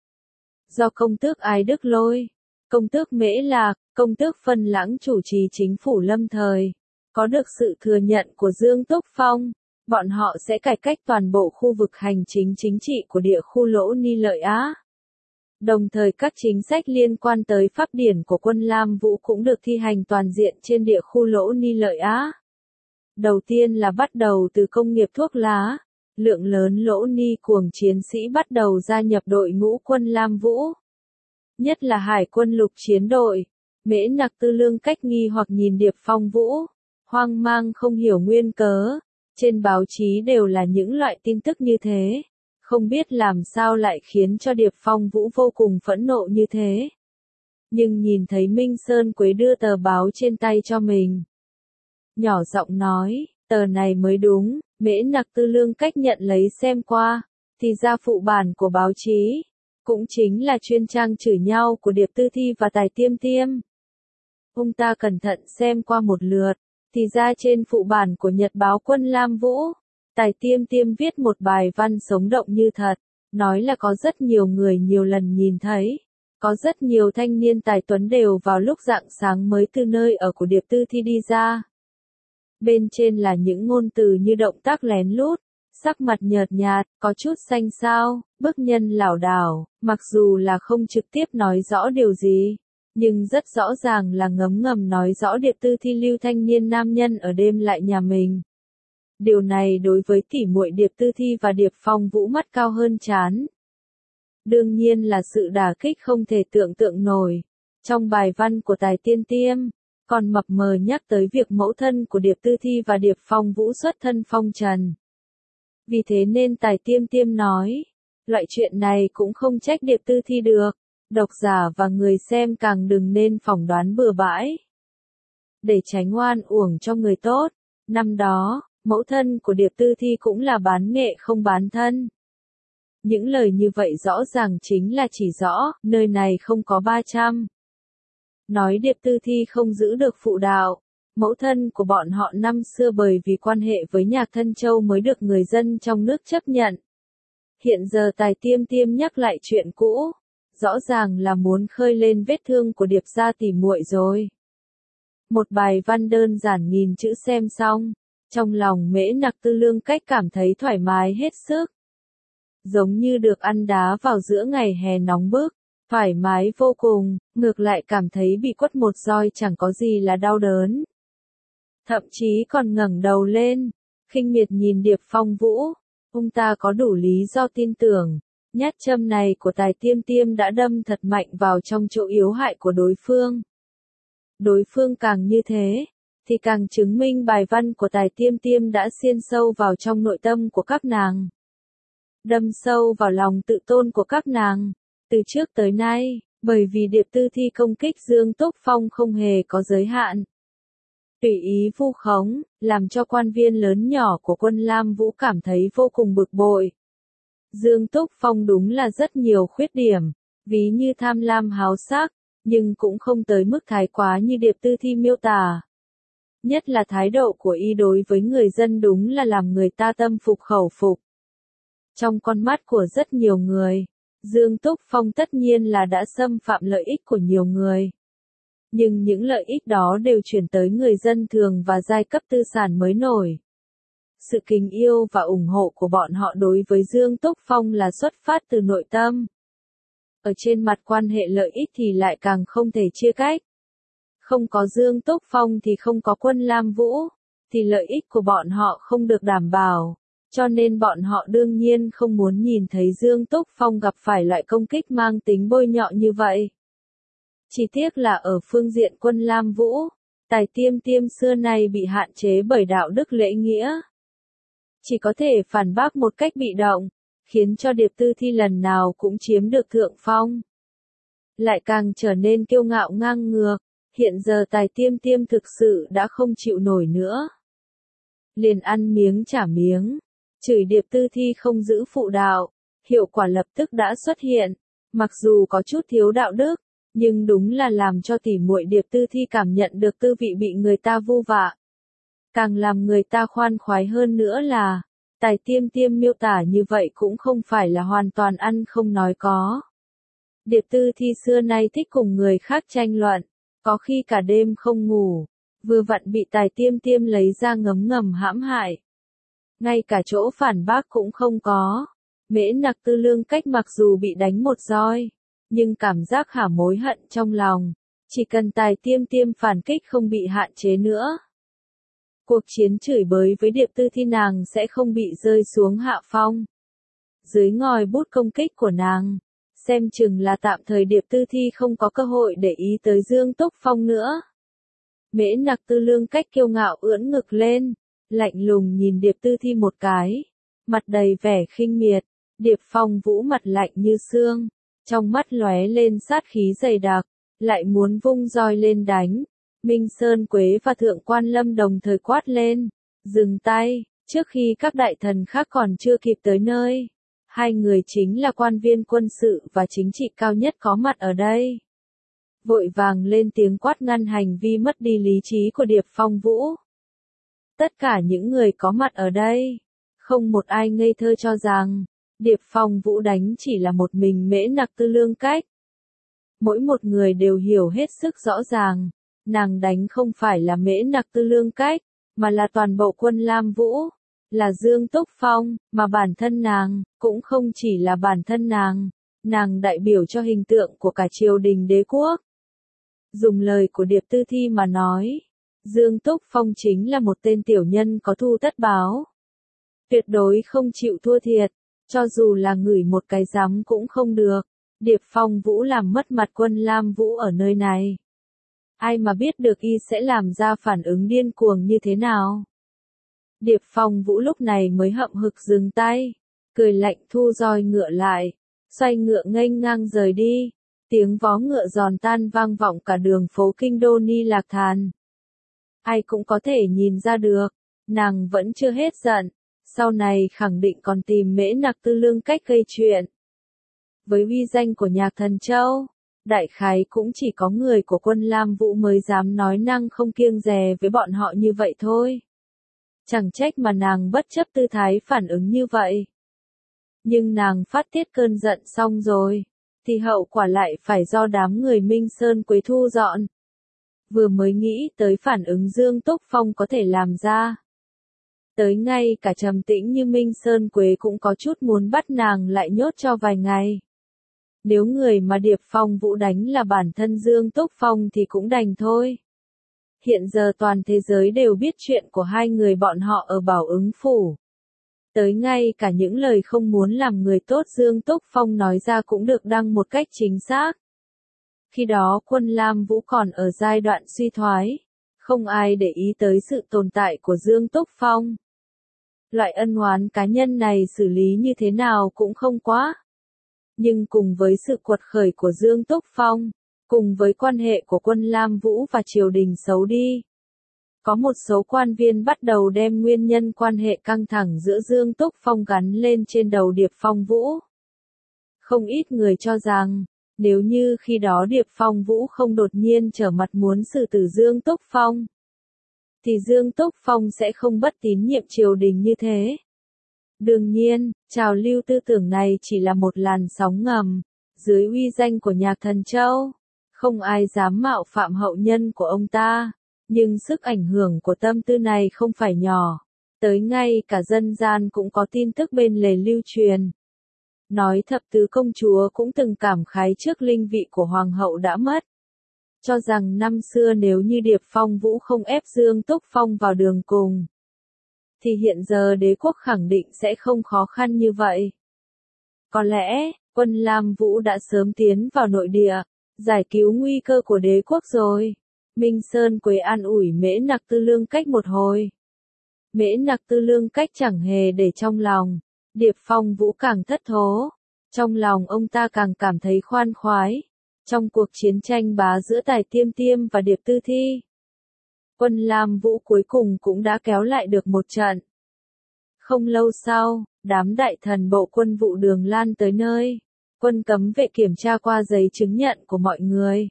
Do công tước Ái Đức Lôi, công tước Mễ Lạc, công tước Phân Lãng chủ trì chính phủ lâm thời, có được sự thừa nhận của Dương Túc Phong, bọn họ sẽ cải cách toàn bộ khu vực hành chính chính trị của địa khu Lỗ Ni Lợi Á. Đồng thời các chính sách liên quan tới pháp điển của quân Lam Vũ cũng được thi hành toàn diện trên địa khu Lỗ Ni Lợi Á. Đầu tiên là bắt đầu từ công nghiệp thuốc lá, lượng lớn Lỗ Ni cuồng chiến sĩ bắt đầu gia nhập đội ngũ quân Lam Vũ. Nhất là Hải quân lục chiến đội. Mễ Nặc Tư Lương Cách nghi hoặc nhìn Điệp Phong Vũ, hoang mang không hiểu nguyên cớ. Trên báo chí đều là những loại tin tức như thế, không biết làm sao lại khiến cho Điệp Phong Vũ vô cùng phẫn nộ như thế. Nhưng nhìn thấy Minh Sơn Quế đưa tờ báo trên tay cho mình, nhỏ giọng nói, tờ này mới đúng. Mễ Nặc Tư Lương Cách nhận lấy xem qua, thì ra phụ bản của báo chí, cũng chính là chuyên trang chửi nhau của Điệp Tư Thi và Tài Tiêm Tiêm. Ông ta cẩn thận xem qua một lượt, thì ra trên phụ bản của Nhật báo quân Lam Vũ, Tài Tiêm Tiêm viết một bài văn sống động như thật, nói là có rất nhiều người nhiều lần nhìn thấy, có rất nhiều thanh niên tài tuấn đều vào lúc rạng sáng mới từ nơi ở của Điệp Tư Thi đi ra. Bên trên là những ngôn từ như động tác lén lút, sắc mặt nhợt nhạt, có chút xanh xao, bước nhân lảo đảo, mặc dù là không trực tiếp nói rõ điều gì, nhưng rất rõ ràng là ngấm ngầm nói rõ Điệp Tư Thi lưu thanh niên nam nhân ở đêm lại nhà mình. Điều này đối với tỉ muội Điệp Tư Thi và Điệp Phong Vũ mắt cao hơn trán. Đương nhiên là sự đả kích không thể tưởng tượng nổi. Trong bài văn của Tài Tiên Tiêm, còn mập mờ nhắc tới việc mẫu thân của Điệp Tư Thi và Điệp Phong Vũ xuất thân phong trần. Vì thế nên Tài Tiêm Tiêm nói, loại chuyện này cũng không trách Điệp Tư Thi được, độc giả và người xem càng đừng nên phỏng đoán bừa bãi. Để tránh oan uổng cho người tốt, năm đó, mẫu thân của Điệp Tư Thi cũng là bán nghệ không bán thân. Những lời như vậy rõ ràng chính là chỉ rõ, nơi này không có ba trăm. Nói Điệp Tư Thi không giữ được phụ đạo, mẫu thân của bọn họ năm xưa bởi vì quan hệ với Nhạc Thân Châu mới được người dân trong nước chấp nhận. Hiện giờ Tài Tiêm Tiêm nhắc lại chuyện cũ, rõ ràng là muốn khơi lên vết thương của Điệp gia tỉ muội rồi. Một bài văn đơn giản nghìn chữ xem xong, trong lòng Mễ Nặc Tư Lương Cách cảm thấy thoải mái hết sức. Giống như được ăn đá vào giữa ngày hè nóng bức, thoải mái vô cùng, ngược lại cảm thấy bị quất một roi chẳng có gì là đau đớn. Thậm chí còn ngẩng đầu lên, khinh miệt nhìn Điệp Phong Vũ, ông ta có đủ lý do tin tưởng, nhát châm này của Tài Tiêm Tiêm đã đâm thật mạnh vào trong chỗ yếu hại của đối phương. Đối phương càng như thế, thì càng chứng minh bài văn của Tài Tiêm Tiêm đã xiên sâu vào trong nội tâm của các nàng. Đâm sâu vào lòng tự tôn của các nàng, từ trước tới nay, bởi vì Điệp Tư Thi công kích Dương Túc Phong không hề có giới hạn. Tùy ý vu khống, làm cho quan viên lớn nhỏ của quân Lam Vũ cảm thấy vô cùng bực bội. Dương Túc Phong đúng là rất nhiều khuyết điểm, ví như tham lam háo sắc, nhưng cũng không tới mức thái quá như Điệp Tư Thi miêu tả. Nhất là thái độ của y đối với người dân đúng là làm người ta tâm phục khẩu phục. Trong con mắt của rất nhiều người, Dương Túc Phong tất nhiên là đã xâm phạm lợi ích của nhiều người. Nhưng những lợi ích đó đều chuyển tới người dân thường và giai cấp tư sản mới nổi. Sự kính yêu và ủng hộ của bọn họ đối với Dương Túc Phong là xuất phát từ nội tâm. Ở trên mặt quan hệ lợi ích thì lại càng không thể chia cách. Không có Dương Túc Phong thì không có quân Lam Vũ, thì lợi ích của bọn họ không được đảm bảo. Cho nên bọn họ đương nhiên không muốn nhìn thấy Dương Túc Phong gặp phải loại công kích mang tính bôi nhọ như vậy. Chỉ tiếc là ở phương diện quân Lam Vũ, Tài Tiêm Tiêm xưa nay bị hạn chế bởi đạo đức lễ nghĩa. Chỉ có thể phản bác một cách bị động, khiến cho Điệp Tư Thi lần nào cũng chiếm được thượng phong. Lại càng trở nên kiêu ngạo ngang ngược, hiện giờ Tài Tiêm Tiêm thực sự đã không chịu nổi nữa. Liền ăn miếng trả miếng, chửi Điệp Tư Thi không giữ phụ đạo, hiệu quả lập tức đã xuất hiện, mặc dù có chút thiếu đạo đức, nhưng đúng là làm cho tỉ muội Điệp Tư Thi cảm nhận được tư vị bị người ta vu vạ. Càng làm người ta khoan khoái hơn nữa là, Tài Tiêm Tiêm miêu tả như vậy cũng không phải là hoàn toàn ăn không nói có. Điệp Tư Thi xưa nay thích cùng người khác tranh luận, có khi cả đêm không ngủ, vừa vặn bị Tài Tiêm Tiêm lấy ra ngấm ngầm hãm hại. Ngay cả chỗ phản bác cũng không có. Mễ Nặc Tư Lương Cách mặc dù bị đánh một roi, nhưng cảm giác hả mối hận trong lòng, chỉ cần Tài Tiêm Tiêm phản kích không bị hạn chế nữa. Cuộc chiến chửi bới với Điệp Tư Thi nàng sẽ không bị rơi xuống hạ phong. Dưới ngòi bút công kích của nàng, xem chừng là tạm thời Điệp Tư Thi không có cơ hội để ý tới Dương Túc Phong nữa. Mễ Nặc Tư Lương Cách kiêu ngạo ưỡn ngực lên, lạnh lùng nhìn Điệp Tư Thi một cái, mặt đầy vẻ khinh miệt. Điệp Phong Vũ mặt lạnh như xương, trong mắt lóe lên sát khí dày đặc, lại muốn vung roi lên đánh. Minh Sơn Quế và Thượng Quan Lâm đồng thời quát lên, dừng tay, trước khi các đại thần khác còn chưa kịp tới nơi. Hai người chính là quan viên quân sự và chính trị cao nhất có mặt ở đây. Vội vàng lên tiếng quát ngăn hành vi mất đi lý trí của Điệp Phong Vũ. Tất cả những người có mặt ở đây, không một ai ngây thơ cho rằng, Điệp Phong Vũ đánh chỉ là một mình Mễ Nặc Tư Lương Cách. Mỗi một người đều hiểu hết sức rõ ràng, nàng đánh không phải là Mễ Nặc Tư Lương Cách, mà là toàn bộ quân Lam Vũ, là Dương Túc Phong, mà bản thân nàng, cũng không chỉ là bản thân nàng, nàng đại biểu cho hình tượng của cả triều đình đế quốc. Dùng lời của Điệp Tư Thi mà nói, Dương Túc Phong chính là một tên tiểu nhân có thù tất báo. Tuyệt đối không chịu thua thiệt, cho dù là ngửi một cái giấm cũng không được. Điệp Phong Vũ làm mất mặt Quân Lam Vũ ở nơi này. Ai mà biết được y sẽ làm ra phản ứng điên cuồng như thế nào. Điệp Phong Vũ lúc này mới hậm hực dừng tay, cười lạnh thu roi ngựa lại, xoay ngựa nghênh ngang rời đi, tiếng vó ngựa giòn tan vang vọng cả đường phố kinh đô Ni Lạc Thàn. Ai cũng có thể nhìn ra được, nàng vẫn chưa hết giận, sau này khẳng định còn tìm Mễ Nặc Tư Lương cách gây chuyện. Với uy danh của Nhạc Thần Châu, đại khái cũng chỉ có người của Quân Lam Vũ mới dám nói năng không kiêng dè với bọn họ như vậy thôi. Chẳng trách mà nàng bất chấp tư thái phản ứng như vậy. Nhưng nàng phát tiết cơn giận xong rồi, thì hậu quả lại phải do đám người Minh Sơn Quế thu dọn. Vừa mới nghĩ tới phản ứng Dương Túc Phong có thể làm ra. Tới ngay cả trầm tĩnh như Minh Sơn Quế cũng có chút muốn bắt nàng lại nhốt cho vài ngày. Nếu người mà Điệp Phong Vũ đánh là bản thân Dương Túc Phong thì cũng đành thôi. Hiện giờ toàn thế giới đều biết chuyện của hai người bọn họ ở Bảo Ứng Phủ. Tới ngay cả những lời không muốn làm người tốt Dương Túc Phong nói ra cũng được đăng một cách chính xác. Khi đó Quân Lam Vũ còn ở giai đoạn suy thoái, không ai để ý tới sự tồn tại của Dương Túc Phong. Loại ân oán cá nhân này xử lý như thế nào cũng không quá. Nhưng cùng với sự quật khởi của Dương Túc Phong, cùng với quan hệ của Quân Lam Vũ và triều đình xấu đi, có một số quan viên bắt đầu đem nguyên nhân quan hệ căng thẳng giữa Dương Túc Phong gắn lên trên đầu Điệp Phong Vũ. Không ít người cho rằng, nếu như khi đó Điệp Phong Vũ không đột nhiên trở mặt muốn xử tử Dương Túc Phong, thì Dương Túc Phong sẽ không bất tín nhiệm triều đình như thế. Đương nhiên, trào lưu tư tưởng này chỉ là một làn sóng ngầm, dưới uy danh của Nhạc Thần Châu. Không ai dám mạo phạm hậu nhân của ông ta, nhưng sức ảnh hưởng của tâm tư này không phải nhỏ. Tới ngay cả dân gian cũng có tin tức bên lề lưu truyền. Nói thập tứ công chúa cũng từng cảm khái trước linh vị của hoàng hậu đã mất. Cho rằng năm xưa nếu như Điệp Phong Vũ không ép Dương Túc Phong vào đường cùng, thì hiện giờ đế quốc khẳng định sẽ không khó khăn như vậy. Có lẽ, Quân Lam Vũ đã sớm tiến vào nội địa, giải cứu nguy cơ của đế quốc rồi. Minh Sơn Quế an ủi Mễ Nặc Tư Lương cách một hồi. Mễ Nặc Tư Lương cách chẳng hề để trong lòng. Điệp Phong Vũ càng thất thố. Trong lòng ông ta càng cảm thấy khoan khoái. Trong cuộc chiến tranh bá giữa Tài Tiêm Tiêm và Điệp Tư Thi, Quân Lam Vũ cuối cùng cũng đã kéo lại được một trận. Không lâu sau, đám đại thần bộ quân vụ Đường Lan tới nơi. Quân cấm vệ kiểm tra qua giấy chứng nhận của mọi người,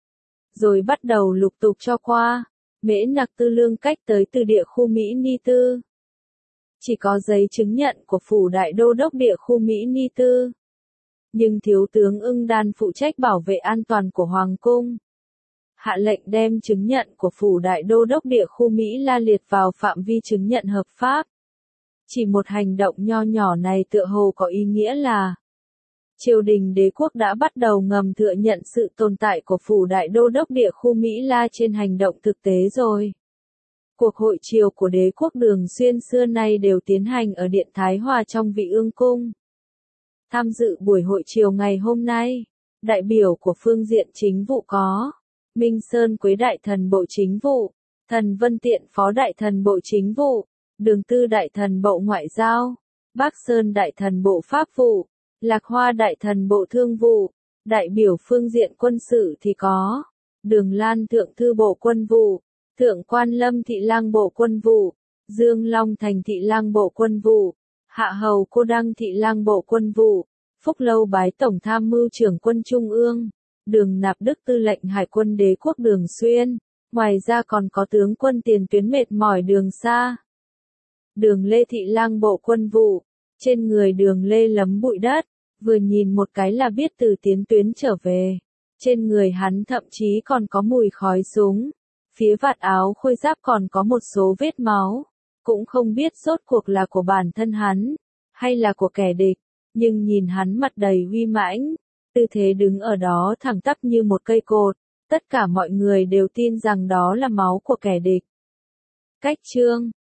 rồi bắt đầu lục tục cho qua. Mễ Nặc Tư Lương cách tới từ địa khu Mỹ Ni Tư. Chỉ có giấy chứng nhận của phủ đại đô đốc địa khu Mỹ Ni Tư. Nhưng thiếu tướng Ưng Đan phụ trách bảo vệ an toàn của Hoàng cung, hạ lệnh đem chứng nhận của phủ đại đô đốc địa khu Mỹ La liệt vào phạm vi chứng nhận hợp pháp. Chỉ một hành động nho nhỏ này tựa hồ có ý nghĩa là triều đình đế quốc đã bắt đầu ngầm thừa nhận sự tồn tại của phủ đại đô đốc địa khu Mỹ La trên hành động thực tế rồi. Cuộc hội triều của đế quốc Đường Xuyên xưa nay đều tiến hành ở Điện Thái Hòa trong Vị Ương Cung. Tham dự buổi hội triều ngày hôm nay, đại biểu của phương diện chính vụ có Minh Sơn Quế đại thần bộ chính vụ, Thần Vân Tiện phó đại thần bộ chính vụ, Đường Tư đại thần bộ ngoại giao, Bác Sơn đại thần bộ pháp vụ, Lạc Hoa đại thần bộ thương vụ. Đại biểu phương diện quân sự thì có Đường Lan thượng thư bộ quân vụ, Thượng Quan Lâm thị lang bộ quân vụ, Dương Long Thành thị lang bộ quân vụ, Hạ Hầu Cô Đăng thị lang bộ quân vụ, Phúc Lâu bái tổng tham mưu trưởng quân trung ương, Đường Nạp Đức tư lệnh hải quân đế quốc Đường Xuyên. Ngoài ra còn có tướng quân tiền tuyến mệt mỏi Đường Sa. Đường Lê thị lang bộ quân vụ, trên người Đường Lê lấm bụi đất, vừa nhìn một cái là biết từ tiến tuyến trở về. Trên người hắn thậm chí còn có mùi khói súng, phía vạt áo khôi giáp còn có một số vết máu, cũng không biết rốt cuộc là của bản thân hắn, hay là của kẻ địch, nhưng nhìn hắn mặt đầy uy mãnh, tư thế đứng ở đó thẳng tắp như một cây cột, tất cả mọi người đều tin rằng đó là máu của kẻ địch. Cách chương